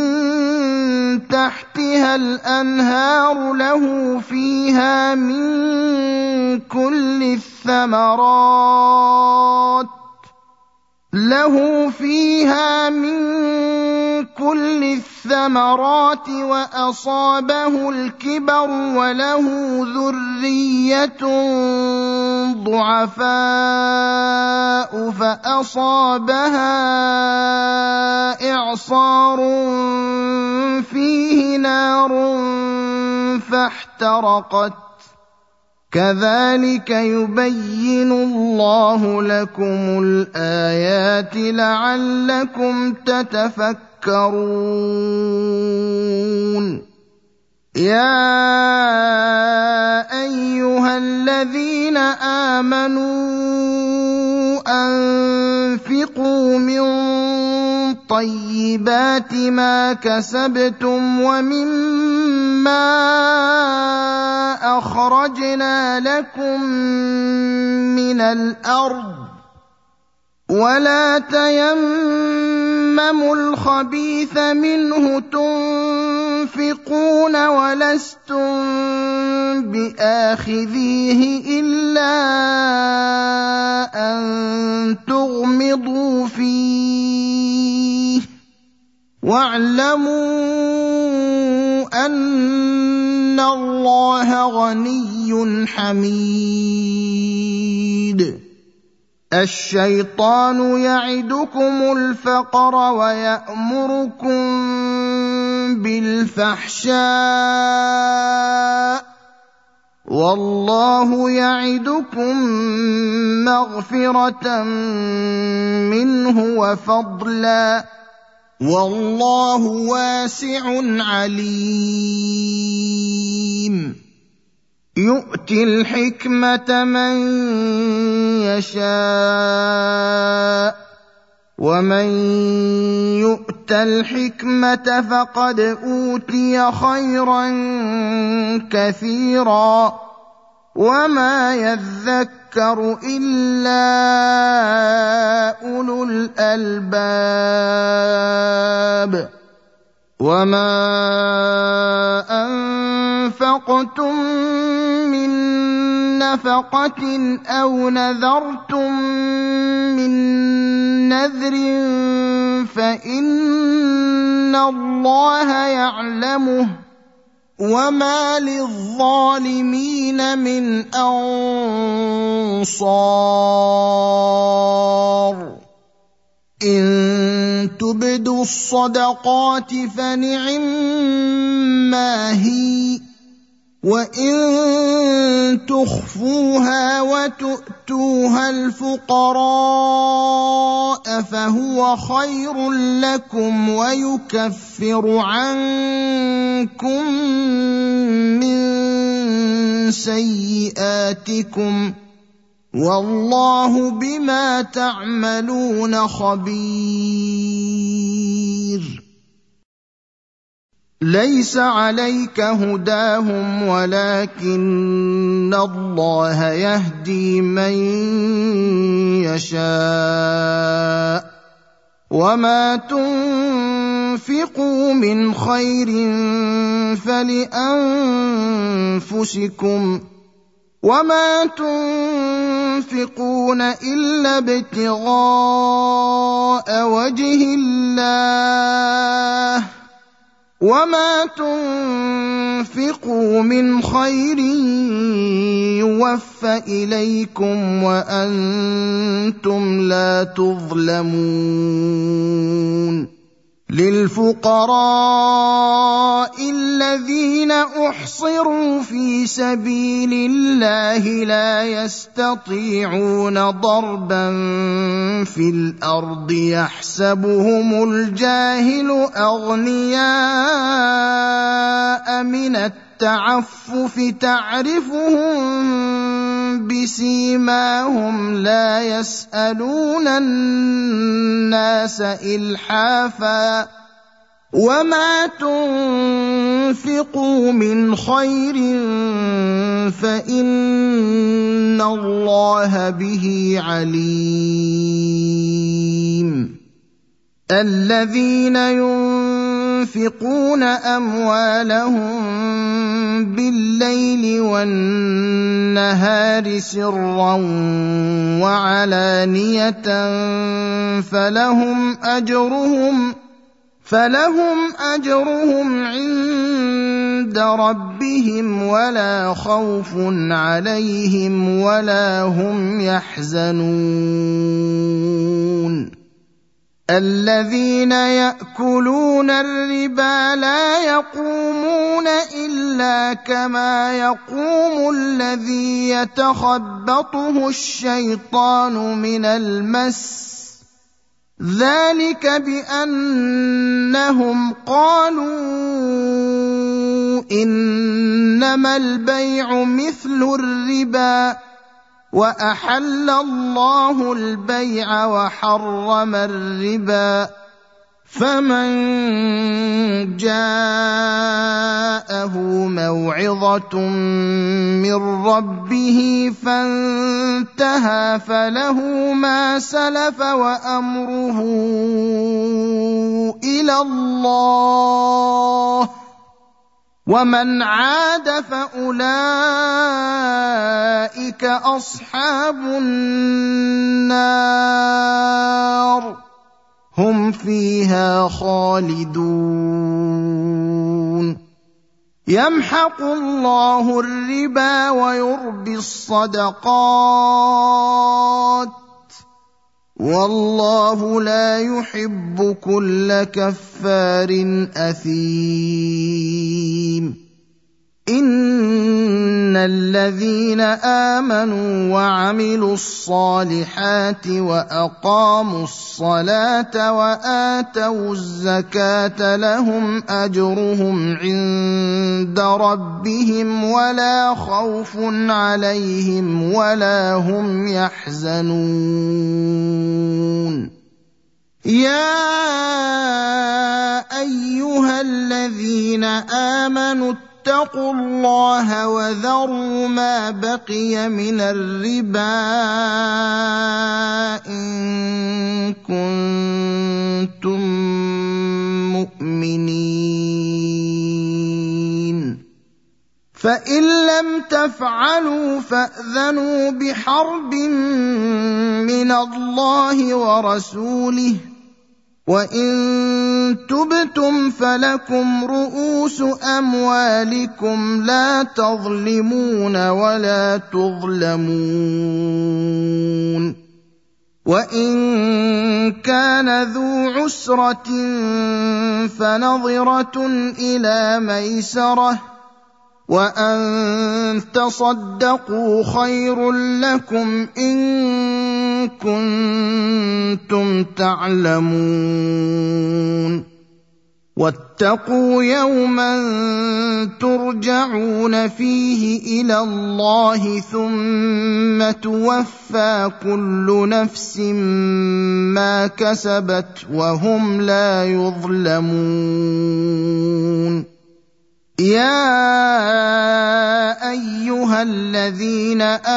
تحتها الأنهار له فيها من كل الثمرات له فيها من كل الثمرات وأصابه الكبر وله ذرية ضعفاء فأصابها إعصار فيه نار فاحترقت كذلك يبين الله لكم الآيات لعلكم تتفكرون يا أيها الذين آمنوا أنفقوا من طيبات ما كسبتم ومما أخرجنا لكم من الأرض ولا تيمموا الخبيث منه تنفقون ولستم بآخذيه إلا أن تغمضوا فيه واعلموا أن الله غني حميد الشيطان يعدكم الفقر ويأمركم بالفحشاء والله يعدكم مغفرة منه وفضلا والله واسع عليم يؤتي الحكمة من يشاء ومن يؤت الحكمة فقد أوتي خيرا كثيرا وما يذكر إلا أولو الألباب وما أنفقتم من نفقة أو نذرتم من نذر فإن الله يعلمه وما للظالمين من أنصار إن تبدوا الصدقات فنعما هي وإن تخفوها وتؤتوها الفقراء فهو خير لكم ويكفر عنكم من سيئاتكم والله بما تعملون خبير ليس عليك هداهم ولكن الله يهدي من يشاء وما تنفقوا من خير فلأنفسكم وما تنفقون إلا ابتغاء وجه الله وما تنفقوا من خير يوفى إليكم وأنتم لا تظلمون للفقراء الذين أحصروا في سبيل الله لا يستطيعون ضربا في الأرض يحسبهم الجاهل أغنياء من التعفف تعرفهم بسيماهم لا يسألون الناس إلحافا وما تنفقوا من خير فإن الله به عليم الذين ينفقون أموالهم بالليل والنهار سرا وعلانية فلهم أجرهم عند ربهم ولا خوف عليهم ولا هم يحزنون الذين يأكلون الربا لا يقومون إلا كما يقوم الذي يتخبطه الشيطان من المس ذلك بأنهم قالوا إنما البيع مثل الربا وأحل الله البيع وحرم الربا فمن جاءه موعظة من ربه فانتهى فله ما سلف وأمره إلى الله ومن عاد فأولئك أصحاب النار هم فيها خالدون يمحق الله الربا ويربي الصدقات والله لا يحب كل كفار أثيم إن الذين آمنوا وعملوا الصالحات وأقاموا الصلاة وآتوا الزكاة لهم أجرهم عند ربهم ولا خوف عليهم ولا هم يحزنون يا أيها الذين آمنوا اتقوا الله وذروا ما بقي من الربا إن كنتم مؤمنين فإن لم تفعلوا فأذنوا بحرب من الله ورسوله وإن تبتم فلكم رؤوس أموالكم لا تظلمون ولا تظلمون وإن كان ذو عسرة فنظرة إلى ميسرة وأن تصدقوا خير لكم إن كنتم تعلمون واتقوا يوما ترجعون فيه إلى الله ثم توفى كل نفس ما كسبت وهم لا يظلمون يا أيها الذين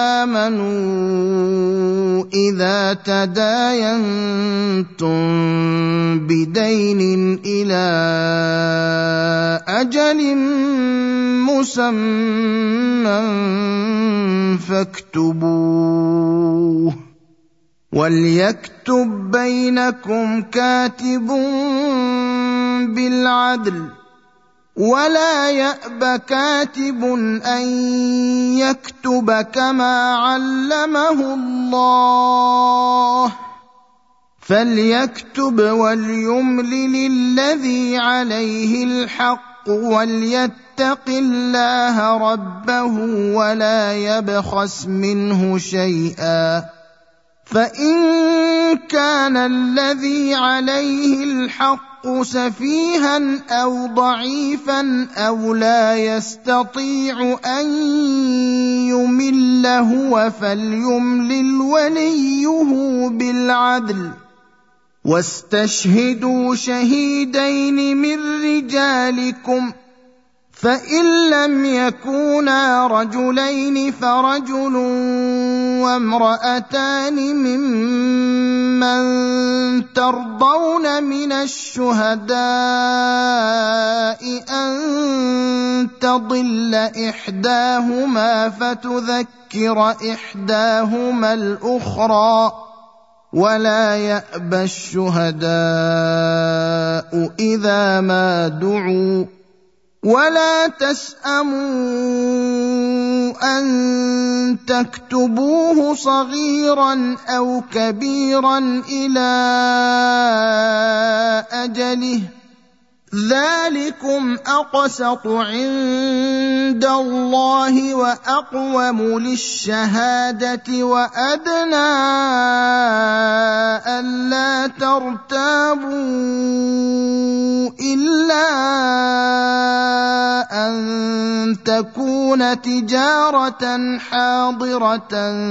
آمنوا إذا تداينتم بدين إلى أجل مسمى فاكتبوه وليكتب بينكم كاتب بالعدل ولا يأب كاتب أن يكتب كما علمه الله فليكتب وليملل الذي عليه الحق وليتق الله ربه ولا يبخس منه شيئا فإن كان الذي عليه الحق سفيها أو ضعيفا أو لا يستطيع أن يمل هو فليملل وليه بالعدل واستشهدوا شهيدين من رجالكم فإن لم يكونا رجلين فرجل وامرأتان ممن ترضون من الشهداء أن تضل إحداهما فتذكر إحداهما الأخرى ولا يأبى الشهداء إذا ما دعوا ولا تسأموا أن تكتبوه صغيرا أو كبيرا إلى أجله ذلكم أقسط عند الله وأقوم للشهادة وأدنى ألا ترتابوا إلا أن تكون تجارة حاضرة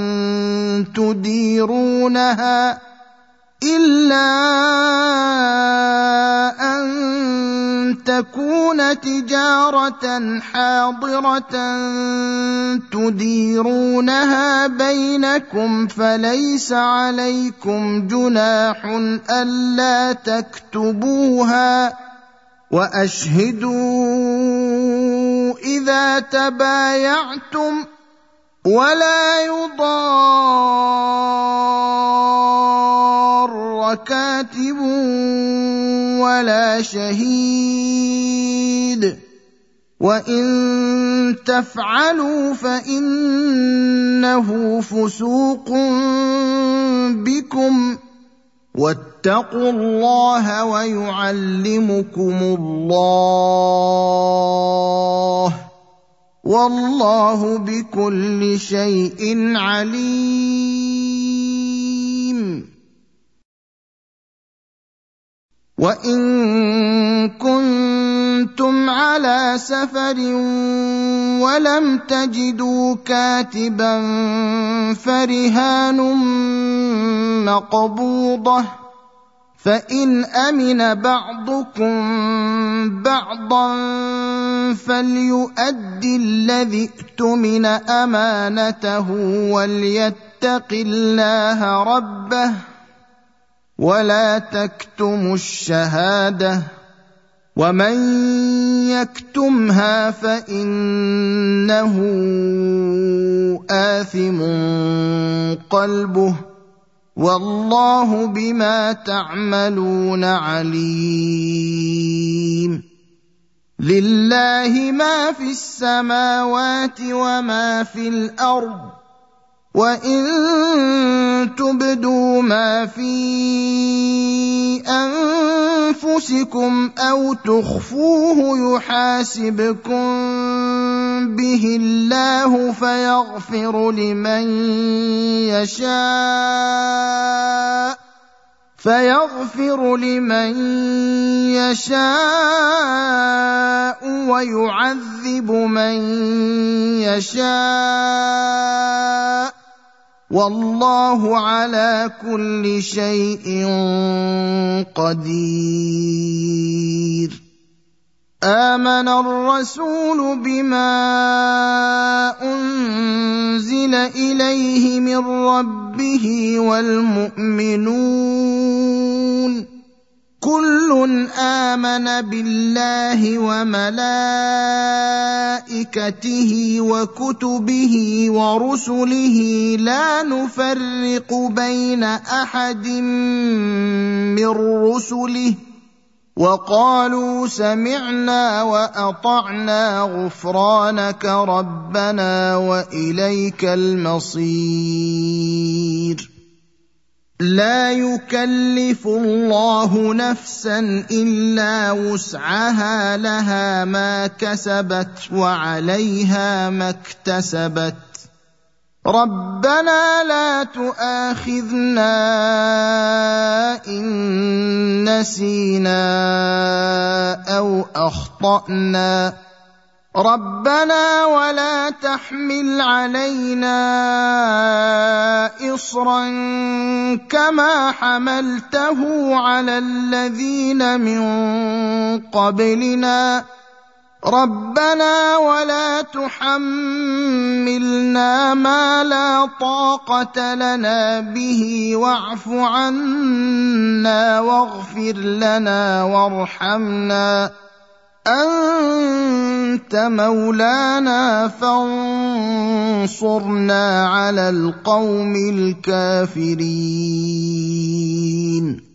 تديرونها بينكم فليس عليكم جناح ألا تكتبوها وأشهدوا إذا تبايعتم ولا يضار كاتب ولا شهيد وإن تفعلوا فإنه فسوق بكم واتقوا الله ويعلمكم الله والله بكل شيء عليم. وإن كنتم على سفر ولم تجدوا كاتبا فرهان مقبوضة فإن أمن بعضكم بعضا فليؤد الذي اؤتمن أمانته وليتق الله ربه ولا تكتموا الشهادة ومن يكتمها فإنه آثم قلبه والله بما تعملون عليم. لله ما في السماوات وما في الأرض وإن تبدوا ما في أنفسكم أو تخفوه يحاسبكم به الله فيغفر لمن يشاء ويعذب من يشاء والله على كل شيء قدير. آمن الرسول بما أنزل إليه من ربه والمؤمنون كل آمن بالله وملائكته وكتبه ورسله لا نفرق بين أحد من رسله وقالوا سمعنا وأطعنا غفرانك ربنا وإليك المصير. لا يكلف الله نفسا إلا وسعها لها ما كسبت وعليها ما اكتسبت ربنا لا تؤاخذنا إن نسينا أو أخطأنا ربنا ولا تحمل علينا إصرا كما حملته على الذين من قبلنا ربنا ولا تحملنا ما لا طاقة لنا به واعف عنا واغفر لنا وارحمنا أنت مولانا فانصرنا على القوم الكافرين